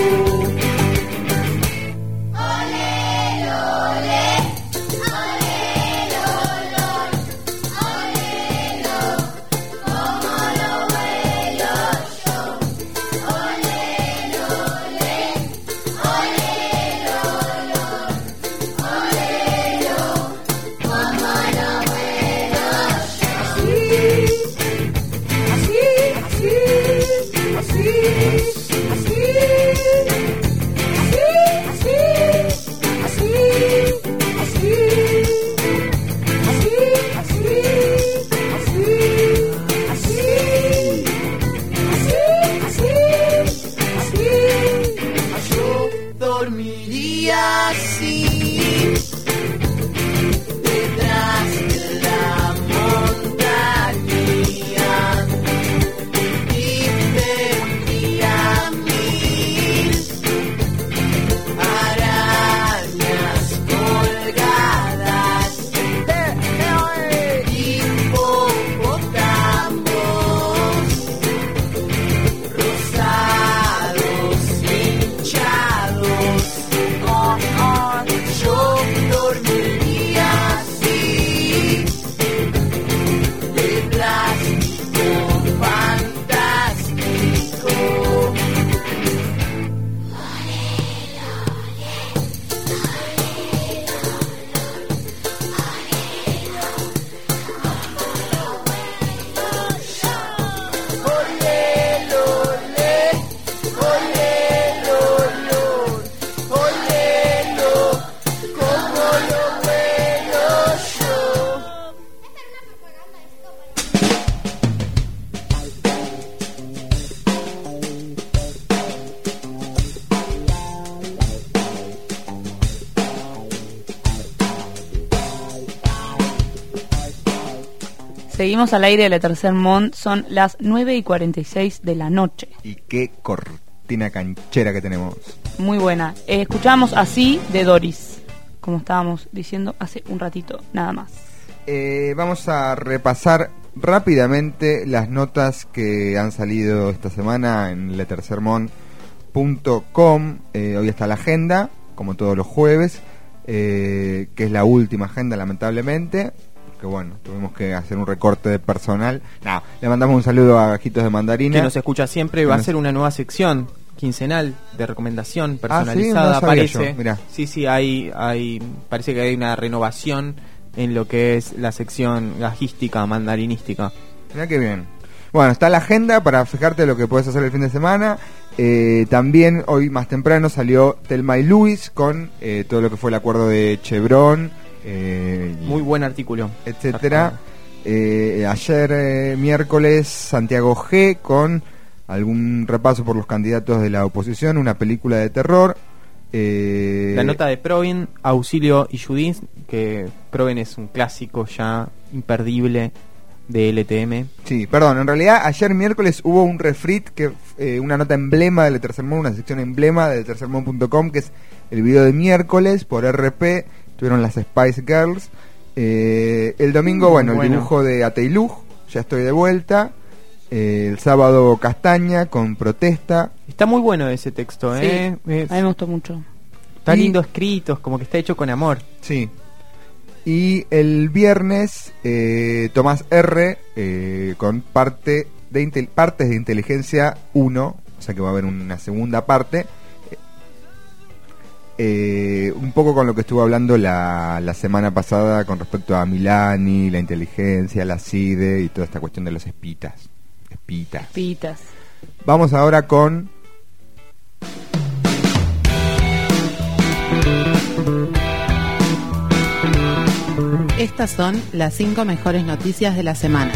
Dormiría así, detrás de la montaña, y tendría 1000 arañas colgadas, hipopótamos rosados, hinchados. Yo dormiría así, de plástico fantástico. Seguimos al aire de la Tercer Mont, son las 9:46 de la noche. Y qué cortina canchera que tenemos. Muy buena. Escuchábamos Así de Doris, como estábamos diciendo hace un ratito, nada más. Vamos a repasar rápidamente las notas que han salido esta semana en letercermont.com. Hoy está la agenda, como todos los jueves, que es la última agenda, lamentablemente. Que bueno, tuvimos que hacer un recorte de personal. Le mandamos un saludo a Gajitos de Mandarina, que nos escucha siempre. Va a ser una nueva sección quincenal de recomendación personalizada. ¿sí? No parece. Mirá. Sí, parece que hay una renovación en lo que es la sección gajística, mandarinística. Mirá qué bien. Bueno, está la agenda para fijarte lo que puedes hacer el fin de semana. También hoy más temprano salió Thelma y Luis con todo lo que fue el acuerdo de Chevron. Muy buen artículo, etcétera. Ayer miércoles Santiago G con algún repaso por los candidatos de la oposición, una película de terror. La nota de Provin, Auxilio y Judith, que Provin es un clásico ya imperdible de LTM. Sí, perdón, en realidad ayer miércoles hubo un refrit, que una nota emblema de Letercermont, una sección emblema de letercermont.com, que es el video de miércoles por RP. Tuvieron las Spice Girls. El domingo, el dibujo de Ateiluj, Ya estoy de vuelta. El sábado Castaña con Protesta. Está muy bueno ese texto, sí, a mí me gustó mucho. Está lindo escrito, como que está hecho con amor. Sí. Y el viernes Tomás R con partes de Inteligencia 1, o sea que va a haber una segunda parte. Un poco con lo que estuvo hablando la semana pasada con respecto a Milani, la inteligencia, la CIDE y toda esta cuestión de los espitas. Vamos ahora con Estas son las 5 mejores noticias de la semana.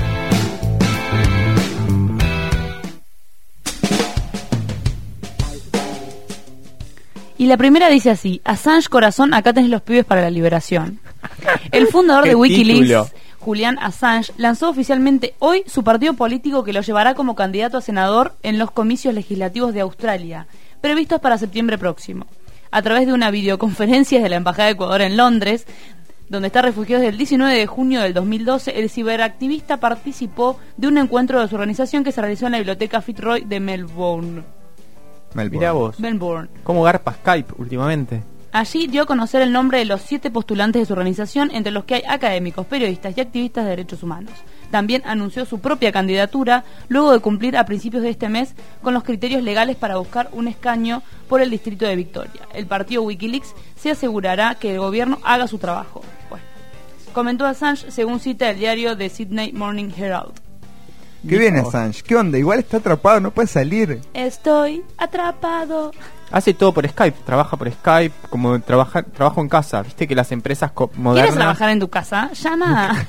Y la primera dice así: Assange, corazón, acá tenés los pibes para la liberación. El fundador de Wikileaks, Julian Assange, lanzó oficialmente hoy su partido político que lo llevará como candidato a senador en los comicios legislativos de Australia, previstos para septiembre próximo. A través de una videoconferencia de la Embajada de Ecuador en Londres, donde está refugiado desde el 19 de junio del 2012, el ciberactivista participó de un encuentro de su organización que se realizó en la biblioteca Fitzroy de Melbourne. Mirá vos. Melbourne. ¿Cómo garpa Skype últimamente? Allí dio a conocer el nombre de los 7 postulantes de su organización, entre los que hay académicos, periodistas y activistas de derechos humanos. También anunció su propia candidatura, luego de cumplir a principios de este mes con los criterios legales para buscar un escaño por el distrito de Victoria. El partido Wikileaks se asegurará que el gobierno haga su trabajo. Bueno, comentó Assange según cita el diario The Sydney Morning Herald. ¿Qué viene Assange? ¿Qué onda? Igual está atrapado, no puede salir. Estoy atrapado. Hace todo por Skype, trabaja por Skype, como trabajo en casa. Viste que las empresas modernas... ¿Quieres trabajar en tu casa? Llama.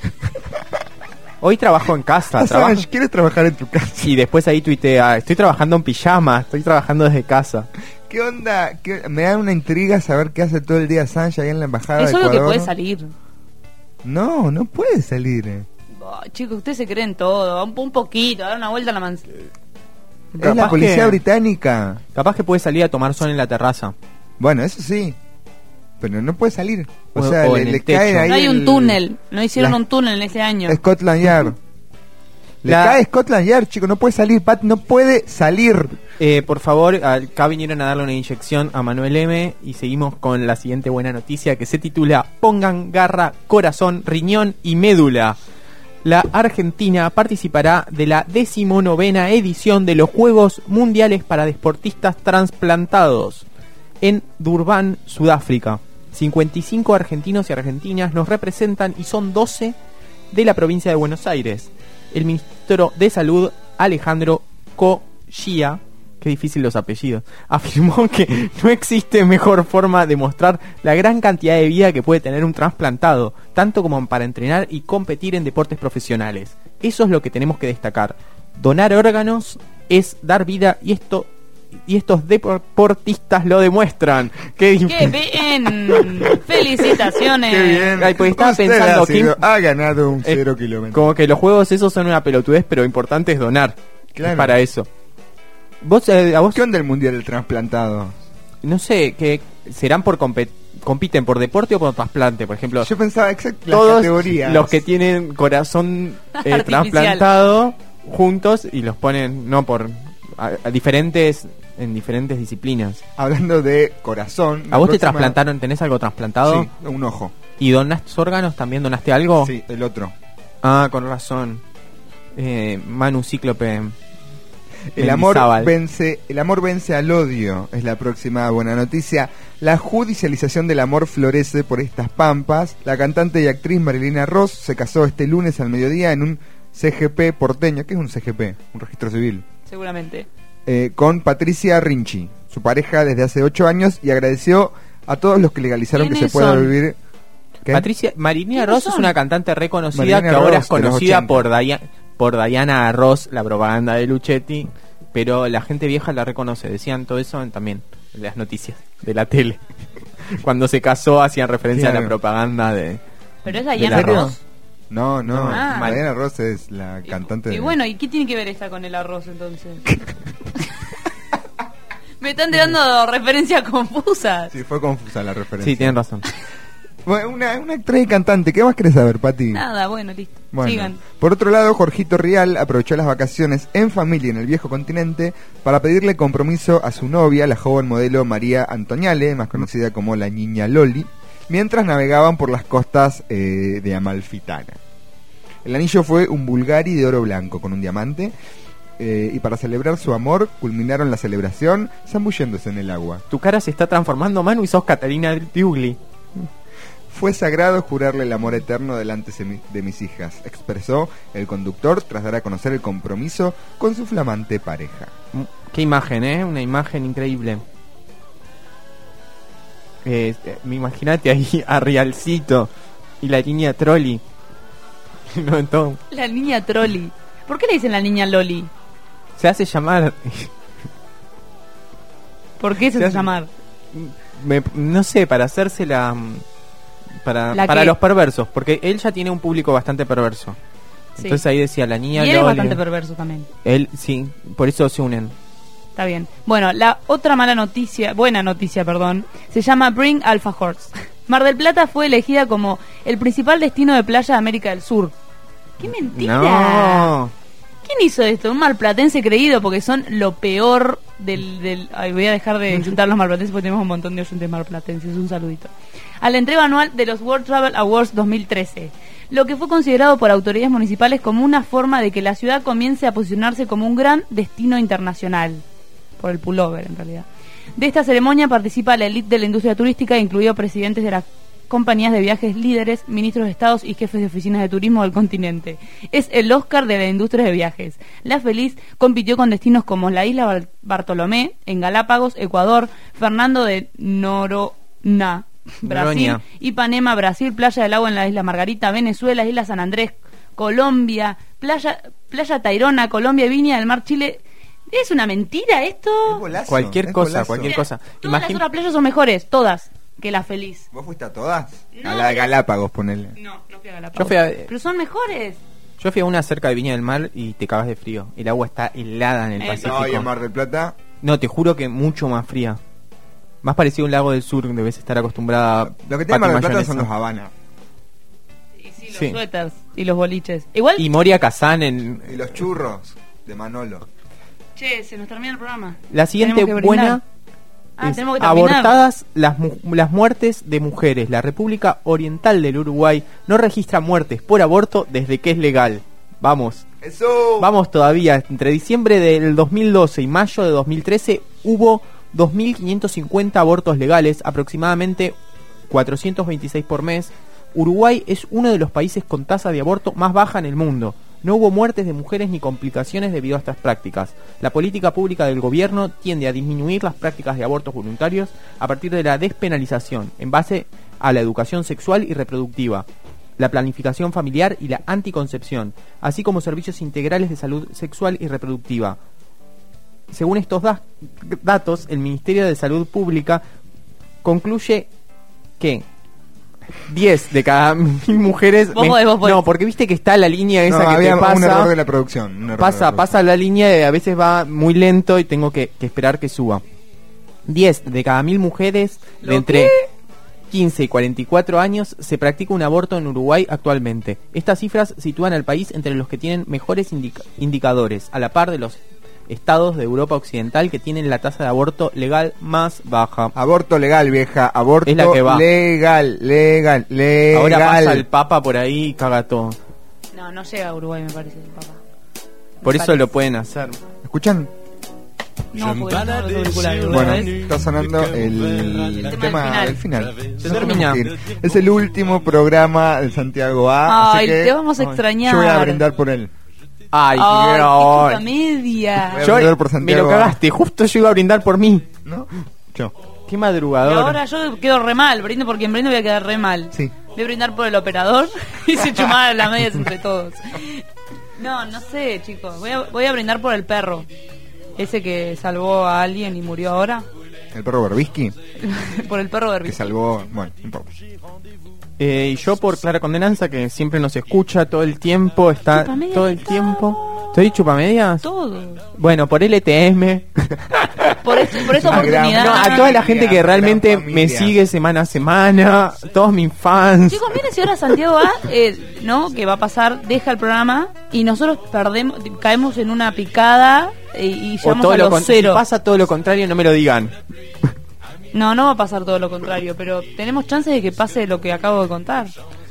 Hoy trabajo en casa. Assange, ¿quieres trabajar en tu casa? Y después ahí tuitea, estoy trabajando en pijama, estoy trabajando desde casa. ¿Qué onda? Me da una intriga saber qué hace todo el día Assange ahí en la embajada de Ecuador. Es obvio que puede salir. No, no puede salir. Oh, chicos, ustedes se creen todo. Un poquito, dar una vuelta a la manzana. Es la policía británica. Capaz que puede salir a tomar sol en la terraza. Bueno, eso sí. Pero no puede salir. O O- sea, o le, en el le techo. cae ahí No hay un el- túnel. No hicieron un túnel en ese año. Scotland Yard. Le La- cae Scotland Yard, chico. No puede salir, Pat. No puede salir. Por favor, acá vinieron a darle una inyección a Manuel M. Y seguimos con la siguiente buena noticia que se titula: Pongan garra, corazón, riñón y médula. La Argentina participará de la 19ª edición de los Juegos Mundiales para Deportistas Transplantados en Durban, Sudáfrica. 55 argentinos y argentinas nos representan y son 12 de la provincia de Buenos Aires. El ministro de Salud, Alejandro Cochia, qué difícil los apellidos, afirmó que no existe mejor forma de mostrar la gran cantidad de vida que puede tener un trasplantado, tanto como para entrenar y competir en deportes profesionales. Eso es lo que tenemos que destacar. Donar órganos es dar vida y estos deportistas lo demuestran. ¡Qué bien! ¡Felicitaciones! Qué bien. Ay, pues estaba Usted pensando ha ganado un 0 kilómetro. Como que los juegos esos son una pelotudez, pero lo importante es donar. Claro. Es para eso. ¿Vos, a vos? ¿Qué onda el mundial del trasplantado? No sé, que serán por compiten por deporte o por trasplante, por ejemplo. Yo pensaba exacto las Todos categorías. los que tienen corazón Artificial. trasplantado juntos y los ponen no por a diferentes en diferentes disciplinas. Hablando de corazón. ¿A vos te trasplantaron? ¿Tenés algo trasplantado? Sí, un ojo. ¿Y donaste órganos? ¿También donaste algo? Sí, el otro. Ah, con razón. Manu Cíclope. El amor Mendizábal. vence al odio, es la próxima buena noticia. La judicialización del amor florece por estas pampas. La cantante y actriz Marilina Ross se casó este lunes al mediodía en un CGP porteño. ¿Qué es un CGP? Un registro civil. Seguramente. Con Patricia Rinchi, su pareja desde hace 8 años, y agradeció a todos los que legalizaron que se ¿Quiénes pueda son? vivir. ¿Qué? Marilina ¿Quiénes Ross son? es una cantante reconocida Marilina que ahora Ross, es de los conocida 80. por Diana Ross, la propaganda de Luchetti, pero la gente vieja la reconoce. Decían todo eso también en las noticias de la tele. Cuando se casó hacían referencia a Claro. la propaganda de... Pero es ¿De Diana la Ross. No, Ah. Diana Ross es la cantante Y de... bueno, ¿y qué tiene que ver esta con el arroz entonces? Me están dando referencias confusas. Sí, fue confusa la referencia. Sí, tienen razón. Bueno, una actriz y cantante. ¿Qué más querés saber, Pati? Nada, bueno, listo. Bueno, Sigan. por otro lado, Jorgito Rial aprovechó las vacaciones en familia en el viejo continente para pedirle compromiso a su novia, la joven modelo María Antoniale, más conocida como la Niña Loli, mientras navegaban por las costas de Amalfitana. El anillo fue un Bulgari de oro blanco con un diamante, y para celebrar su amor culminaron la celebración zambulléndose en el agua. Tu cara se está transformando, Manu, y sos Catalina Diugli. Fue sagrado jurarle el amor eterno delante de mis hijas, expresó el conductor tras dar a conocer el compromiso con su flamante pareja. Qué imagen, una imagen increíble. Imagínate ahí a Rialcito y la niña Trolli. No, entonces, La niña Trolli. ¿Por qué le dicen la niña Loli? se hace llamar. ¿Por qué se hace llamar? No sé, para hacerse la para los perversos, porque él ya tiene un público bastante perverso. Sí. Entonces ahí decía la niña Y él es Loli. bastante perverso también. Él, sí, por eso se unen. Está bien. Bueno, la otra buena noticia, se llama Bring Alpha Horse. Mar del Plata fue elegida como el principal destino de playa de América del Sur. ¡Qué mentira! No. ¿Quién hizo esto? Un malplatense creído, porque son lo peor del... Ay, voy a dejar de insultar a los malplatenses porque tenemos un montón de oyentes malplatenses. Un saludito. A la entrega anual de los World Travel Awards 2013. Lo que fue considerado por autoridades municipales como una forma de que la ciudad comience a posicionarse como un gran destino internacional. Por el pullover, en realidad. De esta ceremonia participa la élite de la industria turística, incluidos presidentes de las compañías de viajes líderes, ministros de estados y jefes de oficinas de turismo del continente. Es el Oscar de la industria de viajes. La Feliz compitió con destinos como la isla Bartolomé, en Galápagos, Ecuador, Fernando de Noronha, Brasil, Noronha. Ipanema, Brasil, Playa del Agua en la isla Margarita, Venezuela, Isla San Andrés, Colombia, Playa Tayrona, Colombia, Viña del Mar, Chile. ¿Es una mentira esto? Cualquier cosa. Todas las otras playas son mejores, todas, que la Feliz. ¿Vos fuiste a todas? No, a la de Galápagos, ponele. No fui a Galápagos. Yo fui a- Pero son mejores. Yo fui a una cerca de Viña del Mar y te cagas de frío. El agua está helada en el Pacífico. No, y en Mar del Plata. No, te juro que mucho más fría. Más parecido a un lago del sur, debes estar acostumbrada. Lo que tiene Mar del Plata Mayonesa. son los Habana. Los Sí. suéteres y los boliches. Igual, Y Moria Kazán en... Y los churros de Manolo. che, se nos termina el programa. La siguiente Tenemos que buena brindar. es tenemos que terminar. abortadas las muertes de mujeres. La República Oriental del Uruguay no registra muertes por aborto desde que es legal. Vamos. ¡Eso! Vamos todavía. Entre diciembre del 2012 y mayo de 2013 hubo 2.550 abortos legales, aproximadamente 426 por mes. Uruguay es uno de los países con tasa de aborto más baja en el mundo. No hubo muertes de mujeres ni complicaciones debido a estas prácticas. La política pública del gobierno tiende a disminuir las prácticas de abortos voluntarios a partir de la despenalización, en base a la educación sexual y reproductiva, la planificación familiar y la anticoncepción, así como servicios integrales de salud sexual y reproductiva. Según estos datos, el Ministerio de Salud Pública concluye que 10 de cada 1.000 mujeres... Vos podés. No, porque viste que está la línea esa No, que había te pasa... un error de la producción. un error de la producción. Pasa la línea y a veces va muy lento y tengo que esperar que suba. 10 de cada 1.000 mujeres de entre 15 y 44 años se practica un aborto en Uruguay actualmente. Estas cifras sitúan al país entre los que tienen mejores indicadores, a la par de los estados de Europa Occidental que tienen la tasa de aborto legal más baja. Aborto legal, vieja. Aborto Es la que va. legal. Ahora pasa el Papa por ahí y caga todo. No llega a Uruguay, me parece, el papá. Por eso lo pueden hacer. ¿Escuchan? No, porque no tengo los auriculares, Bueno, ¿ves? está sonando el tema del final. Se Nos termina. tenemos que ir. Es el último programa de Santiago A. Ay, así que te vamos a extrañar. yo voy a brindar por él. Ay, Ay, no. qué chupa media. Voy a Yo- brindar por me Santiago lo A. cagaste, justo yo iba a brindar por mí. ¿No? Yo. Qué Y madrugador. ahora yo quedo re mal, brindo por quien brindo voy a quedar re mal. Sí. Voy a brindar por el operador y se chumar las medias entre todos. No sé, chicos. Voy a brindar por el perro. Ese que salvó a alguien y murió ahora. El perro Berbisky, Por el perro de que Ricky. salvó. Bueno, no importa. Y yo por Clara Condenanza, que siempre nos escucha todo el tiempo, está Chupamedias todo el tiempo. ¿Estoy chupamedias? Todo. Bueno, por LTM. Por esa oportunidad. No, a toda la gente que realmente gran familia. me sigue semana a semana, todos mis fans. Chicos, miren si ahora Santiago A, ¿no? Que va a pasar, deja el programa y nosotros caemos en una picada y O llegamos todo a lo los si cero. pasa todo lo contrario, no me lo digan. No va a pasar todo lo contrario, pero tenemos chances de que pase lo que acabo de contar.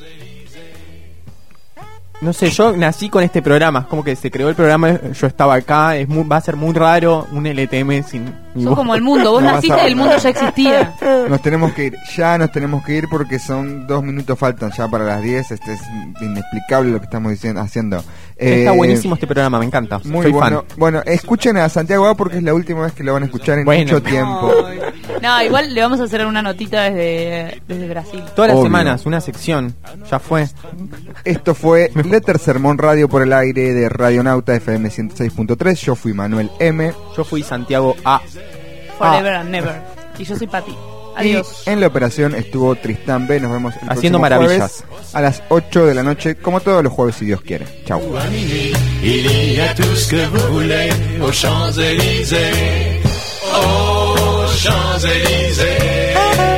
No sé, yo nací con este programa, como que se creó el programa, yo estaba acá, va a ser muy raro un LTM sin mi Sos voz. como el mundo, vos No naciste vas a- y el mundo ya existía. Nos tenemos que ir, ya nos tenemos que ir porque son 2 minutos faltan ya para las 10. Es inexplicable lo que estamos haciendo. Está buenísimo este programa, me encanta. Muy Soy bueno. fan. Bueno, escuchen a Santiago A porque es la última vez que lo van a escuchar en Bueno. mucho tiempo. No, igual le vamos a hacer una notita desde Brasil. Todas las Obvio. semanas, una sección, ya fue. Esto fue Letter Sermón Radio por el aire de Radionauta FM 106.3. Yo fui Manuel M. Yo fui Santiago A. Forever and never. Y yo soy Pati. Adiós. Y en la operación estuvo Tristán B. Nos vemos el Haciendo próximo maravillas. jueves a las 8 de la noche, como todos los jueves, si Dios quiere. Chau. Il y a tout ce que vous voulez aux Champs-Élysées. Aux Champs-Élysées.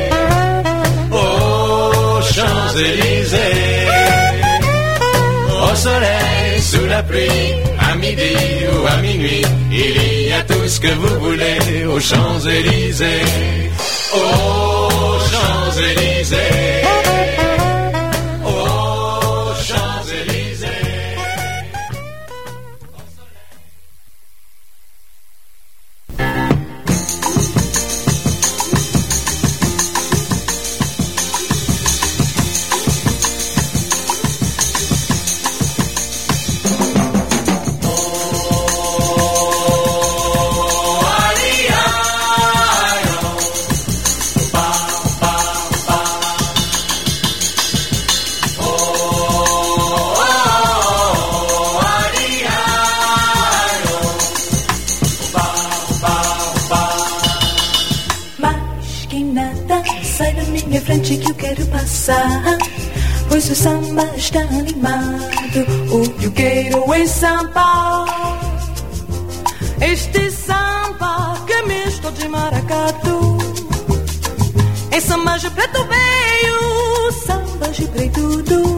Aux Champs-Élysées. Au soleil, sous la pluie, à midi ou à minuit, il y a tout ce que vous voulez aux Champs-Élysées. Aux Champs-Élysées. Que eu quero passar, pois o samba está animado. O que eu quero é samba. Este samba que é misto de maracatu. É samba de preto veio, samba de preto do.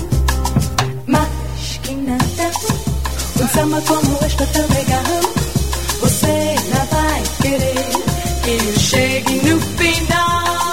Mas que nada, um samba como este é tão legal. Você não vai querer que eu chegue no final.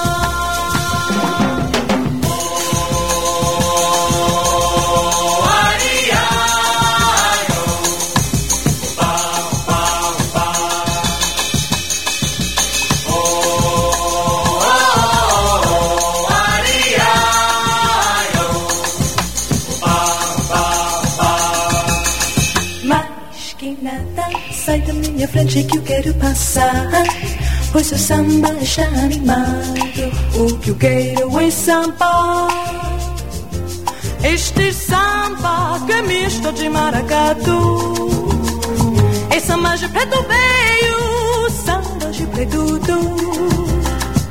Sai da minha frente que eu quero passar, pois o samba está animado. O que eu quero é samba. Este samba que é misto de maracatu. É samba de preto veio, samba de preto do.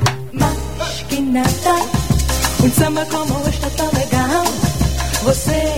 Mas que nada, um samba como este é tão legal. Você